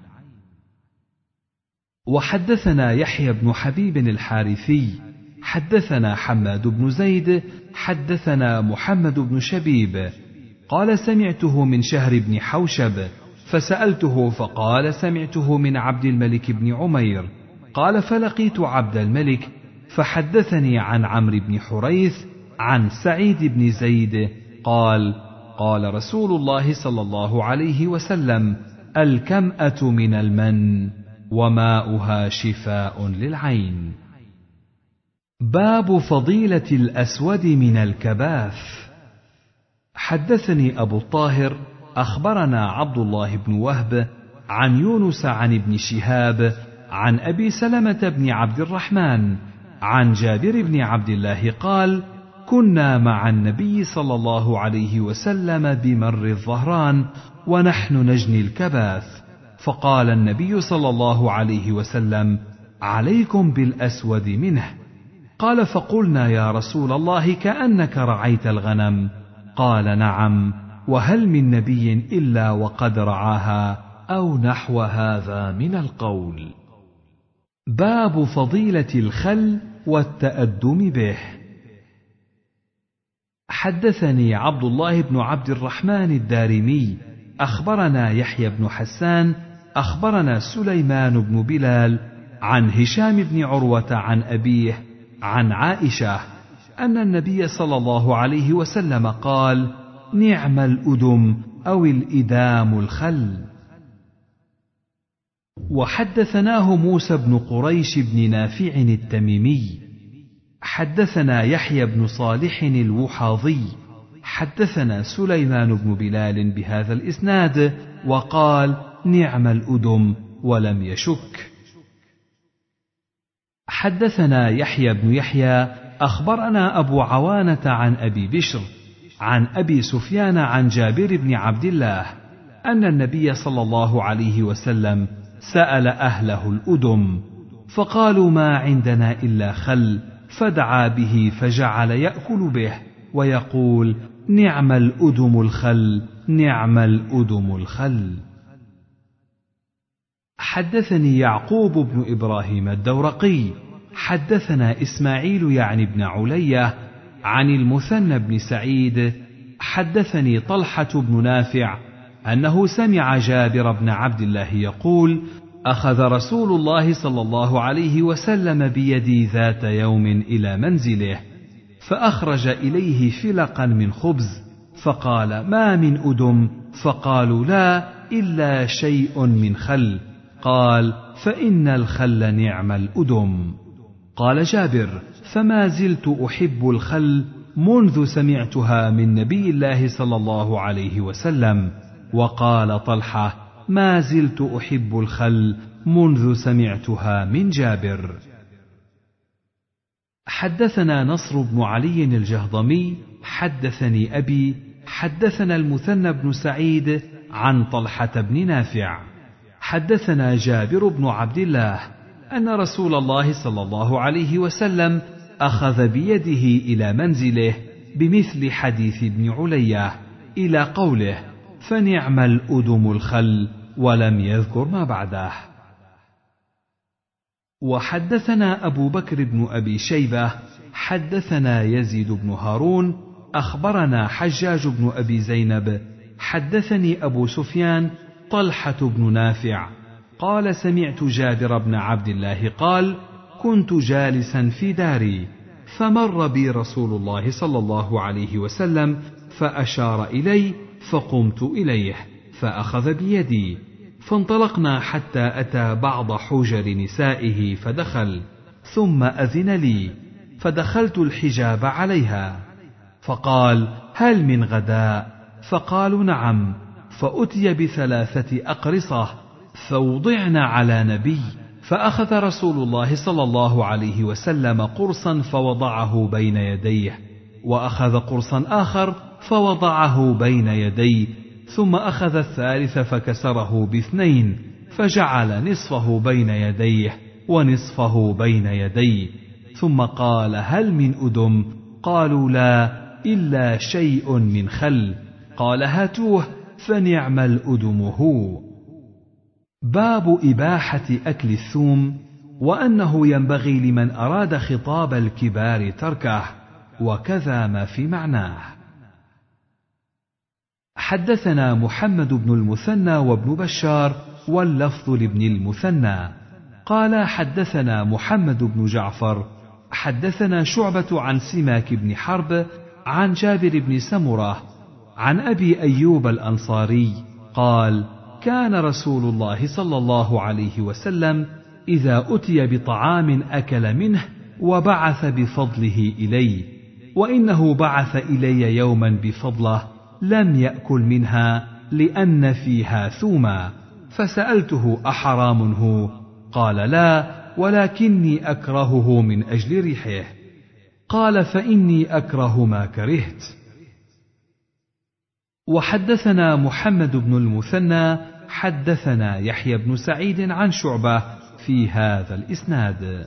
وحدثنا يحيى بن حبيب الحارثي حدثنا حماد بن زيد حدثنا محمد بن شبيب قال سمعته من شهر بن حوشب فسألته فقال سمعته من عبد الملك بن عمير قال فلقيت عبد الملك فحدثني عن عمرو بن حريث عن سعيد بن زيد قال قال رسول الله صلى الله عليه وسلم الكمأة من المن وماؤها شفاء للعين. باب فضيلة الأسود من الكباث. حدثني أبو الطاهر أخبرنا عبد الله بن وهب عن يونس عن ابن شهاب عن أبي سلمة بن عبد الرحمن عن جابر بن عبد الله قال كنا مع النبي صلى الله عليه وسلم بمر الظهران ونحن نجني الكباث فقال النبي صلى الله عليه وسلم عليكم بالأسود منه. قال فقلنا يا رسول الله كأنك رعيت الغنم قال نعم وهل من نبي إلا وقد رعاها أو نحو هذا من القول. باب فضيلة الخل والتأدم به. حدثني عبد الله بن عبد الرحمن الدارمي أخبرنا يحيى بن حسان أخبرنا سليمان بن بلال عن هشام بن عروة عن أبيه عن عائشة أن النبي صلى الله عليه وسلم قال نعم الأدم أو الإدام الخل. وحدثناه موسى بن قريش بن نافع التميمي حدثنا يحيى بن صالح الوحاضي حدثنا سليمان بن بلال بهذا الإسناد وقال نعم الأدم ولم يشك. حدثنا يحيى بن يحيى أخبرنا أبو عوانة عن أبي بشر عن أبي سفيان عن جابر بن عبد الله أن النبي صلى الله عليه وسلم سأل أهله الأدم فقالوا ما عندنا إلا خل فدعا به فجعل يأكل به ويقول نعم الأدم الخل نعم الأدم الخل. حدثني يعقوب بن إبراهيم الدورقي حدثنا إسماعيل يعني بن علية عن المثنى بن سعيد حدثني طلحة بن نافع أنه سمع جابر بن عبد الله يقول أخذ رسول الله صلى الله عليه وسلم بيدي ذات يوم إلى منزله فأخرج إليه فلقا من خبز فقال ما من أدم فقالوا لا إلا شيء من خل قال فإن الخل نعم الأدم. قال جابر فما زلت أحب الخل منذ سمعتها من نبي الله صلى الله عليه وسلم. وقال طلحة ما زلت أحب الخل منذ سمعتها من جابر. حدثنا نصر بن علي الجهضمي حدثني أبي حدثنا المثنى بن سعيد عن طلحة بن نافع حدثنا جابر بن عبد الله أن رسول الله صلى الله عليه وسلم أخذ بيده إلى منزله بمثل حديث ابن علية إلى قوله فنعم الأدم الخل ولم يذكر ما بعده. وحدثنا أبو بكر بن أبي شيبة حدثنا يزيد بن هارون أخبرنا حجاج بن أبي زينب حدثني أبو سفيان طلحة بن نافع قال سمعت جابر بن عبد الله قال كنت جالسا في داري فمر بي رسول الله صلى الله عليه وسلم فأشار إلي فقمت إليه فأخذ بيدي فانطلقنا حتى أتى بعض حجر نسائه فدخل ثم أذن لي فدخلت الحجاب عليها فقال هل من غداء فقالوا نعم فأتي بثلاثة أقرصة فوضعن على نبي فأخذ رسول الله صلى الله عليه وسلم قرصا فوضعه بين يديه وأخذ قرصا آخر فوضعه بين يديه ثم أخذ الثالث فكسره باثنين فجعل نصفه بين يديه ونصفه بين يديه ثم قال: هل من أدم؟ قالوا: لا، إلا شيء من خل. قال: هاتوه، فنعم الأدم هو. باب إباحة أكل الثوم، وأنه ينبغي لمن أراد خطاب الكبار تركه، وكذا ما في معناه. حدثنا محمد بن المثنى وابن بشار، واللفظ لابن المثنى قال: حدثنا محمد بن جعفر حدثنا شعبة عن سماك بن حرب عن جابر بن سمرة عن أبي أيوب الأنصاري قال: كان رسول الله صلى الله عليه وسلم إذا أتي بطعام أكل منه وبعث بفضله إلي، وإنه بعث إلي يوما بفضله لم يأكل منها لأن فيها ثوما، فسألته: أحرام هو؟ قال: لا، ولكني أكرهه من أجل ريحه. قال: فإني أكره ما كرهت. وحدثنا محمد بن المثنى حدثنا يحيى بن سعيد عن شعبة في هذا الإسناد.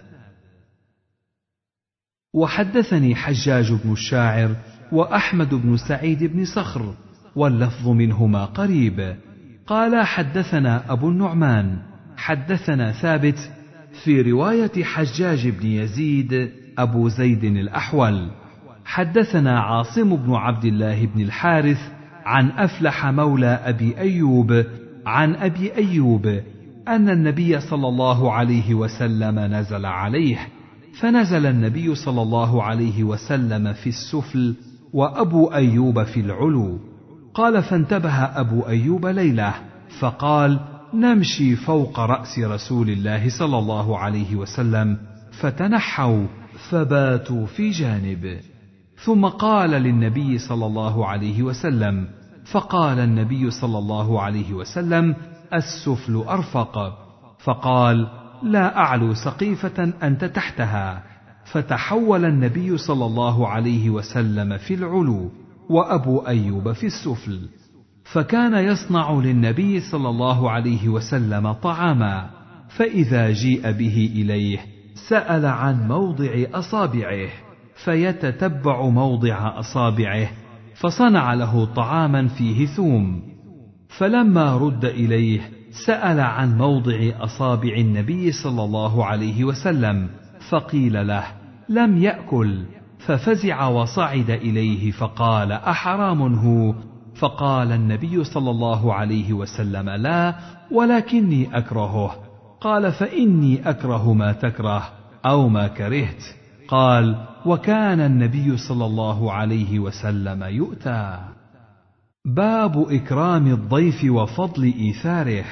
وحدثني حجاج بن الشاعر وأحمد بن سعيد بن صخر، واللفظ منهما قريب. قال: حدثنا أبو النعمان حدثنا ثابت في رواية حجاج بن يزيد أبو زيد الأحول. حدثنا عاصم بن عبد الله بن الحارث عن أفلح مولى أبي أيوب عن أبي أيوب أن النبي صلى الله عليه وسلم نزل عليه، فنزل النبي صلى الله عليه وسلم في السفل وأبو أيوب في العلو. قال: فانتبه أبو أيوب ليلة فقال: نمشي فوق رأس رسول الله صلى الله عليه وسلم، فتنحوا فباتوا في جانب. ثم قال للنبي صلى الله عليه وسلم، فقال النبي صلى الله عليه وسلم: السفل أرفق. فقال: لا أعلو سقيفة أنت تحتها. فتحول النبي صلى الله عليه وسلم في العلو وأبو أيوب في السفل، فكان يصنع للنبي صلى الله عليه وسلم طعاما، فإذا جيء به إليه سأل عن موضع أصابعه فيتتبع موضع أصابعه، فصنع له طعاما فيه ثوم. فلما رد إليه سأل عن موضع أصابع النبي صلى الله عليه وسلم، فقيل له: لم يأكل. ففزع وصعد إليه فقال: أحرام هو؟ فقال النبي صلى الله عليه وسلم: لا، ولكني أكرهه. قال: فإني أكره ما تكره أو ما كرهت. قال: وكان النبي صلى الله عليه وسلم يؤتى. باب إكرام الضيف وفضل إيثاره.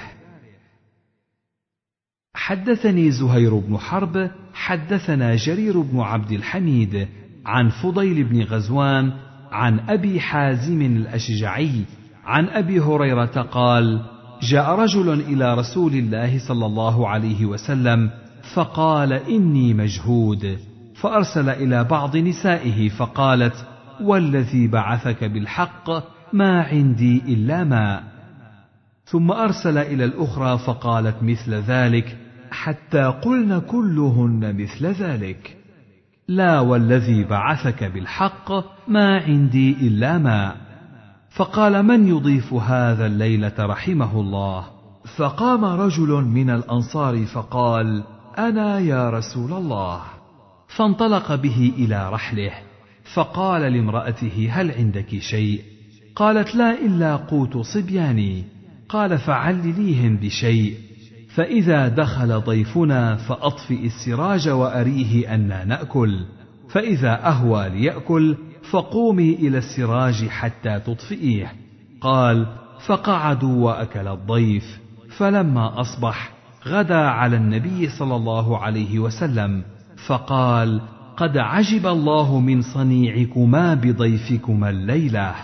حدثني زهير بن حرب حدثنا جرير بن عبد الحميد عن فضيل بن غزوان عن أبي حازم الأشجعي عن أبي هريرة قال: جاء رجل إلى رسول الله صلى الله عليه وسلم فقال: إني مجهود، فأرسل إلى بعض نسائه فقالت: والذي بعثك بالحق ما عندي إلا ماء. ثم أرسل إلى الأخرى فقالت مثل ذلك، حتى قلن كلهن مثل ذلك: لا، والذي بعثك بالحق ما عندي إلا ماء. فقال: من يضيف هذا الليلة رحمه الله؟ فقام رجل من الأنصار فقال: أنا يا رسول الله. فانطلق به إلى رحله، فقال لامرأته: هل عندك شيء؟ قالت: لا، إلا قوت صبياني. قال: فعلليهم بشيء، فإذا دخل ضيفنا فأطفئ السراج وأريه أنا نأكل، فإذا أهوى ليأكل فقومي إلى السراج حتى تطفئيه. قال: فقعدوا وأكل الضيف. فلما أصبح غدا على النبي صلى الله عليه وسلم فقال: قد عجب الله من صنيعكما بضيفكما الليلة.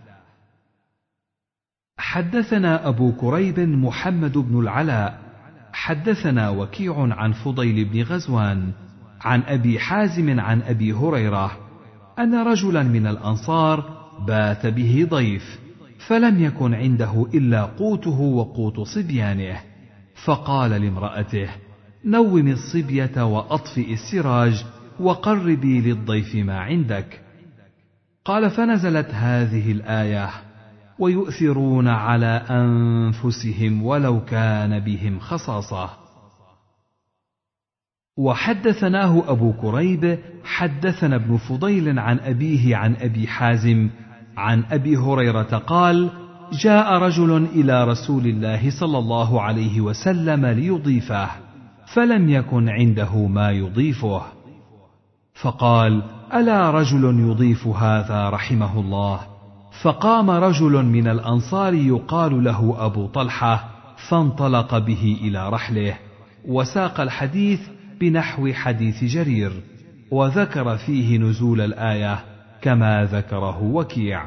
حدثنا أبو كريب محمد بن العلاء حدثنا وكيع عن فضيل بن غزوان عن أبي حازم عن أبي هريرة أن رجلا من الأنصار بات به ضيف، فلم يكن عنده إلا قوته وقوت صبيانه، فقال لامرأته: نوم الصبية وأطفئ السراج، وقربي للضيف ما عندك. قال: فنزلت هذه الآية: ويؤثرون على أنفسهم ولو كان بهم خصاصة. وحدثناه أبو كريب حدثنا ابن فضيل عن أبيه عن أبي حازم عن أبي هريرة قال: جاء رجل إلى رسول الله صلى الله عليه وسلم ليضيفه، فلم يكن عنده ما يضيفه، فقال: ألا رجل يضيف هذا رحمه الله؟ فقام رجل من الأنصار يقال له أبو طلحة، فانطلق به إلى رحله، وساق الحديث بنحو حديث جرير، وذكر فيه نزول الآية كما ذكره وكيع.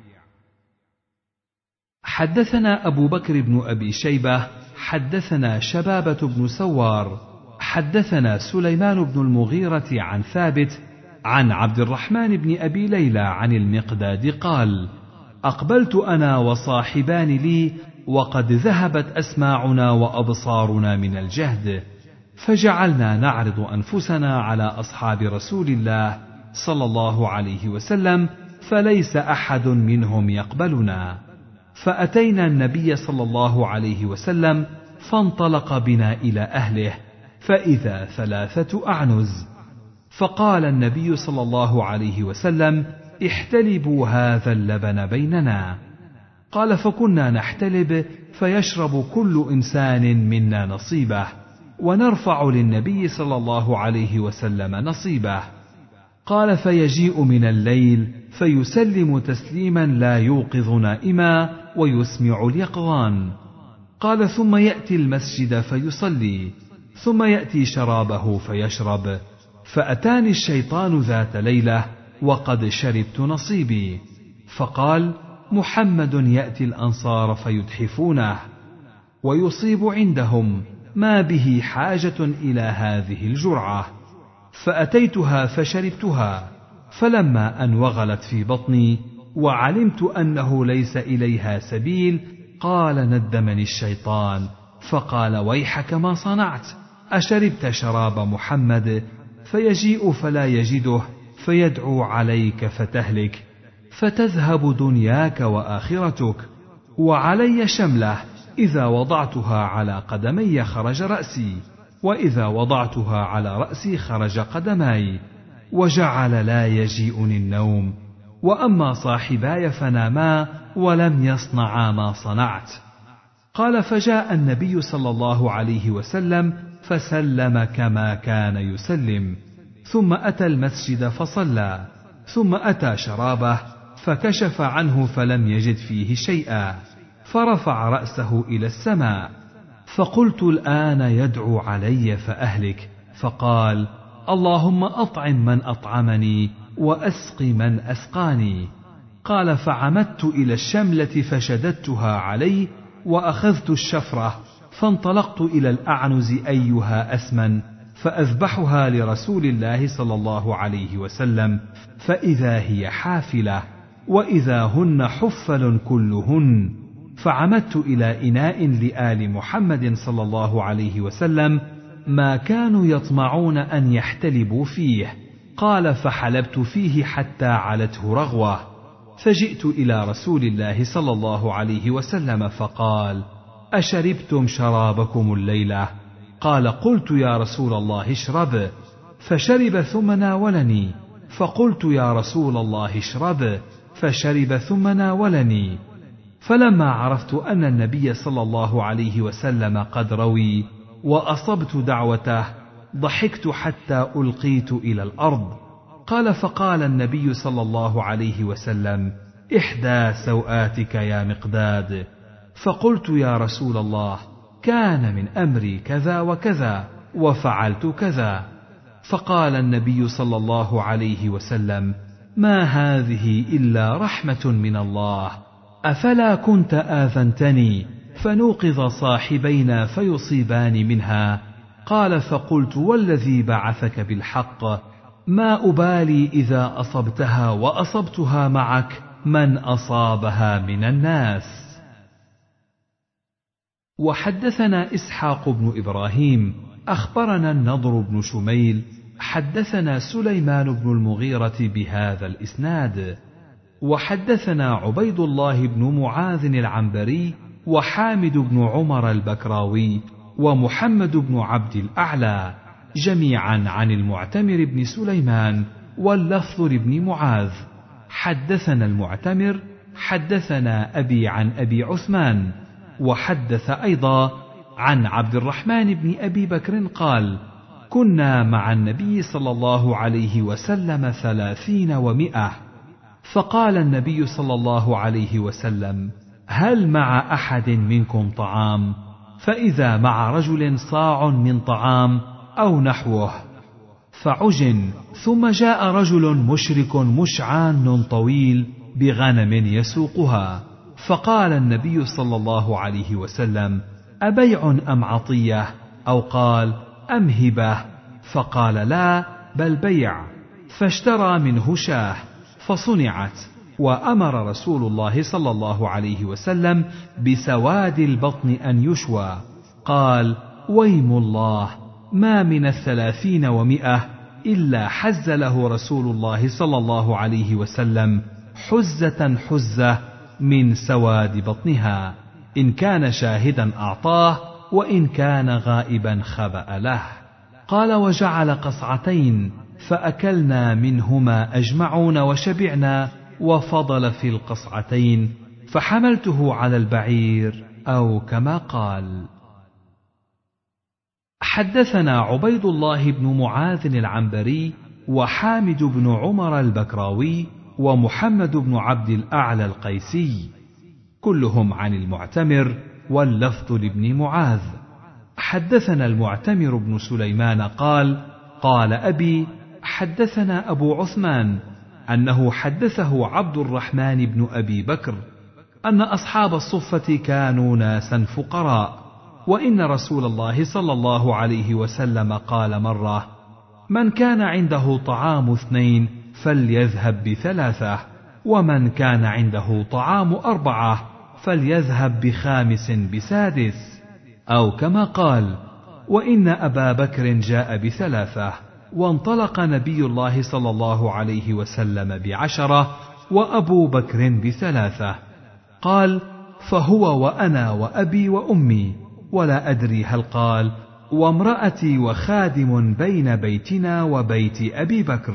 حدثنا أبو بكر بن أبي شيبة حدثنا شبابة بن سوار حدثنا سليمان بن المغيرة عن ثابت عن عبد الرحمن بن أبي ليلى عن المقداد قال: أقبلت أنا وصاحبان لي وقد ذهبت أسماعنا وأبصارنا من الجهد، فجعلنا نعرض أنفسنا على أصحاب رسول الله صلى الله عليه وسلم، فليس أحد منهم يقبلنا، فأتينا النبي صلى الله عليه وسلم، فانطلق بنا إلى أهله، فإذا ثلاثة أعنز، فقال النبي صلى الله عليه وسلم: احتلبوا هذا اللبن بيننا. قال: فكنا نحتلب، فيشرب كل إنسان منا نصيبه، ونرفع للنبي صلى الله عليه وسلم نصيبه. قال: فيجيء من الليل فيسلم تسليما لا يوقظ نائما ويسمع اليقظان. قال: ثم يأتي المسجد فيصلي، ثم يأتي شرابه فيشرب. فأتاني الشيطان ذات ليلة وقد شربت نصيبي، فقال: محمد يأتي الأنصار فيدحفونه ويصيب عندهم، ما به حاجة إلى هذه الجرعة. فأتيتها فشربتها، فلما أن وغلت في بطني وعلمت أنه ليس إليها سبيل، قال: ندمني الشيطان، فقال: ويحك ما صنعت، أشربت شراب محمد؟ فيجيء فلا يجده، فيدعو عليك فتهلك، فتذهب دنياك وآخرتك. وعلي شملة، إذا وضعتها على قدمي خرج رأسي، وإذا وضعتها على رأسي خرج قدماي، وجعل لا يجيئني النوم. وأما صاحباي فناما ولم يصنعا ما صنعت. قال: فجاء النبي صلى الله عليه وسلم فسلم كما كان يسلم، ثم أتى المسجد فصلى، ثم أتى شرابه فكشف عنه فلم يجد فيه شيئا، فرفع رأسه إلى السماء، فقلت: الآن يدعو علي فأهلك. فقال: اللهم أطعم من أطعمني وأسق من أسقاني. قال: فعمدت إلى الشملة فشددتها علي، وأخذت الشفرة، فانطلقت إلى الأعنز أيها أسمن، فأذبحها لرسول الله صلى الله عليه وسلم، فإذا هي حافلة، وإذا هن حفل كلهن. فعمدت إلى إناء لآل محمد صلى الله عليه وسلم ما كانوا يطمعون أن يحتلبوا فيه. قال: فحلبت فيه حتى علته رغوة، فجئت إلى رسول الله صلى الله عليه وسلم فقال: أشربتم شرابكم الليلة؟ قال: قلت: يا رسول الله اشرب. فشرب ثم ناولني، فقلت: يا رسول الله اشرب. فشرب ثم ناولني. فلما عرفت أن النبي صلى الله عليه وسلم قد روي وأصبت دعوته، ضحكت حتى ألقيت إلى الأرض. قال: فقال النبي صلى الله عليه وسلم: إحدى سوآتك يا مقداد. فقلت: يا رسول الله، كان من أمري كذا وكذا، وفعلت كذا. فقال النبي صلى الله عليه وسلم: ما هذه إلا رحمة من الله، أفلا كنت آذنتني فنوقظ صاحبينا فيصيبان منها؟ قال: فقلت: والذي بعثك بالحق، ما أبالي إذا أصبتها وأصبتها معك من أصابها من الناس. وحدثنا إسحاق بن إبراهيم أخبرنا النضر بن شميل حدثنا سليمان بن المغيرة بهذا الإسناد. وحدثنا عبيد الله بن معاذ العنبري وحامد بن عمر البكراوي ومحمد بن عبد الأعلى جميعا عن المعتمر بن سليمان واللفظ لابن معاذ. حدثنا المعتمر حدثنا أبي عن أبي عثمان، وحدث أيضا عن عبد الرحمن بن أبي بكر قال: كنا مع النبي صلى الله عليه وسلم ثلاثين ومئة، فقال النبي صلى الله عليه وسلم: هل مع أحد منكم طعام؟ فإذا مع رجل صاع من طعام أو نحوه، فعجن. ثم جاء رجل مشرك مشعان طويل بغنم يسوقها، فقال النبي صلى الله عليه وسلم: أبيع أم عطية؟ أو قال: أم هبة؟ فقال: لا، بل بيع. فاشترى منه شاه فصنعت، وأمر رسول الله صلى الله عليه وسلم بسواد البطن أن يشوى. قال: ويم الله، ما من الثلاثين ومئة إلا حز له رسول الله صلى الله عليه وسلم حزة حزة من سواد بطنها، إن كان شاهدا أعطاه، وإن كان غائبا خبأ له. قال: وجعل قصعتين فأكلنا منهما أجمعون وشبعنا، وفضل في القصعتين فحملته على البعير، أو كما قال. حدثنا عبيد الله بن معاذ العنبري وحامد بن عمر البكراوي ومحمد بن عبد الأعلى القيسي، كلهم عن المعتمر، واللفظ لابن معاذ. حدثنا المعتمر بن سليمان قال: قال أبي: حدثنا أبو عثمان أنه حدثه عبد الرحمن بن أبي بكر أن أصحاب الصفة كانوا ناسا فقراء، وإن رسول الله صلى الله عليه وسلم قال مرة: من كان عنده طعام اثنين فليذهب بثلاثة، ومن كان عنده طعام أربعة فليذهب بخامس بسادس، أو كما قال: وإن أبا بكر جاء بثلاثة، وانطلق نبي الله صلى الله عليه وسلم بعشرة، وأبو بكر بثلاثة. قال: فهو وأنا وأبي وأمي، ولا أدري هل قال: وامرأتي وخادم بين بيتنا وبيت أبي بكر.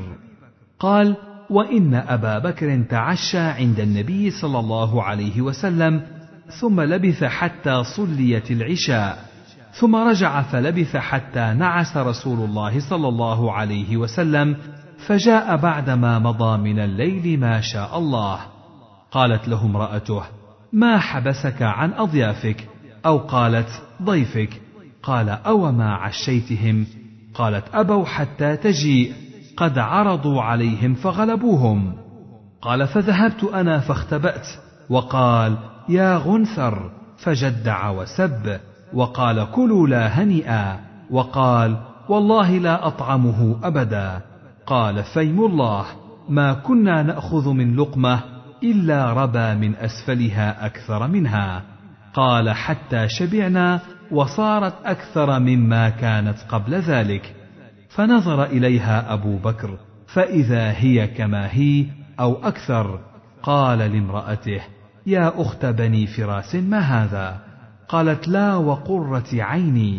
قال: وإن أبا بكر تعشى عند النبي صلى الله عليه وسلم، ثم لبث حتى صليت العشاء، ثم رجع فلبث حتى نعس رسول الله صلى الله عليه وسلم، فجاء بعدما مضى من الليل ما شاء الله. قالت له امرأته: ما حبسك عن أضيافك؟ أو قالت: ضيفك. قال: أوما عشيتهم؟ قالت: أبوا حتى تجيء، قد عرضوا عليهم فغلبوهم. قال: فذهبت أنا فاختبأت، وقال: يا غنثر، فجدع وسب، وقال: كلوا لا هنيئا، وقال: والله لا أطعمه أبدا. قال: فيم الله، ما كنا نأخذ من لقمة إلا ربى من أسفلها أكثر منها. قال: حتى شبعنا، وصارت أكثر مما كانت قبل ذلك. فنظر إليها أبو بكر فإذا هي كما هي أو أكثر. قال لامرأته: يا أخت بني فراس، ما هذا؟ قالت: لا وقرة عيني،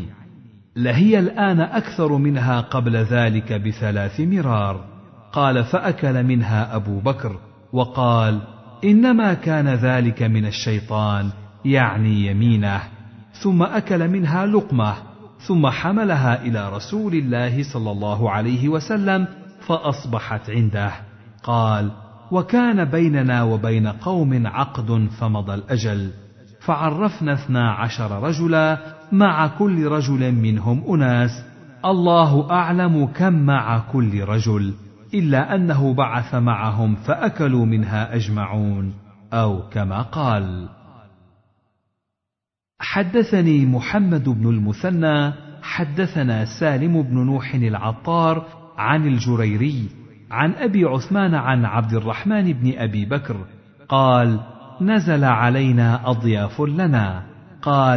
لهي الآن أكثر منها قبل ذلك بثلاث مرار. قال: فأكل منها أبو بكر، وقال: إنما كان ذلك من الشيطان، يعني يمينه. ثم أكل منها لقمة، ثم حملها إلى رسول الله صلى الله عليه وسلم، فأصبحت عنده. قال: وكان بيننا وبين قوم عقد فمضى الأجل، فعرفنا اثنا عشر رجلا، مع كل رجل منهم أناس، الله أعلم كم مع كل رجل، إلا أنه بعث معهم فأكلوا منها أجمعون، أو كما قال. حدثني محمد بن المثنى حدثنا سالم بن نوح العطار عن الجريري عن أبي عثمان عن عبد الرحمن بن أبي بكر قال: نزل علينا أضياف لنا. قال: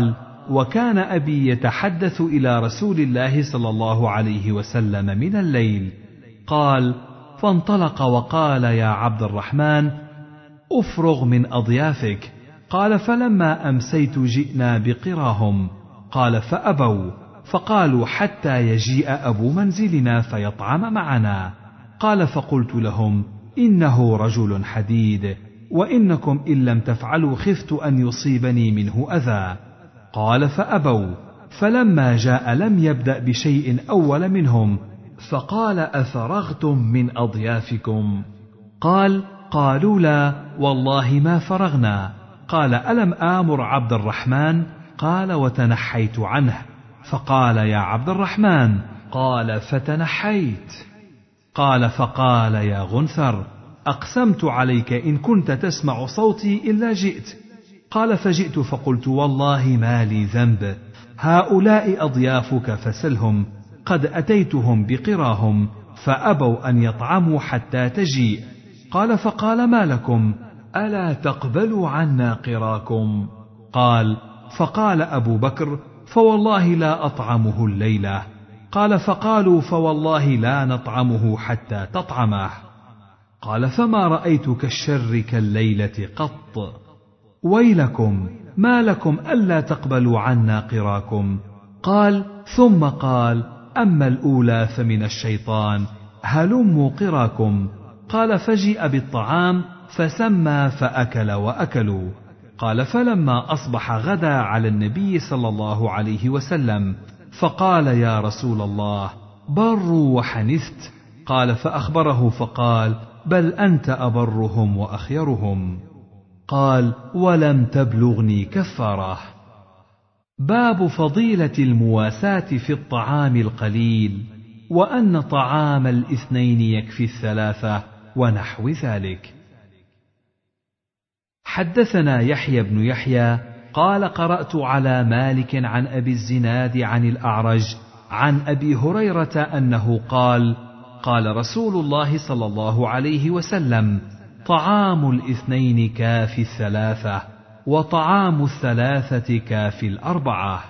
وكان أبي يتحدث إلى رسول الله صلى الله عليه وسلم من الليل. قال: فانطلق وقال: يا عبد الرحمن، أفرغ من أضيافك. قال: فلما أمسيت جئنا بقراهم. قال: فأبوا، فقالوا: حتى يجيء أبو منزلنا فيطعم معنا. قال: فقلت لهم: إنه رجل حديد، وإنكم إن لم تفعلوا خفت أن يصيبني منه أذى. قال: فأبوا، فلما جاء لم يبدأ بشيء أول منهم، فقال: أفرغتم من أضيافكم؟ قال: قالوا: لا والله ما فرغنا. قال: ألم آمر عبد الرحمن؟ قال: وتنحيت عنه. فقال: يا عبد الرحمن. قال: فتنحيت. قال: فقال: يا غنثر، أقسمت عليك إن كنت تسمع صوتي إلا جئت. قال: فجئت فقلت: والله ما لي ذنب، هؤلاء أضيافك فسلهم، قد أتيتهم بقراهم فأبوا أن يطعموا حتى تجيء. قال: فقال: ما لكم، ألا تقبلوا عنا قراكم؟ قال: فقال أبو بكر: فوالله لا أطعمه الليلة. قال: فقالوا: فوالله لا نطعمه حتى تطعمه. قال: فما رأيت كالشر كالليلة قط. ويلكم، ما لكم ألا تقبلوا عنا قراكم؟ قال: ثم قال: أما الأولى فمن الشيطان، هلموا قراكم. قال: فجيء بالطعام فسمى فأكل وأكلوا. قال: فلما أصبح غدا على النبي صلى الله عليه وسلم، فقال: يا رسول الله، بروا وحنثت. قال: فأخبره فقال: بل أنت أبرهم وأخيرهم. قال: ولم تبلغني كفاره. باب فضيلة المواساة في الطعام القليل، وأن طعام الاثنين يكفي الثلاثة، ونحو ذلك. حدثنا يحيى بن يحيى قال: قرأت على مالك عن أبي الزناد عن الأعرج عن أبي هريرة أنه قال: قال رسول الله صلى الله عليه وسلم: طعام الاثنين كافي الثلاثة، وطعام الثلاثة كافي الأربعة.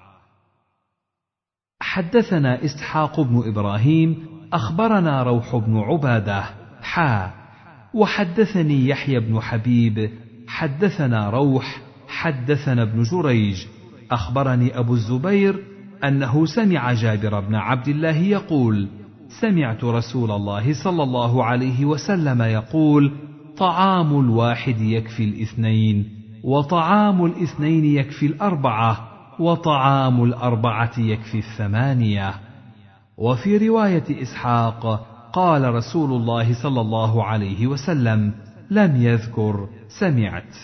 حدثنا إسحاق بن إبراهيم أخبرنا روح بن عبادة حا وحدثني يحيى بن حبيب حدثنا روح حدثنا ابن جريج أخبرني أبو الزبير أنه سمع جابر بن عبد الله يقول: سمعت رسول الله صلى الله عليه وسلم يقول: طعام الواحد يكفي الاثنين، وطعام الاثنين يكفي الأربعة، وطعام الأربعة يكفي الثمانية. وفي رواية إسحاق قال رسول الله صلى الله عليه وسلم: لم يذكر سمعت.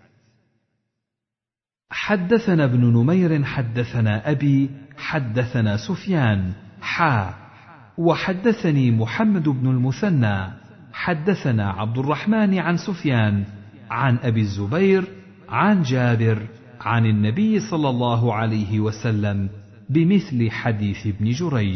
حدثنا ابن نمير حدثنا أبي حدثنا سفيان حا وحدثني محمد بن المثنى حدثنا عبد الرحمن عن سفيان عن أبي الزبير عن جابر عن النبي صلى الله عليه وسلم بمثل حديث ابن جريج.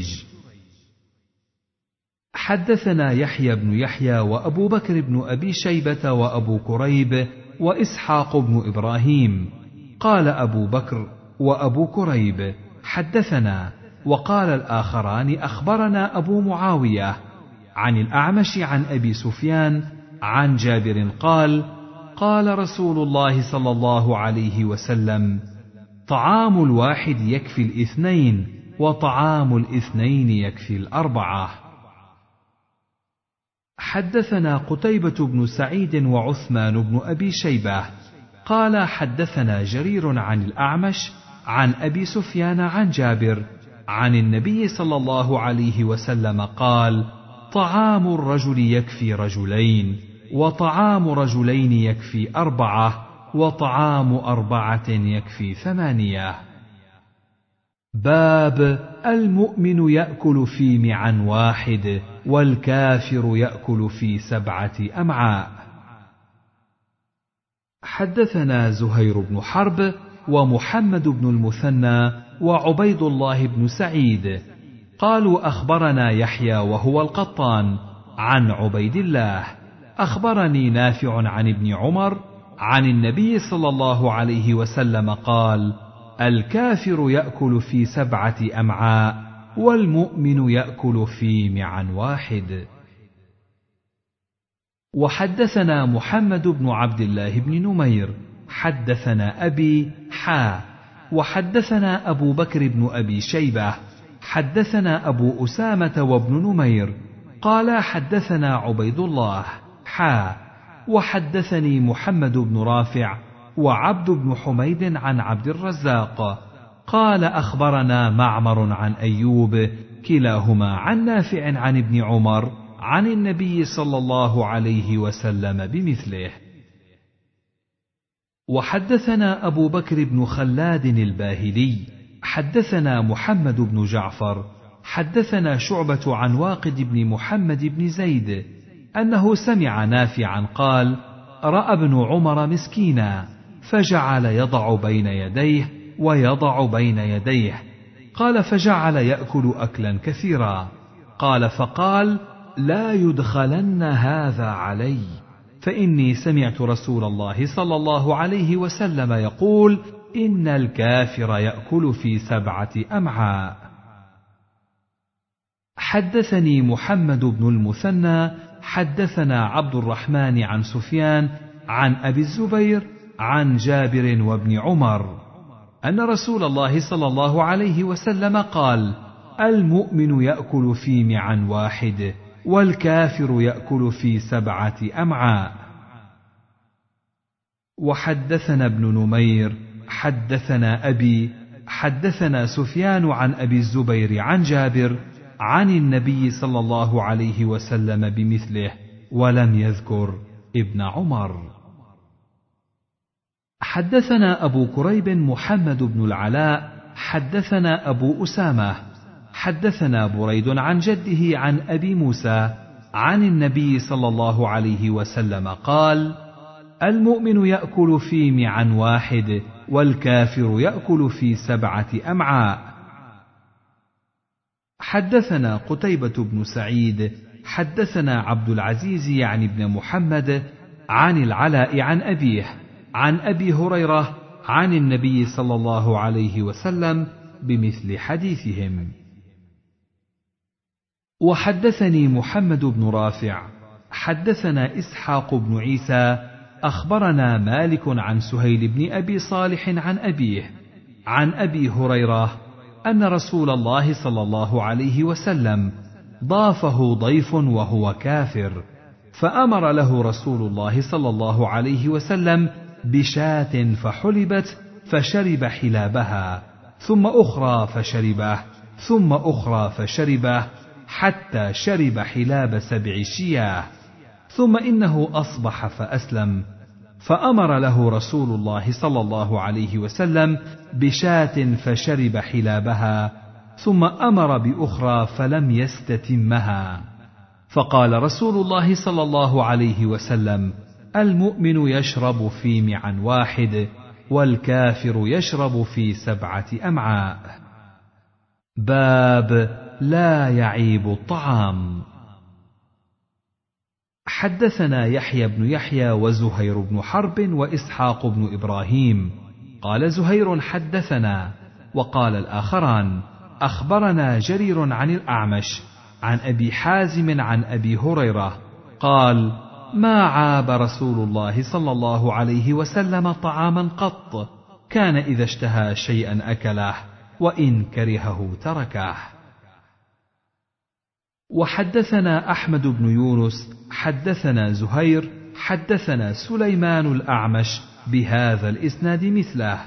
حدثنا يحيى بن يحيى وأبو بكر بن أبي شيبة وأبو كريب وإسحاق بن إبراهيم. قال أبو بكر وأبو كريب: حدثنا. وقال الآخران: أخبرنا أبو معاوية عن الأعمش عن أبي سفيان عن جابر قال: قال رسول الله صلى الله عليه وسلم: طعام الواحد يكفي الاثنين، وطعام الاثنين يكفي الأربعة. حدثنا قتيبة بن سعيد وعثمان بن أبي شيبة قال: حدثنا جرير عن الأعمش عن أبي سفيان عن جابر عن النبي صلى الله عليه وسلم قال: طعام الرجل يكفي رجلين، وطعام رجلين يكفي أربعة، وطعام أربعة يكفي ثمانية. باب المؤمن يأكل في معا واحد، والكافر يأكل في سبعة أمعاء. حدثنا زهير بن حرب ومحمد بن المثنى وعبيد الله بن سعيد قالوا: أخبرنا يحيى وهو القطان عن عبيد الله أخبرني نافع عن ابن عمر عن النبي صلى الله عليه وسلم قال: الكافر يأكل في سبعة أمعاء والمؤمن يأكل في معا واحد. وحدثنا محمد بن عبد الله بن نمير حدثنا أبي حا وحدثنا أبو بكر بن أبي شيبة حدثنا أبو أسامة وابن نمير قال حدثنا عبيد الله حا وحدثني محمد بن رافع وعبد بن حميد عن عبد الرزاق قال أخبرنا معمر عن أيوب كلاهما عن نافع عن ابن عمر عن النبي صلى الله عليه وسلم بمثله. وحدثنا أبو بكر بن خلاد الباهلي حدثنا محمد بن جعفر حدثنا شعبة عن واقد بن محمد بن زيد أنه سمع نافعا قال: رأى ابن عمر مسكينا فجعل يضع بين يديه ويضع بين يديه، قال: فجعل يأكل أكلا كثيرا، قال: فقال: لا يدخلن هذا علي، فإني سمعت رسول الله صلى الله عليه وسلم يقول: إن الكافر يأكل في سبعة أمعاء. حدثني محمد بن المثنى حدثنا عبد الرحمن عن سفيان عن أبي الزبير عن جابر وابن عمر أن رسول الله صلى الله عليه وسلم قال: المؤمن يأكل في معا واحد والكافر يأكل في سبعة أمعاء. وحدثنا ابن نمير حدثنا أبي حدثنا سفيان عن أبي الزبير عن جابر عن النبي صلى الله عليه وسلم بمثله ولم يذكر ابن عمر. حدثنا أبو كريب محمد بن العلاء حدثنا أبو أسامة حدثنا بريد عن جده عن أبي موسى عن النبي صلى الله عليه وسلم قال: المؤمن يأكل في معا واحد والكافر يأكل في سبعة أمعاء. حدثنا قتيبة بن سعيد حدثنا عبد العزيز يعني ابن محمد عن العلاء عن أبيه عن أبي هريرة عن النبي صلى الله عليه وسلم بمثل حديثهم. وحدثني محمد بن رافع حدثنا إسحاق بن عيسى أخبرنا مالك عن سهيل بن أبي صالح عن أبيه عن أبي هريرة أن رسول الله صلى الله عليه وسلم ضافه ضيف وهو كافر، فأمر له رسول الله صلى الله عليه وسلم بشاة فحلبت فشرب حلابها، ثم أخرى فشربه، ثم أخرى فشربه، حتى شرب حلاب سبع شياه، ثم إنه أصبح فأسلم، فأمر له رسول الله صلى الله عليه وسلم بشاة فشرب حلابها، ثم أمر بأخرى فلم يستتمها، فقال رسول الله صلى الله عليه وسلم: المؤمن يشرب في معا واحد والكافر يشرب في سبعة أمعاء. باب لا يعيب الطعام. حدثنا يحيى بن يحيى وزهير بن حرب وإسحاق بن إبراهيم قال زهير حدثنا، وقال الآخران أخبرنا جرير عن الأعمش عن أبي حازم عن أبي هريرة قال: ما عاب رسول الله صلى الله عليه وسلم طعاما قط، كان إذا اشتهى شيئا أكله وإن كرهه تركه. وحدثنا أحمد بن يونس حدثنا زهير حدثنا سليمان الأعمش بهذا الإسناد مثله.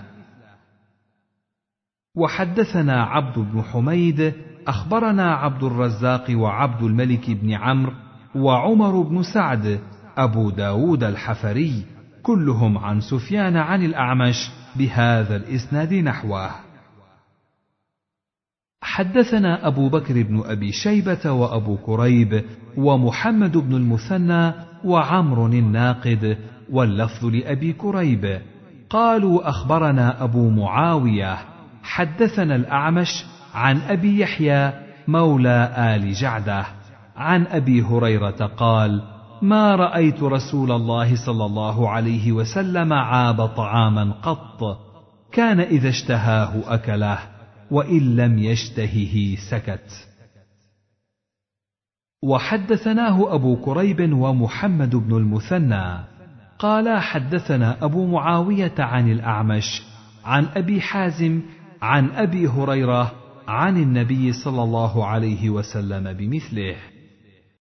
وحدثنا عبد بن حميد أخبرنا عبد الرزاق وعبد الملك بن عمرو وعمر بن سعد أبو داود الحفري كلهم عن سفيان عن الأعمش بهذا الإسناد نحوه. حدثنا أبو بكر بن أبي شيبة وأبو كريب ومحمد بن المثنى وعمر الناقد واللفظ لأبي كريب قالوا أخبرنا أبو معاوية حدثنا الأعمش عن أبي يحيى مولى آل جعدة عن أبي هريرة قال: ما رأيت رسول الله صلى الله عليه وسلم عاب طعاما قط، كان إذا اشتهاه أكله وإن لم يشتهه سكت. وحدثناه أبو كريب ومحمد بن المثنى قال حدثنا أبو معاوية عن الأعمش عن أبي حازم عن أبي هريرة عن النبي صلى الله عليه وسلم بمثله.